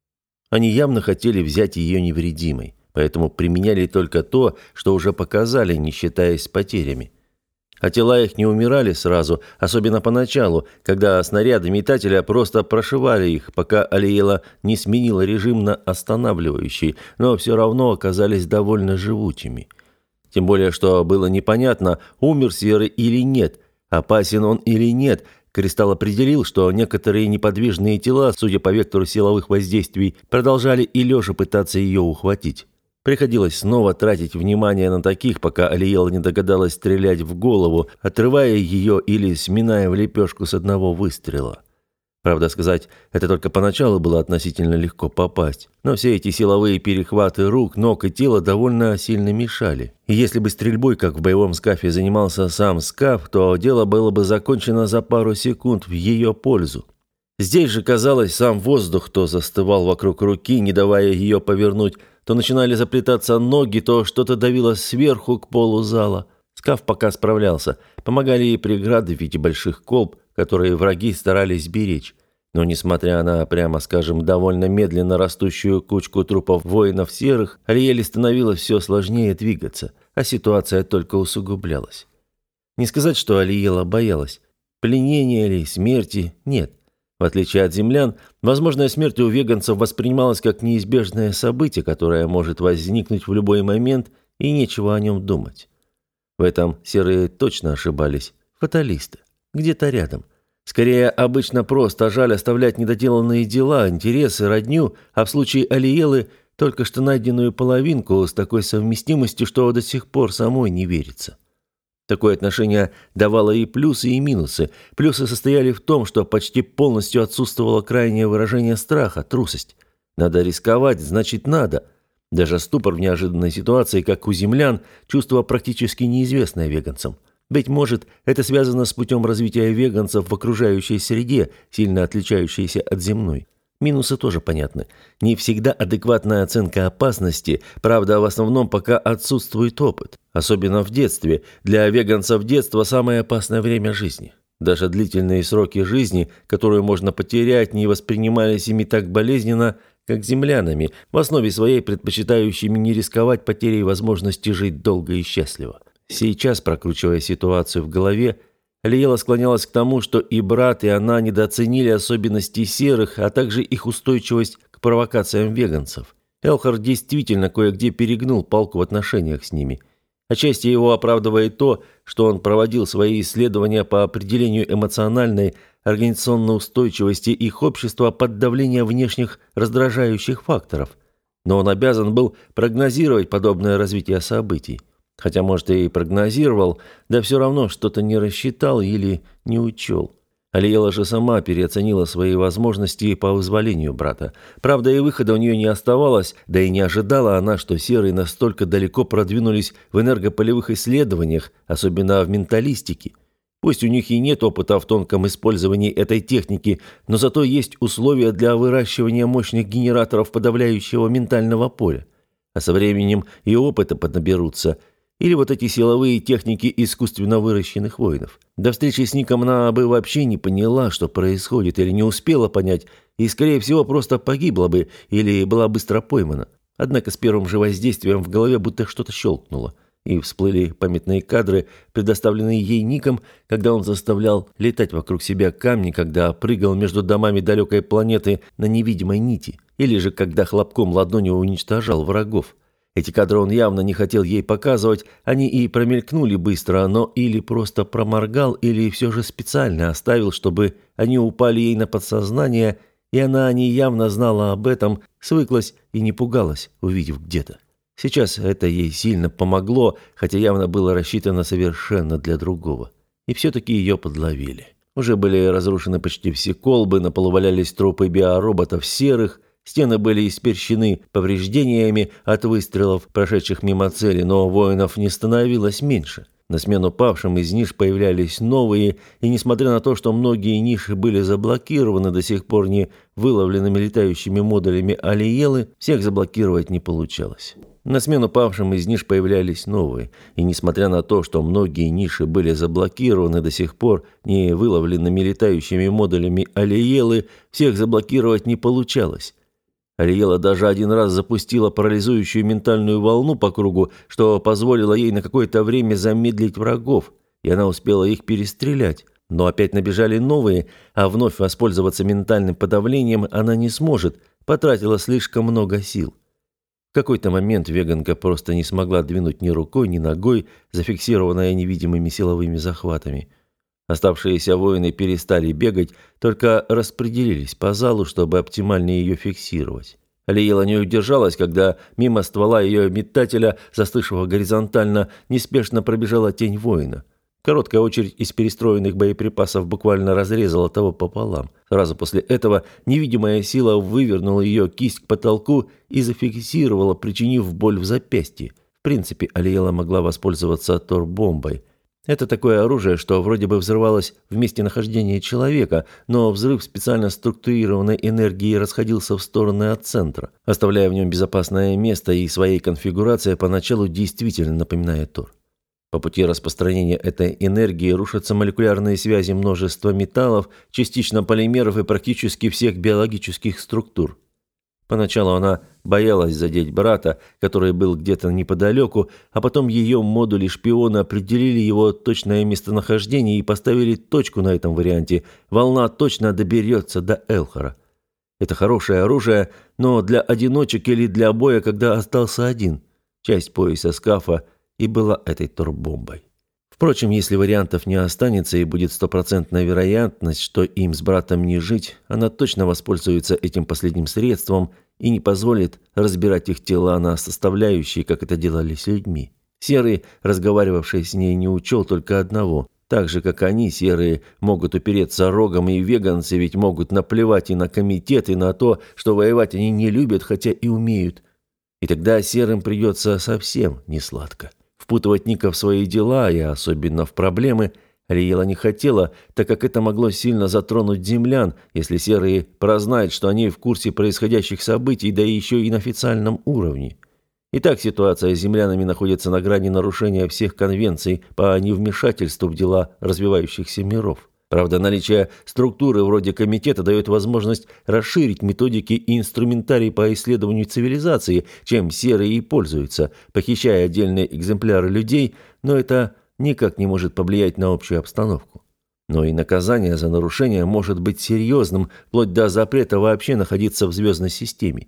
Они явно хотели взять ее невредимой, поэтому применяли только то, что уже показали, не считаясь с потерями. А тела их не умирали сразу, особенно поначалу, когда снаряды метателя просто прошивали их, пока Алиела не сменила режим на останавливающий, но все равно оказались довольно живучими. Тем более, что было непонятно, умер Серый или нет, опасен он или нет. Кристалл определил, что некоторые неподвижные тела, судя по вектору силовых воздействий, продолжали и лежа пытаться ее ухватить. Приходилось снова тратить внимание на таких, пока Алиела не догадалась стрелять в голову, отрывая ее или сминая в лепешку с одного выстрела. Правда сказать, это только поначалу было относительно легко попасть, но все эти силовые перехваты рук, ног и тела довольно сильно мешали. И если бы стрельбой, как в боевом скафе, занимался сам скаф, то дело было бы закончено за пару секунд в ее пользу. Здесь же, казалось, сам воздух то застывал вокруг руки, не давая ее повернуть, то начинали заплетаться ноги, то что-то давило сверху к полу зала. Скаф пока справлялся. Помогали ей преграды в виде больших колб, которые враги старались беречь. Но несмотря на, прямо скажем, довольно медленно растущую кучку трупов воинов серых, Алиеле становилось все сложнее двигаться, а ситуация только усугублялась. Не сказать, что Алиела боялась. Пленения или смерти – нет. В отличие от землян, возможная смерть у веганцев воспринималась как неизбежное событие, которое может возникнуть в любой момент, и нечего о нем думать. В этом серые точно ошибались. Фаталисты. Где-то рядом. Скорее, обычно просто жаль оставлять недоделанные дела, интересы, родню, а в случае Алиелы только что найденную половинку с такой совместимостью, что до сих пор самой не верится. Такое отношение давало и плюсы, и минусы. Плюсы состояли в том, что почти полностью отсутствовало крайнее выражение страха, трусость. Надо рисковать, значит надо. Даже ступор в неожиданной ситуации, как у землян, чувство практически неизвестное веганцам. Быть может, это связано с путем развития веганцев в окружающей среде, сильно отличающейся от земной. Минусы тоже понятны. Не всегда адекватная оценка опасности, правда, в основном пока отсутствует опыт. Особенно в детстве. Для веганцев детство – самое опасное время жизни. Даже длительные сроки жизни, которые можно потерять, не воспринимались ими так болезненно, как землянами, в основе своей предпочитающими не рисковать потерей возможности жить долго и счастливо. Сейчас, прокручивая ситуацию в голове, Алиела склонялась к тому, что и брат, и она недооценили особенности серых, а также их устойчивость к провокациям веганцев. Элхар действительно кое-где перегнул палку в отношениях с ними. Отчасти его оправдывает то, что он проводил свои исследования по определению эмоциональной, организационной устойчивости их общества под давлением внешних раздражающих факторов. Но он обязан был прогнозировать подобное развитие событий. Хотя, может, и прогнозировал, да все равно что-то не рассчитал или не учел. Алиела же сама переоценила свои возможности по вызволению брата. Правда, и выхода у нее не оставалось, да и не ожидала она, что серые настолько далеко продвинулись в энергополевых исследованиях, особенно в менталистике. Пусть у них и нет опыта в тонком использовании этой техники, но зато есть условия для выращивания мощных генераторов подавляющего ментального поля. А со временем и опыта поднаберутся. Или вот эти силовые техники искусственно выращенных воинов. До встречи с Ником она бы вообще не поняла, что происходит, или не успела понять, и, скорее всего, просто погибла бы, или была быстро поймана. Однако с первым же воздействием в голове будто что-то щелкнуло. и всплыли памятные кадры, предоставленные ей Ником, когда он заставлял летать вокруг себя камни, когда прыгал между домами далекой планеты на невидимой нити, или же когда хлопком ладони уничтожал врагов. Эти кадры он явно не хотел ей показывать, они и промелькнули быстро, но или просто проморгал, или все же специально оставил, чтобы они упали ей на подсознание, и она неявно знала об этом, свыклась и не пугалась, увидев где-то. Сейчас это ей сильно помогло, хотя явно было рассчитано совершенно для другого. И все-таки ее подловили. Уже были разрушены почти все колбы, на полу валялись трупы биороботов серых, стены были исперчены повреждениями от выстрелов, прошедших мимо цели, но воинов не становилось меньше. На смену павшим из ниш появлялись новые, и несмотря на то, что многие ниши были заблокированы до сих пор не выловленными летающими модулями Алиелы, всех заблокировать не получалось. На смену павшим из ниш появлялись новые, и несмотря на то, что многие ниши были заблокированы до сих пор не выловленными летающими модулями Алиелы, всех заблокировать не получалось. Алиела даже один раз запустила парализующую ментальную волну по кругу, что позволило ей на какое-то время замедлить врагов, и она успела их перестрелять. Но опять набежали новые, а вновь воспользоваться ментальным подавлением она не сможет, потратила слишком много сил. В какой-то момент веганка просто не смогла двинуть ни рукой, ни ногой, зафиксированная невидимыми силовыми захватами. Оставшиеся воины перестали бегать, только распределились по залу, чтобы оптимально ее фиксировать. Алиела не удержалась, когда мимо ствола ее метателя, застывшего горизонтально, неспешно пробежала тень воина. Короткая очередь из перестроенных боеприпасов буквально разрезала того пополам. Сразу после этого невидимая сила вывернула ее кисть к потолку и зафиксировала, причинив боль в запястье. В принципе, Алиела могла воспользоваться торбомбой. Это такое оружие, что вроде бы взрывалось в месте нахождения человека, но взрыв специально структурированной энергии расходился в стороны от центра, оставляя в нем безопасное место, и своей конфигурацией поначалу действительно напоминает Тор. По пути распространения этой энергии рушатся молекулярные связи множества металлов, частично полимеров и практически всех биологических структур. Поначалу она боялась задеть брата, который был где-то неподалеку, а потом ее модули шпиона определили его точное местонахождение и поставили точку на этом варианте. Волна точно доберется до Элхара. Это хорошее оружие, но для одиночек или для боя, когда остался один. Часть пояса скафа и была этой торбомбой. Впрочем, если вариантов не останется и будет стопроцентная вероятность, что им с братом не жить, она точно воспользуется этим последним средством и не позволит разбирать их тела на составляющие, как это делали с людьми. Серый, разговаривавший с ней, не учел только одного. Так же, как они, серые, могут упереться рогом, и веганцы ведь могут наплевать и на комитет, и на то, что воевать они не любят, хотя и умеют. И тогда серым придется совсем несладко. Впутывать Ника в свои дела, и особенно в проблемы, Алиела не хотела, так как это могло сильно затронуть землян, если серые прознают, что они в курсе происходящих событий, да еще и на официальном уровне. Итак, ситуация с землянами находится на грани нарушения всех конвенций по невмешательству в дела развивающихся миров. Правда, наличие структуры вроде комитета дает возможность расширить методики и инструментарий по исследованию цивилизации, чем серые и пользуются, похищая отдельные экземпляры людей, но это никак не может повлиять на общую обстановку. Но и наказание за нарушение может быть серьезным, вплоть до запрета вообще находиться в звездной системе.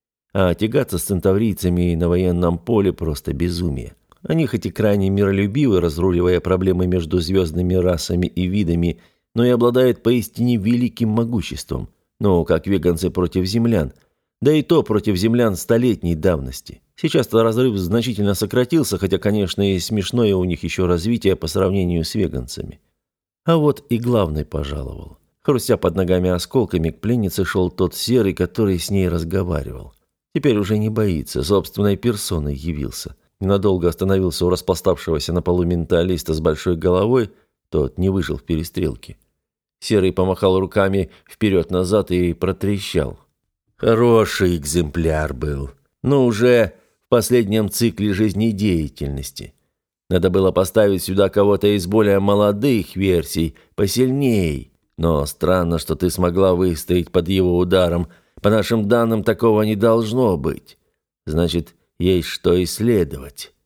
А тягаться с центаврийцами на военном поле просто безумие. Они хоть и крайне миролюбивы, разруливая проблемы между звездными расами и видами, но и обладают поистине великим могуществом. Ну, как веганцы против землян. Да и то против землян столетней давности. Сейчас-то разрыв значительно сократился, хотя, конечно, и смешное у них еще развитие по сравнению с веганцами. А вот и главный пожаловал. Хрустя под ногами осколками, к пленнице шел тот серый, который с ней разговаривал. Теперь уже не боится, собственной персоной явился. Ненадолго остановился у распластавшегося на полу менталиста с большой головой, тот не выжил в перестрелке. Серый помахал руками вперед-назад и протрещал. Хороший экземпляр был, но уже в последнем цикле жизнедеятельности. Надо было поставить сюда кого-то из более молодых версий, посильней. Но странно, что ты смогла выстоять под его ударом. По нашим данным, такого не должно быть. Значит, есть что исследовать.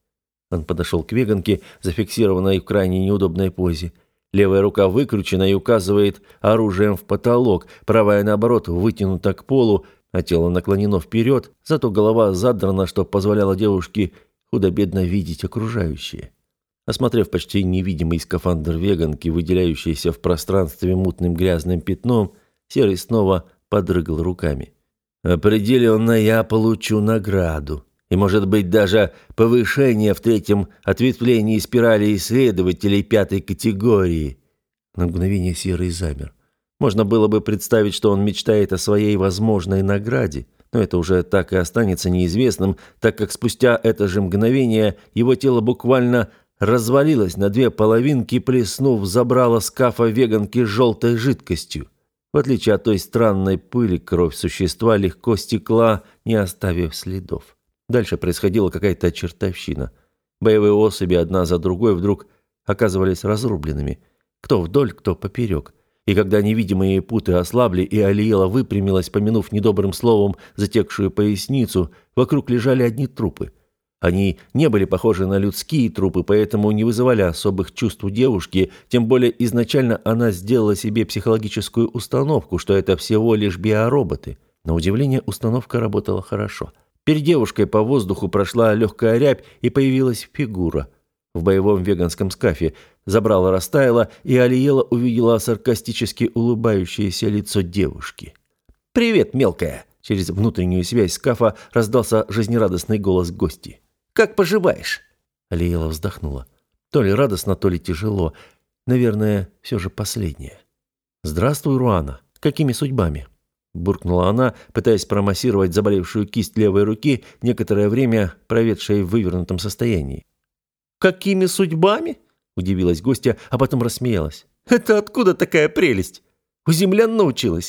Он подошел к веганке, зафиксированной в крайне неудобной позе. Левая рука выкручена и указывает оружием в потолок, правая, наоборот, вытянута к полу, а тело наклонено вперед, зато голова задрана, что позволяло девушке худо-бедно видеть окружающее. Осмотрев почти невидимый скафандр веганки, выделяющийся в пространстве мутным грязным пятном, Серый снова подрыгал руками. «Определенно я получу награду. И, может быть, даже повышение в 3-м ответвлении спирали исследователей 5-й категории». На мгновение Серый замер. Можно было бы представить, что он мечтает о своей возможной награде, но это уже так и останется неизвестным, так как спустя это же мгновение его тело буквально развалилось на 2 половинки, плеснув в забрало скафа веганки желтой жидкостью. В отличие от той странной пыли, кровь существа легко стекла, не оставив следов. Дальше происходила какая-то чертовщина. Боевые особи одна за другой вдруг оказывались разрубленными. Кто вдоль, кто поперек. И когда невидимые путы ослабли, и Алиела выпрямилась, помянув недобрым словом затекшую поясницу, вокруг лежали одни трупы. Они не были похожи на людские трупы, поэтому не вызывали особых чувств у девушки, тем более изначально она сделала себе психологическую установку, что это всего лишь биороботы. На удивление, установка работала хорошо. Перед девушкой по воздуху прошла легкая рябь, и появилась фигура. В боевом веганском скафе забрало растаяло, и Алиела увидела саркастически улыбающееся лицо девушки. «Привет, мелкая!» Через внутреннюю связь скафа раздался жизнерадостный голос гости. «Как поживаешь?» Алиела вздохнула. То ли радостно, то ли тяжело. Наверное, все же последнее. «Здравствуй, Руана. Какими судьбами?» Буркнула она, пытаясь промассировать заболевшую кисть левой руки, некоторое время проведшей в вывернутом состоянии. «Какими судьбами?» – удивилась гостья, а потом рассмеялась. «Это откуда такая прелесть? У землян научилась?»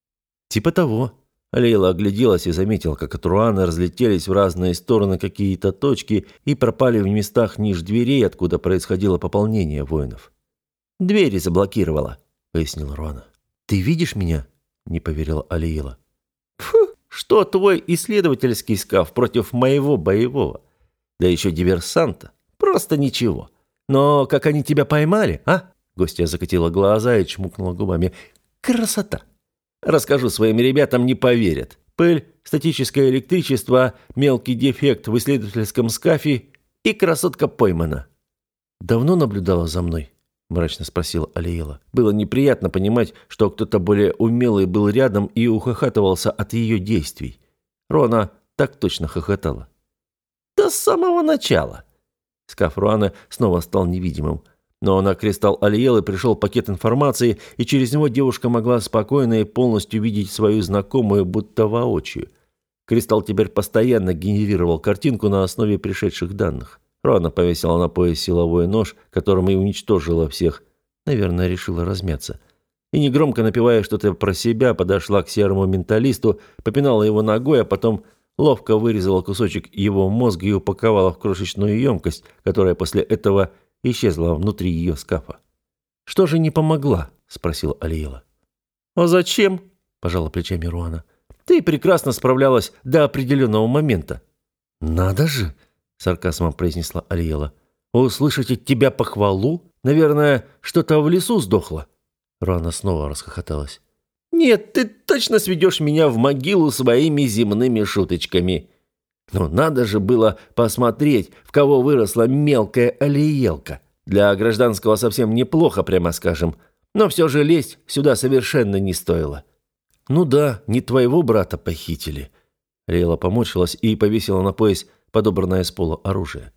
«Типа того». Алиела огляделась и заметила, как от Руаны разлетелись в разные стороны какие-то точки и пропали в местах ниже дверей, откуда происходило пополнение воинов. «Двери заблокировала», — пояснила Руана. «Ты видишь меня?» — не поверила Алиела. «Фу, что твой исследовательский скаф против моего боевого? Да еще диверсанта. Просто ничего. Но как они тебя поймали, а?» Гостья закатила глаза и чмокнула губами. «Красота! Расскажу своим ребятам, не поверят. Пыль, статическое электричество, мелкий дефект в исследовательском скафе и красотка поймана». «Давно наблюдала за мной?» – мрачно спросила Алиела. Было неприятно понимать, что кто-то более умелый был рядом и ухахатывался от ее действий. Рона так точно хохотала. «Да с самого начала». Скаф Руаны снова стал невидимым. Но на кристалл Алиелы пришел пакет информации, и через него девушка могла спокойно и полностью видеть свою знакомую, будто воочию. Кристалл теперь постоянно генерировал картинку на основе пришедших данных. Руана повесила на пояс силовой нож, которым и уничтожила всех. Наверное, решила размяться. И негромко напевая что-то про себя, подошла к серому менталисту, попинала его ногой, а потом ловко вырезала кусочек его мозга и упаковала в крошечную емкость, которая после этого исчезла внутри ее скафа. «Что же не помогла?» – спросила Алиела. «А зачем?» – пожала плечами Руана. «Ты прекрасно справлялась до определенного момента». «Надо же!» – сарказмом произнесла Алиела. «Услышать от тебя похвалу? Наверное, что-то в лесу сдохло». Руана снова расхохоталась. «Нет, ты точно сведешь меня в могилу своими земными шуточками». Но надо же было посмотреть, в кого выросла мелкая Алиелка. Для гражданского совсем неплохо, прямо скажем. Но все же лезть сюда совершенно не стоило. «Ну да, не твоего брата похитили». Алиела поморщилась и повесила на пояс подобранное с пола оружие.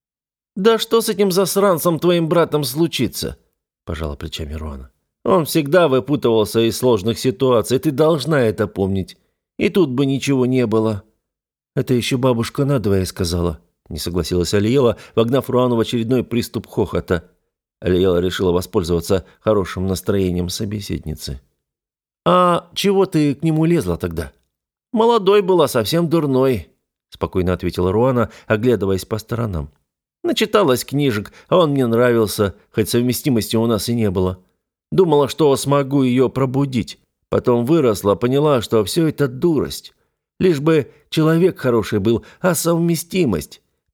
«Да что с этим засранцем твоим братом случится?» – пожала плечами Руана. «Он всегда выпутывался из сложных ситуаций, ты должна это помнить. И тут бы ничего не было». «Это еще бабушка надвое сказала», – не согласилась Алиела, вогнав Руану в очередной приступ хохота. Алиела решила воспользоваться хорошим настроением собеседницы. «А чего ты к нему лезла тогда?» «Молодой была, совсем дурной», – спокойно ответила Руана, оглядываясь по сторонам. «Начиталась книжек, а он мне нравился, хоть совместимости у нас и не было. Думала, что смогу ее пробудить. Потом выросла, поняла, что все это дурость. Лишь бы человек хороший был, а совместимость.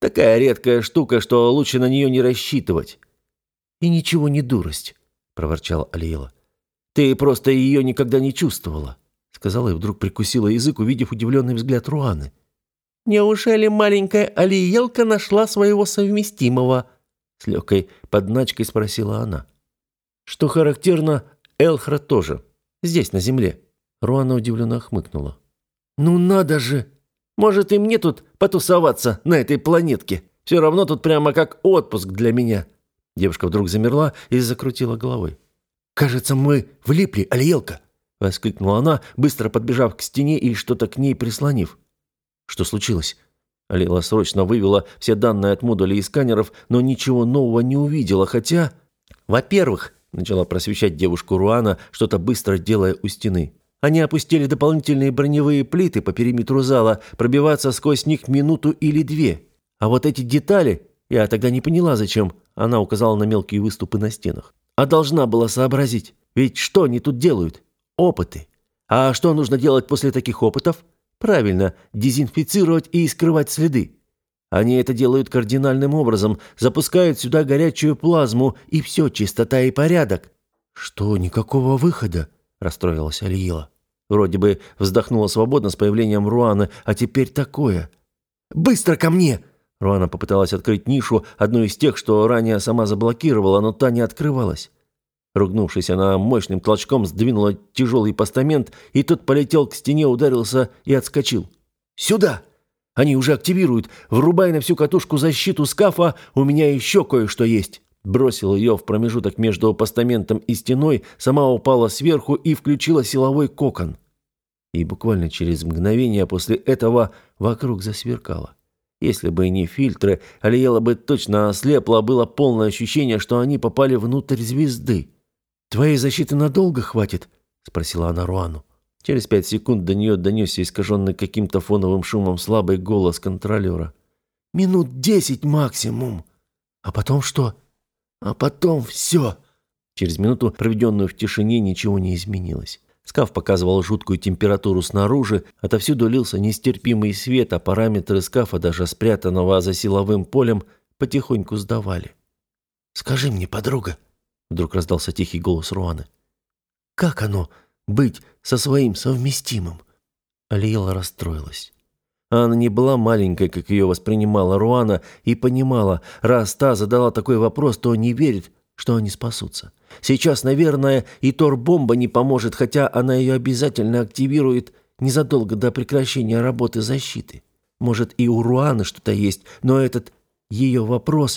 Такая редкая штука, что лучше на нее не рассчитывать». «И ничего не дурость», — проворчала Алиела. «Ты просто ее никогда не чувствовала», — сказала и вдруг прикусила язык, увидев удивленный взгляд Руаны. «Неужели маленькая Алиелка нашла своего совместимого?» С легкой подначкой спросила она. «Что характерно, Элхра тоже. Здесь, на земле». Руана удивленно хмыкнула. «Ну надо же! Может, и мне тут потусоваться на этой планетке? Все равно тут прямо как отпуск для меня». Девушка вдруг замерла и закрутила головой. «Кажется, мы влипли, Алиелка!» — воскликнула она, быстро подбежав к стене и что-то к ней прислонив. «Что случилось?» Алиела срочно вывела все данные от модулей и сканеров, но ничего нового не увидела, хотя... «Во-первых», — начала просвещать девушку Руана, что-то быстро делая у стены, «они опустили дополнительные броневые плиты по периметру зала, пробиваться сквозь них минуту или две. А вот эти детали... Я тогда не поняла, зачем...» Она указала на мелкие выступы на стенах. «А должна была сообразить. Ведь что они тут делают? Опыты. А что нужно делать после таких опытов? Правильно, дезинфицировать и скрывать следы. Они это делают кардинальным образом, запускают сюда горячую плазму, и все, чистота и порядок». «Что, никакого выхода?» – расстроилась Алиела. Вроде бы вздохнула свободно с появлением Руаны, а теперь такое. «Быстро ко мне!» Руана попыталась открыть нишу, одну из тех, что ранее сама заблокировала, но та не открывалась. Ругнувшись, она мощным толчком сдвинула тяжелый постамент, и тот полетел к стене, ударился и отскочил. «Сюда! Они уже активируют! Врубай на всю катушку защиту скафа, у меня еще кое-что есть!» Бросил ее в промежуток между постаментом и стеной, сама упала сверху и включила силовой кокон. И буквально через мгновение после этого вокруг засверкало. Если бы не фильтры, Алиела бы точно ослепла, было полное ощущение, что они попали внутрь звезды. «Твоей защиты надолго хватит?» – спросила она Руану. Через 5 секунд до нее донесся искаженный каким-то фоновым шумом слабый голос контролера. «Минут 10 максимум. А потом что? А потом все». Через минуту, проведенную в тишине, ничего не изменилось. Скаф показывал жуткую температуру снаружи, отовсюду лился нестерпимый свет, а параметры скафа, даже спрятанного за силовым полем, потихоньку сдавали. «Скажи мне, подруга», — вдруг раздался тихий голос Руаны, «как оно быть со своим совместимым?» Алиела расстроилась. Она не была маленькой, как ее воспринимала Руана, и понимала, раз та задала такой вопрос, то не верит, что они спасутся. Сейчас, наверное, и Тор-бомба не поможет, хотя она ее обязательно активирует незадолго до прекращения работы защиты. Может, и у Руаны что-то есть, но этот ее вопрос...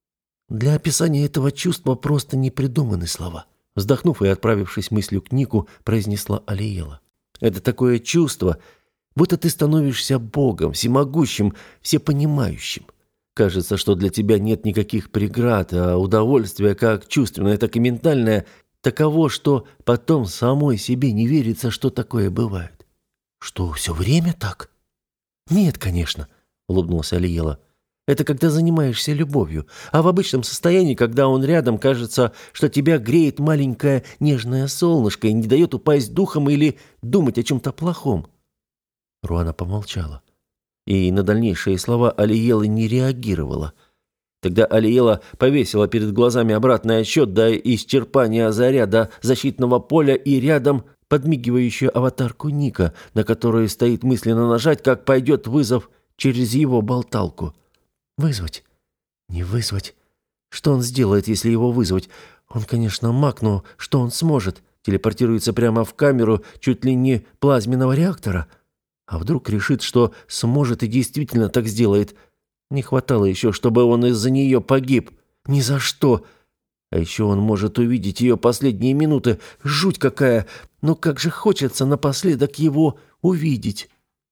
Для описания этого чувства просто не придуманы слова. Вздохнув и отправившись мыслью к Нику, произнесла Алиела. Это такое чувство, будто ты становишься Богом, всемогущим, всепонимающим. Кажется, что для тебя нет никаких преград, а удовольствие, как чувственное, так и ментальное, таково, что потом самой себе не верится, что такое бывает. «Что, все время так?» «Нет, конечно», — улыбнулась Алиела. «Это когда занимаешься любовью, а в обычном состоянии, когда он рядом, кажется, что тебя греет маленькое нежное солнышко и не дает упасть духом или думать о чем-то плохом». Руана помолчала. И на дальнейшие слова Алиела не реагировала. Тогда Алиела повесила перед глазами обратный отсчет до исчерпания заряда защитного поля и рядом подмигивающую аватарку Ника, на которую стоит мысленно нажать, как пойдет вызов через его болталку. «Вызвать? Не вызвать? Что он сделает, если его вызвать? Он, конечно, маг, но что он сможет? Телепортируется прямо в камеру чуть ли не плазменного реактора? А вдруг решит, что сможет и действительно так сделает? Не хватало еще, чтобы он из-за нее погиб. Ни за что. А еще он может увидеть ее последние минуты. Жуть какая! Но как же хочется напоследок его увидеть.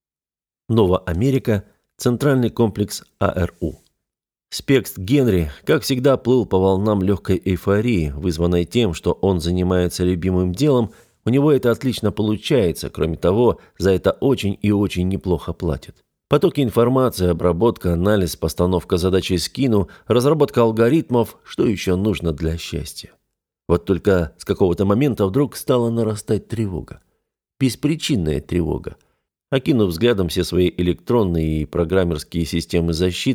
Нова Америка. Центральный комплекс АРУ. Спекст Генри, как всегда, плыл по волнам легкой эйфории, вызванной тем, что он занимается любимым делом. У него это отлично получается, кроме того, за это очень и очень неплохо платят. Потоки информации, обработка, анализ, постановка задачи скину, разработка алгоритмов, что еще нужно для счастья. Вот только с какого-то момента вдруг стала нарастать тревога. Беспричинная тревога. Окинув взглядом все свои электронные и программерские системы защиты,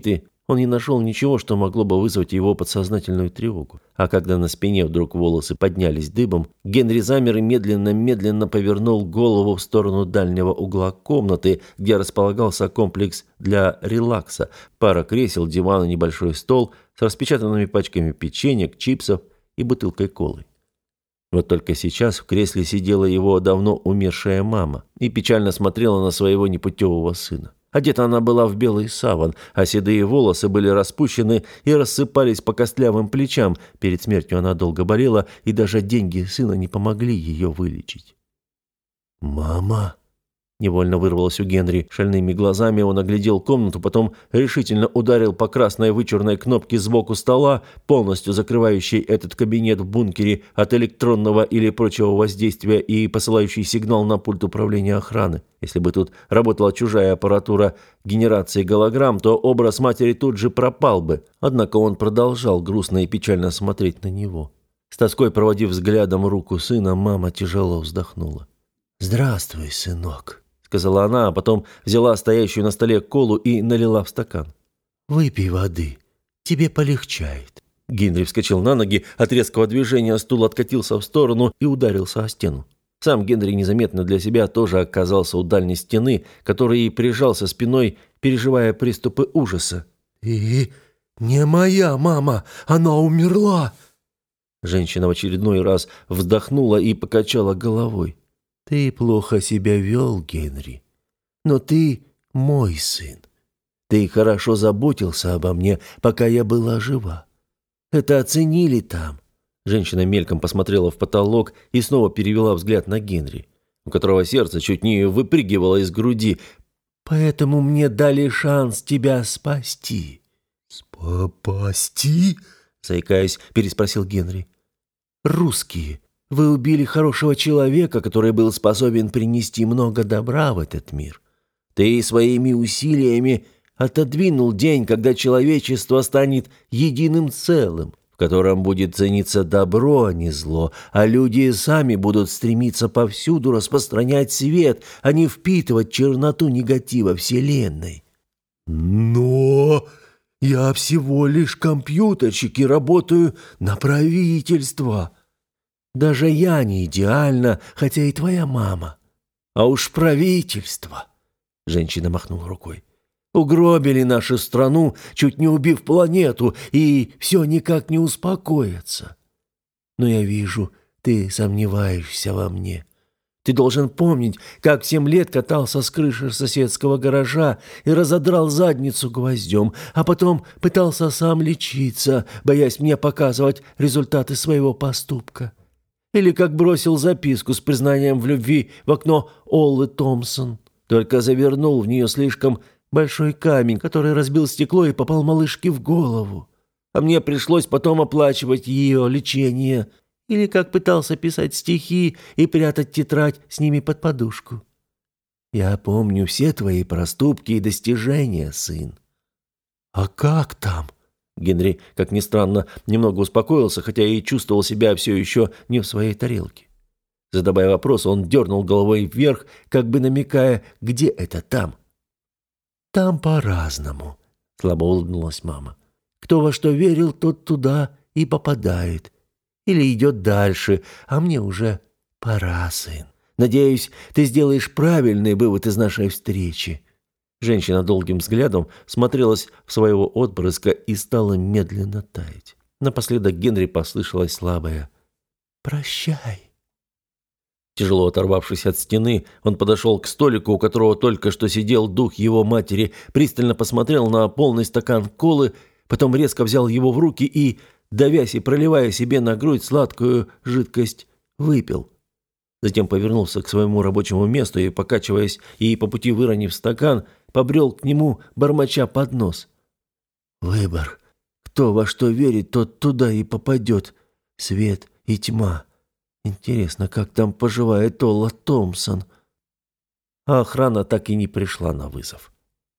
Он не нашел ничего, что могло бы вызвать его подсознательную тревогу. А когда на спине вдруг волосы поднялись дыбом, Генри замер и медленно повернул голову в сторону дальнего угла комнаты, где располагался комплекс для релакса. Пара кресел, диван и небольшой стол с распечатанными пачками печенья, чипсов и бутылкой колы. Вот только сейчас в кресле сидела его давно умершая мама и печально смотрела на своего непутевого сына. Одета она была в белый саван, а седые волосы были распущены и рассыпались по костлявым плечам. Перед смертью она долго болела, и даже деньги сына не помогли ее вылечить. «Мама!» — невольно вырвалось у Генри. Шальными глазами он оглядел комнату, потом решительно ударил по красной вычурной кнопке сбоку стола, полностью закрывающей этот кабинет в бункере от электронного или прочего воздействия и посылающий сигнал на пульт управления охраны. Если бы тут работала чужая аппаратура генерации голограмм, то образ матери тут же пропал бы. Однако он продолжал грустно и печально смотреть на него. С тоской проводив взглядом руку сына, мама тяжело вздохнула. «Здравствуй, сынок», — сказала она, а потом взяла стоящую на столе колу и налила в стакан. «Выпей воды, тебе полегчает». Генри вскочил на ноги, от резкого движения стул откатился в сторону и ударился о стену. Сам Генри незаметно для себя тоже оказался у дальней стены, которой и прижался спиной, переживая приступы ужаса. «И не моя мама, она умерла!» Женщина в очередной раз вздохнула и покачала головой. «Ты плохо себя вел, Генри, но ты мой сын. Ты хорошо заботился обо мне, пока я была жива. Это оценили там». Женщина мельком посмотрела в потолок и снова перевела взгляд на Генри, у которого сердце чуть не выпрыгивало из груди. «Поэтому мне дали шанс тебя спасти». «Спасти?» — заикаясь, переспросил Генри. «Русские. Вы убили хорошего человека, который был способен принести много добра в этот мир. Ты своими усилиями отодвинул день, когда человечество станет единым целым, в котором будет цениться добро, а не зло, а люди сами будут стремиться повсюду распространять свет, а не впитывать черноту негатива Вселенной». «Но я всего лишь компьютерщик и работаю на правительство». «Даже я не идеальна, хотя и твоя мама. А уж правительство!» Женщина махнула рукой. «Угробили нашу страну, чуть не убив планету, и все никак не успокоится. Но я вижу, ты сомневаешься во мне. Ты должен помнить, как в 7 лет катался с крыши соседского гаража и разодрал задницу гвоздем, а потом пытался сам лечиться, боясь мне показывать результаты своего поступка. Или как бросил записку с признанием в любви в окно Оллы Томпсон. Только завернул в нее слишком большой камень, который разбил стекло и попал малышке в голову. А мне пришлось потом оплачивать ее лечение. Или как пытался писать стихи и прятать тетрадь с ними под подушку. Я помню все твои проступки и достижения, сын». «А как там?» Генри, как ни странно, немного успокоился, хотя и чувствовал себя все еще не в своей тарелке. Задавая вопрос, он дернул головой вверх, как бы намекая, где это там. «Там по-разному», — слабо улыбнулась мама. «Кто во что верил, тот туда и попадает. Или идет дальше, а мне уже пора, сын. Надеюсь, ты сделаешь правильный вывод из нашей встречи». Женщина долгим взглядом смотрелась в своего отпрыска и стала медленно таять. Напоследок Генри послышалось слабое «Прощай». Тяжело оторвавшись от стены, он подошел к столику, у которого только что сидел дух его матери, пристально посмотрел на полный стакан колы, потом резко взял его в руки и, давясь и проливая себе на грудь сладкую жидкость, выпил. Затем повернулся к своему рабочему месту и, покачиваясь и по пути выронив стакан, побрел к нему, бормоча под нос. «Выбор. Кто во что верит, тот туда и попадет. Свет и тьма. Интересно, как там поживает Олла Томпсон?» А охрана так и не пришла на вызов.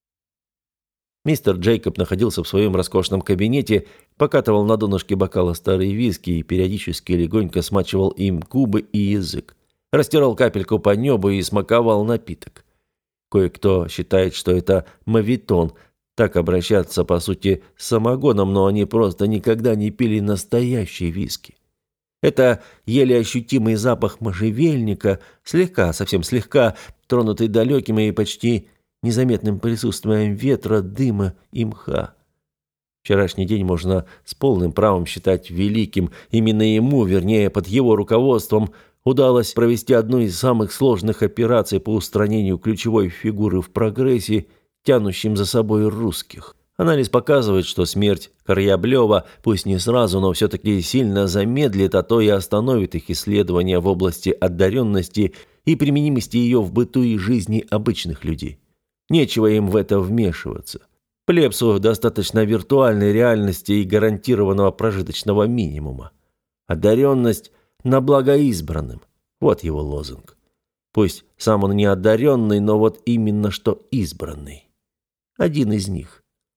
Мистер Джейкоб находился в своем роскошном кабинете, покатывал на донышке бокала старые виски и периодически легонько смачивал им губы и язык. Растирал капельку по небу и смаковал напиток. Кое-кто считает, что это мавитон, Так обращаться, по сути, с самогоном, но они просто никогда не пили настоящий виски. Это еле ощутимый запах можжевельника, слегка, совсем слегка, тронутый далеким и почти незаметным присутствием ветра, дыма и мха. Вчерашний день можно с полным правом считать великим. Именно ему, вернее, под его руководством, удалось провести одну из самых сложных операций по устранению ключевой фигуры в прогрессе, тянущим за собой русских. Анализ показывает, что смерть Корьяблева, пусть не сразу, но все-таки сильно замедлит, а то и остановит их исследования в области одаренности и применимости ее в быту и жизни обычных людей. Нечего им в это вмешиваться. Плебсу достаточно виртуальной реальности и гарантированного прожиточного минимума. Одаренность на благо избранным. Вот его лозунг. Пусть сам он не одаренный, но вот именно что избранный. Один из них.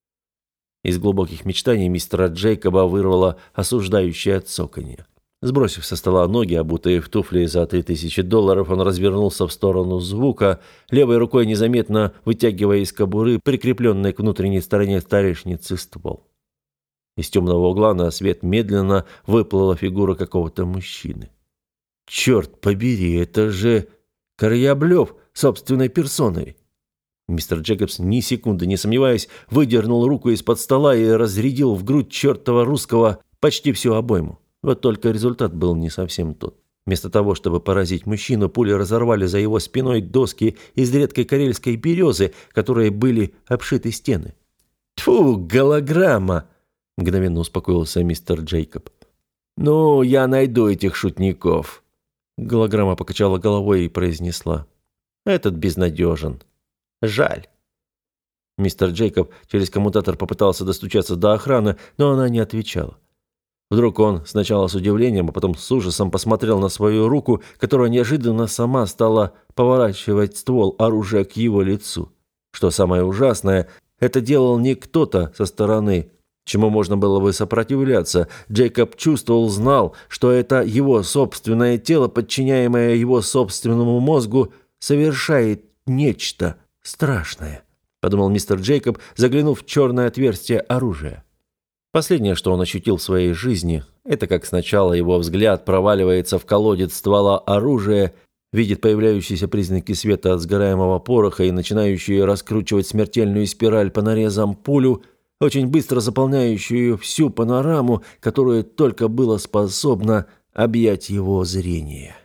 Из глубоких мечтаний мистера Джейкоба вырвало осуждающее цоканье. Сбросив со стола ноги, обутые в туфли за $3000, он развернулся в сторону звука, левой рукой незаметно вытягивая из кобуры прикрепленной к внутренней стороне столешницы ствол. Из темного угла на свет медленно выплыла фигура какого-то мужчины. «Черт побери, это же Корьяблев собственной персоной!» Мистер Джейкобс, ни секунды не сомневаясь, выдернул руку из-под стола и разрядил в грудь чертова русского почти всю обойму. Вот только результат был не совсем тот. Вместо того, чтобы поразить мужчину, пули разорвали за его спиной доски из редкой карельской березы, которые были обшиты стены. «Тьфу, голограмма!» – мгновенно успокоился мистер Джейкоб. «Ну, я найду этих шутников». Голограмма покачала головой и произнесла: «Этот безнадежен. Жаль». Мистер Джейкоб через коммутатор попытался достучаться до охраны, но она не отвечала. Вдруг он сначала с удивлением, а потом с ужасом посмотрел на свою руку, которая неожиданно сама стала поворачивать ствол оружия к его лицу. Что самое ужасное, это делал не кто-то со стороны, чему можно было бы сопротивляться. Джейкоб чувствовал, знал, что это его собственное тело, подчиняемое его собственному мозгу, совершает нечто страшное, подумал мистер Джейкоб, заглянув в черное отверстие оружия. Последнее, что он ощутил в своей жизни, это как сначала его взгляд проваливается в колодец ствола оружия, видит появляющиеся признаки света от сгораемого пороха и начинающие раскручивать смертельную спираль по нарезам пулю, очень быстро заполняющую всю панораму, которая только была способна объять его зрение.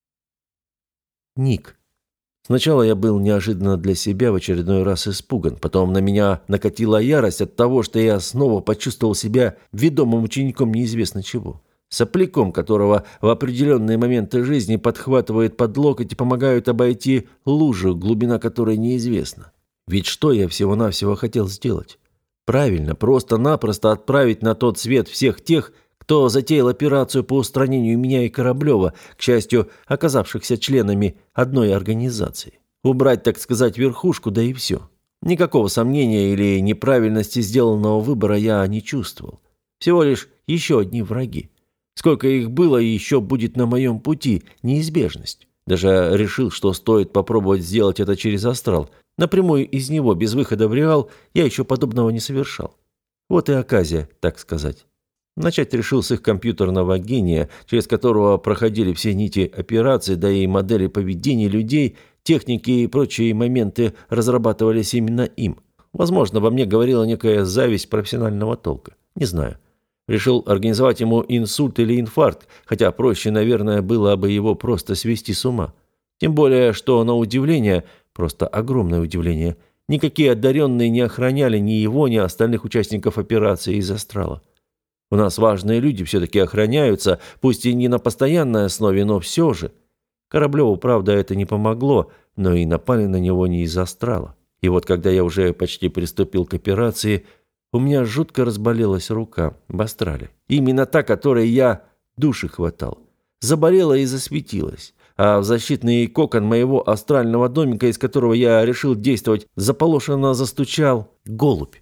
Ник. Сначала я был неожиданно для себя в очередной раз испуган, потом на меня накатила ярость от того, что я снова почувствовал себя ведомым учеником неизвестно чего. Сопляком, которого в определенные моменты жизни подхватывает под локоть и помогают обойти лужу, глубина которой неизвестна. Ведь что я всего-навсего хотел сделать? Правильно, просто-напросто отправить на тот свет всех тех, кто затеял операцию по устранению меня и Кораблева, к счастью, оказавшихся членами одной организации. Убрать, так сказать, верхушку, да и все. Никакого сомнения или неправильности сделанного выбора я не чувствовал. Всего лишь еще одни враги. Сколько их было и еще будет на моем пути, неизбежность. Даже решил, что стоит попробовать сделать это через астрал. Напрямую из него, без выхода в реал, я еще подобного не совершал. Вот и оказия, так сказать. Начать решил с их компьютерного гения, через которого проходили все нити операций, да и модели поведения людей, техники и прочие моменты разрабатывались именно им. Возможно, во мне говорила некая зависть профессионального толка. Не знаю. Решил организовать ему инсульт или инфаркт, хотя проще, наверное, было бы его просто свести с ума. Тем более, что на удивление, просто огромное удивление, никакие одаренные не охраняли ни его, ни остальных участников операции из астрала. У нас важные люди все-таки охраняются, пусть и не на постоянной основе, но все же. Кораблеву, правда, это не помогло, но и напали на него не из астрала. И вот когда я уже почти приступил к операции, у меня жутко разболелась рука в астрале. Именно та, которой я души хватал. Заболела и засветилась. А в защитный кокон моего астрального домика, из которого я решил действовать, заполошенно застучал голубь.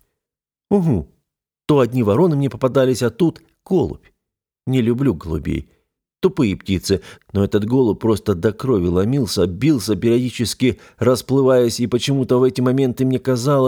Угу. То одни вороны мне попадались, а тут голубь. Не люблю голубей. Тупые птицы, но этот голубь просто до крови ломился, бился, периодически расплываясь, и почему-то в эти моменты мне казалось,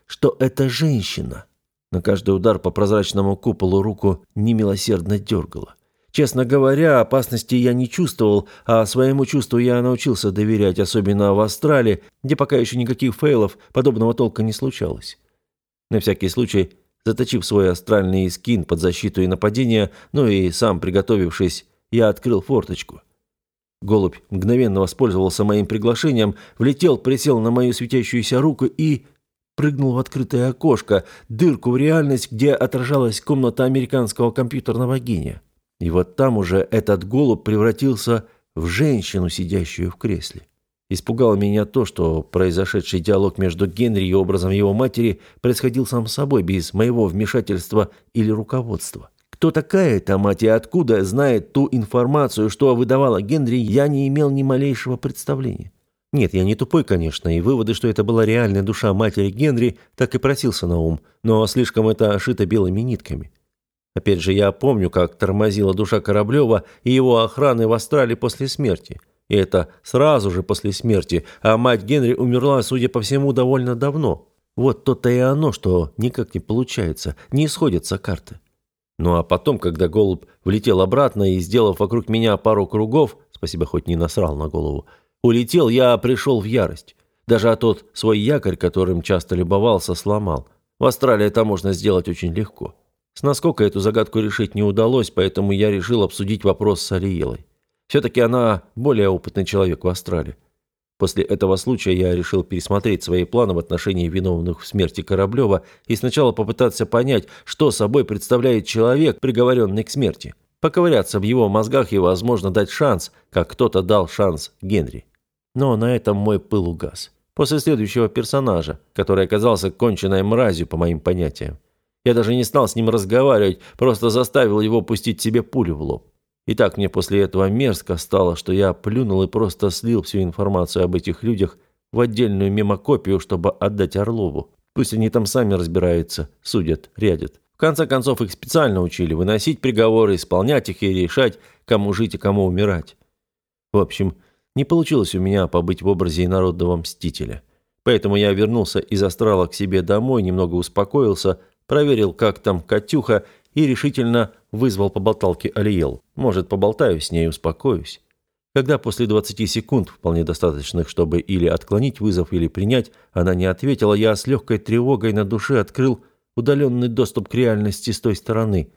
что это женщина. На каждый удар по прозрачному куполу руку немилосердно дергало. Честно говоря, опасности я не чувствовал, а своему чувству я научился доверять, особенно в Австралии, где пока еще никаких фейлов подобного толка не случалось. На всякий случай, заточив свой астральный скин под защиту и нападение, ну и сам приготовившись, я открыл форточку. Голубь мгновенно воспользовался моим приглашением, влетел, присел на мою светящуюся руку и прыгнул в открытое окошко, дырку в реальность, где отражалась комната американского компьютерного гения. И вот там уже этот голубь превратился в женщину, сидящую в кресле. Испугало меня то, что произошедший диалог между Генри и образом его матери происходил сам собой, без моего вмешательства или руководства. Кто такая эта мать и откуда знает ту информацию, что выдавала Генри, я не имел ни малейшего представления. Нет, я не тупой, конечно, и выводы, что это была реальная душа матери Генри, так и просился на ум, но слишком это ошито белыми нитками. Опять же, я помню, как тормозила душа Кораблева и его охраны в Австралии после смерти. И это сразу же после смерти, а мать Генри умерла, судя по всему, довольно давно. Вот то-то и оно, что никак не получается, не сходятся карты. Ну а потом, когда голубь влетел обратно и, сделав вокруг меня пару кругов, спасибо, хоть не насрал на голову, улетел, я пришел в ярость. Даже тот свой якорь, которым часто любовался, сломал. В Австралии это можно сделать очень легко. С наскока эту загадку решить не удалось, поэтому я решил обсудить вопрос с Ариелой. Все-таки она более опытный человек в Австралии. После этого случая я решил пересмотреть свои планы в отношении виновных в смерти Кораблева и сначала попытаться понять, что собой представляет человек, приговоренный к смерти. Поковыряться в его мозгах и, возможно, дать шанс, как кто-то дал шанс Генри. Но на этом мой пыл угас. После следующего персонажа, который оказался конченной мразью по моим понятиям. Я даже не стал с ним разговаривать, просто заставил его пустить себе пулю в лоб. И так мне после этого мерзко стало, что я плюнул и просто слил всю информацию об этих людях в отдельную мемокопию, чтобы отдать Орлову. Пусть они там сами разбираются, судят, рядят. В конце концов, их специально учили выносить приговоры, исполнять их и решать, кому жить и кому умирать. В общем, не получилось у меня побыть в образе инородного мстителя. Поэтому я вернулся из астрала к себе домой, немного успокоился, проверил, как там Катюха, и решительно вызвал по болталке Алиел. Может, поболтаю с ней, успокоюсь. Когда после 20 секунд, вполне достаточных, чтобы или отклонить вызов, или принять, она не ответила, я с легкой тревогой на душе открыл удаленный доступ к реальности с той стороны.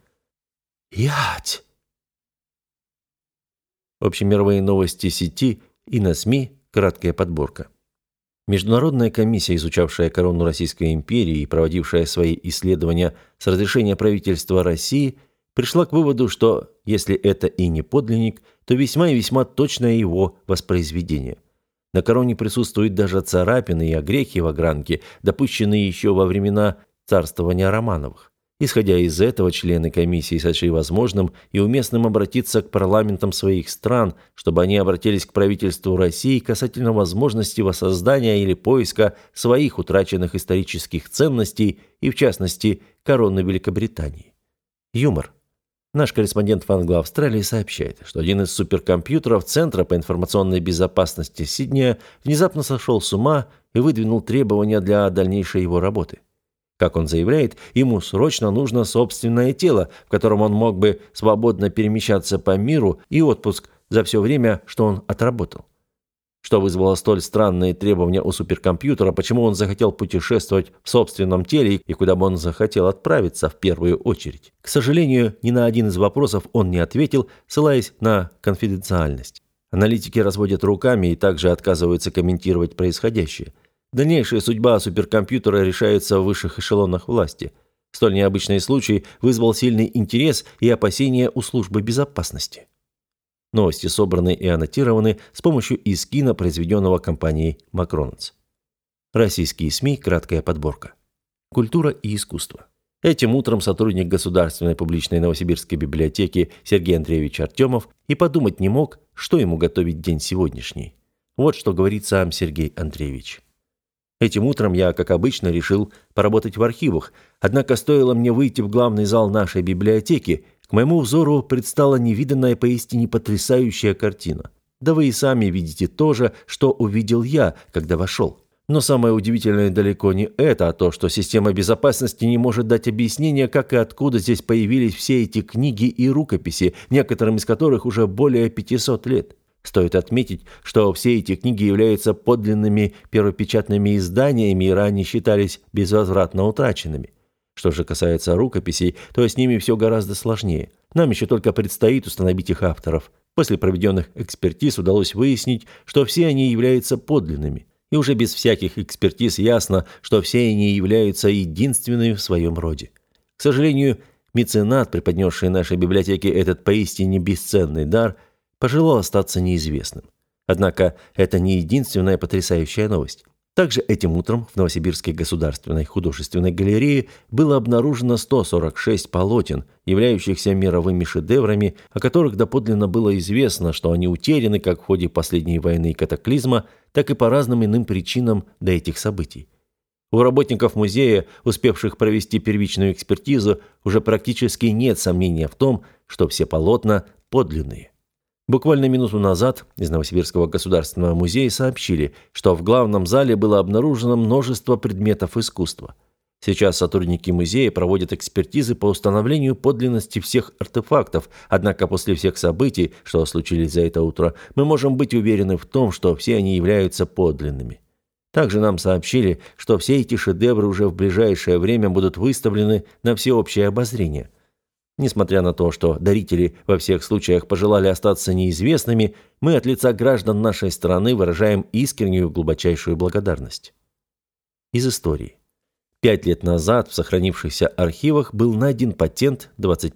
Ять! Общемировые новости сети и на СМИ, краткая подборка. Международная комиссия, изучавшая корону Российской империи и проводившая свои исследования с разрешения правительства России, пришла к выводу, что, если это и не подлинник, то весьма и весьма точное его воспроизведение. На короне присутствуют даже царапины и огрехи в огранке, допущенные еще во времена царствования Романовых. Исходя из этого, члены комиссии сочли возможным и уместным обратиться к парламентам своих стран, чтобы они обратились к правительству России касательно возможности воссоздания или поиска своих утраченных исторических ценностей и, в частности, короны Великобритании. Юмор. Наш корреспондент в Англо-Австралии сообщает, что один из суперкомпьютеров Центра по информационной безопасности Сиднея внезапно сошел с ума и выдвинул требования для дальнейшей его работы. Как он заявляет, ему срочно нужно собственное тело, в котором он мог бы свободно перемещаться по миру, и отпуск за все время, что он отработал. Что вызвало столь странные требования у суперкомпьютера, почему он захотел путешествовать в собственном теле и куда бы он захотел отправиться в первую очередь. К сожалению, ни на один из вопросов он не ответил, ссылаясь на конфиденциальность. Аналитики разводят руками и также отказываются комментировать происходящее. Дальнейшая судьба суперкомпьютера решается в высших эшелонах власти. Столь необычный случай вызвал сильный интерес и опасения у службы безопасности. Новости собраны и аннотированы с помощью искина, произведенного компанией Macron's. Российские СМИ, краткая подборка. Культура и искусство. Этим утром сотрудник Государственной публичной Новосибирской библиотеки Сергей Андреевич Артемов и подумать не мог, что ему готовить день сегодняшний. Вот что говорит сам Сергей Андреевич. Этим утром я, как обычно, решил поработать в архивах, однако стоило мне выйти в главный зал нашей библиотеки, к моему взору предстала невиданная поистине потрясающая картина. Да вы и сами видите то же, что увидел я, когда вошел. Но самое удивительное далеко не это, а то, что система безопасности не может дать объяснения, как и откуда здесь появились все эти книги и рукописи, некоторым из которых уже более 500 лет. Стоит отметить, что все эти книги являются подлинными первопечатными изданиями и ранее считались безвозвратно утраченными. Что же касается рукописей, то с ними все гораздо сложнее. Нам еще только предстоит установить их авторов. После проведенных экспертиз удалось выяснить, что все они являются подлинными. И уже без всяких экспертиз ясно, что все они являются единственными в своем роде. К сожалению, меценат, преподнесший нашей библиотеке этот поистине бесценный дар, пожелал остаться неизвестным. Однако это не единственная потрясающая новость. Также этим утром в Новосибирской государственной художественной галерее было обнаружено 146 полотен, являющихся мировыми шедеврами, о которых доподлинно было известно, что они утеряны как в ходе последней войны и катаклизма, так и по разным иным причинам до этих событий. У работников музея, успевших провести первичную экспертизу, уже практически нет сомнения в том, что все полотна подлинные. Буквально минуту назад из Новосибирского государственного музея сообщили, что в главном зале было обнаружено множество предметов искусства. Сейчас сотрудники музея проводят экспертизы по установлению подлинности всех артефактов, однако после всех событий, что случились за это утро, мы можем быть уверены в том, что все они являются подлинными. Также нам сообщили, что все эти шедевры уже в ближайшее время будут выставлены на всеобщее обозрение. Несмотря на то, что дарители во всех случаях пожелали остаться неизвестными, мы от лица граждан нашей страны выражаем искреннюю глубочайшую благодарность. Из истории. 5 лет назад в сохранившихся архивах был найден патент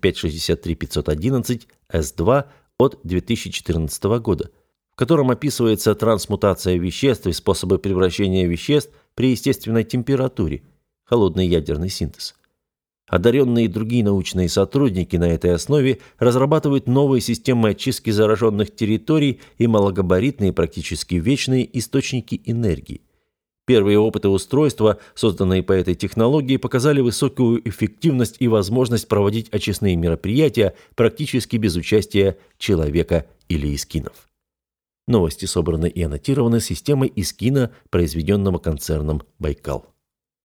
2563511-С2 от 2014 года, в котором описывается трансмутация веществ и способы превращения веществ при естественной температуре, холодный ядерный синтез. Одаренные и другие научные сотрудники на этой основе разрабатывают новые системы очистки зараженных территорий и малогабаритные, практически вечные источники энергии. Первые опыты устройства, созданные по этой технологии, показали высокую эффективность и возможность проводить очистные мероприятия практически без участия человека или искинов. Новости собраны и аннотированы системой искина, произведенного концерном «Байкал».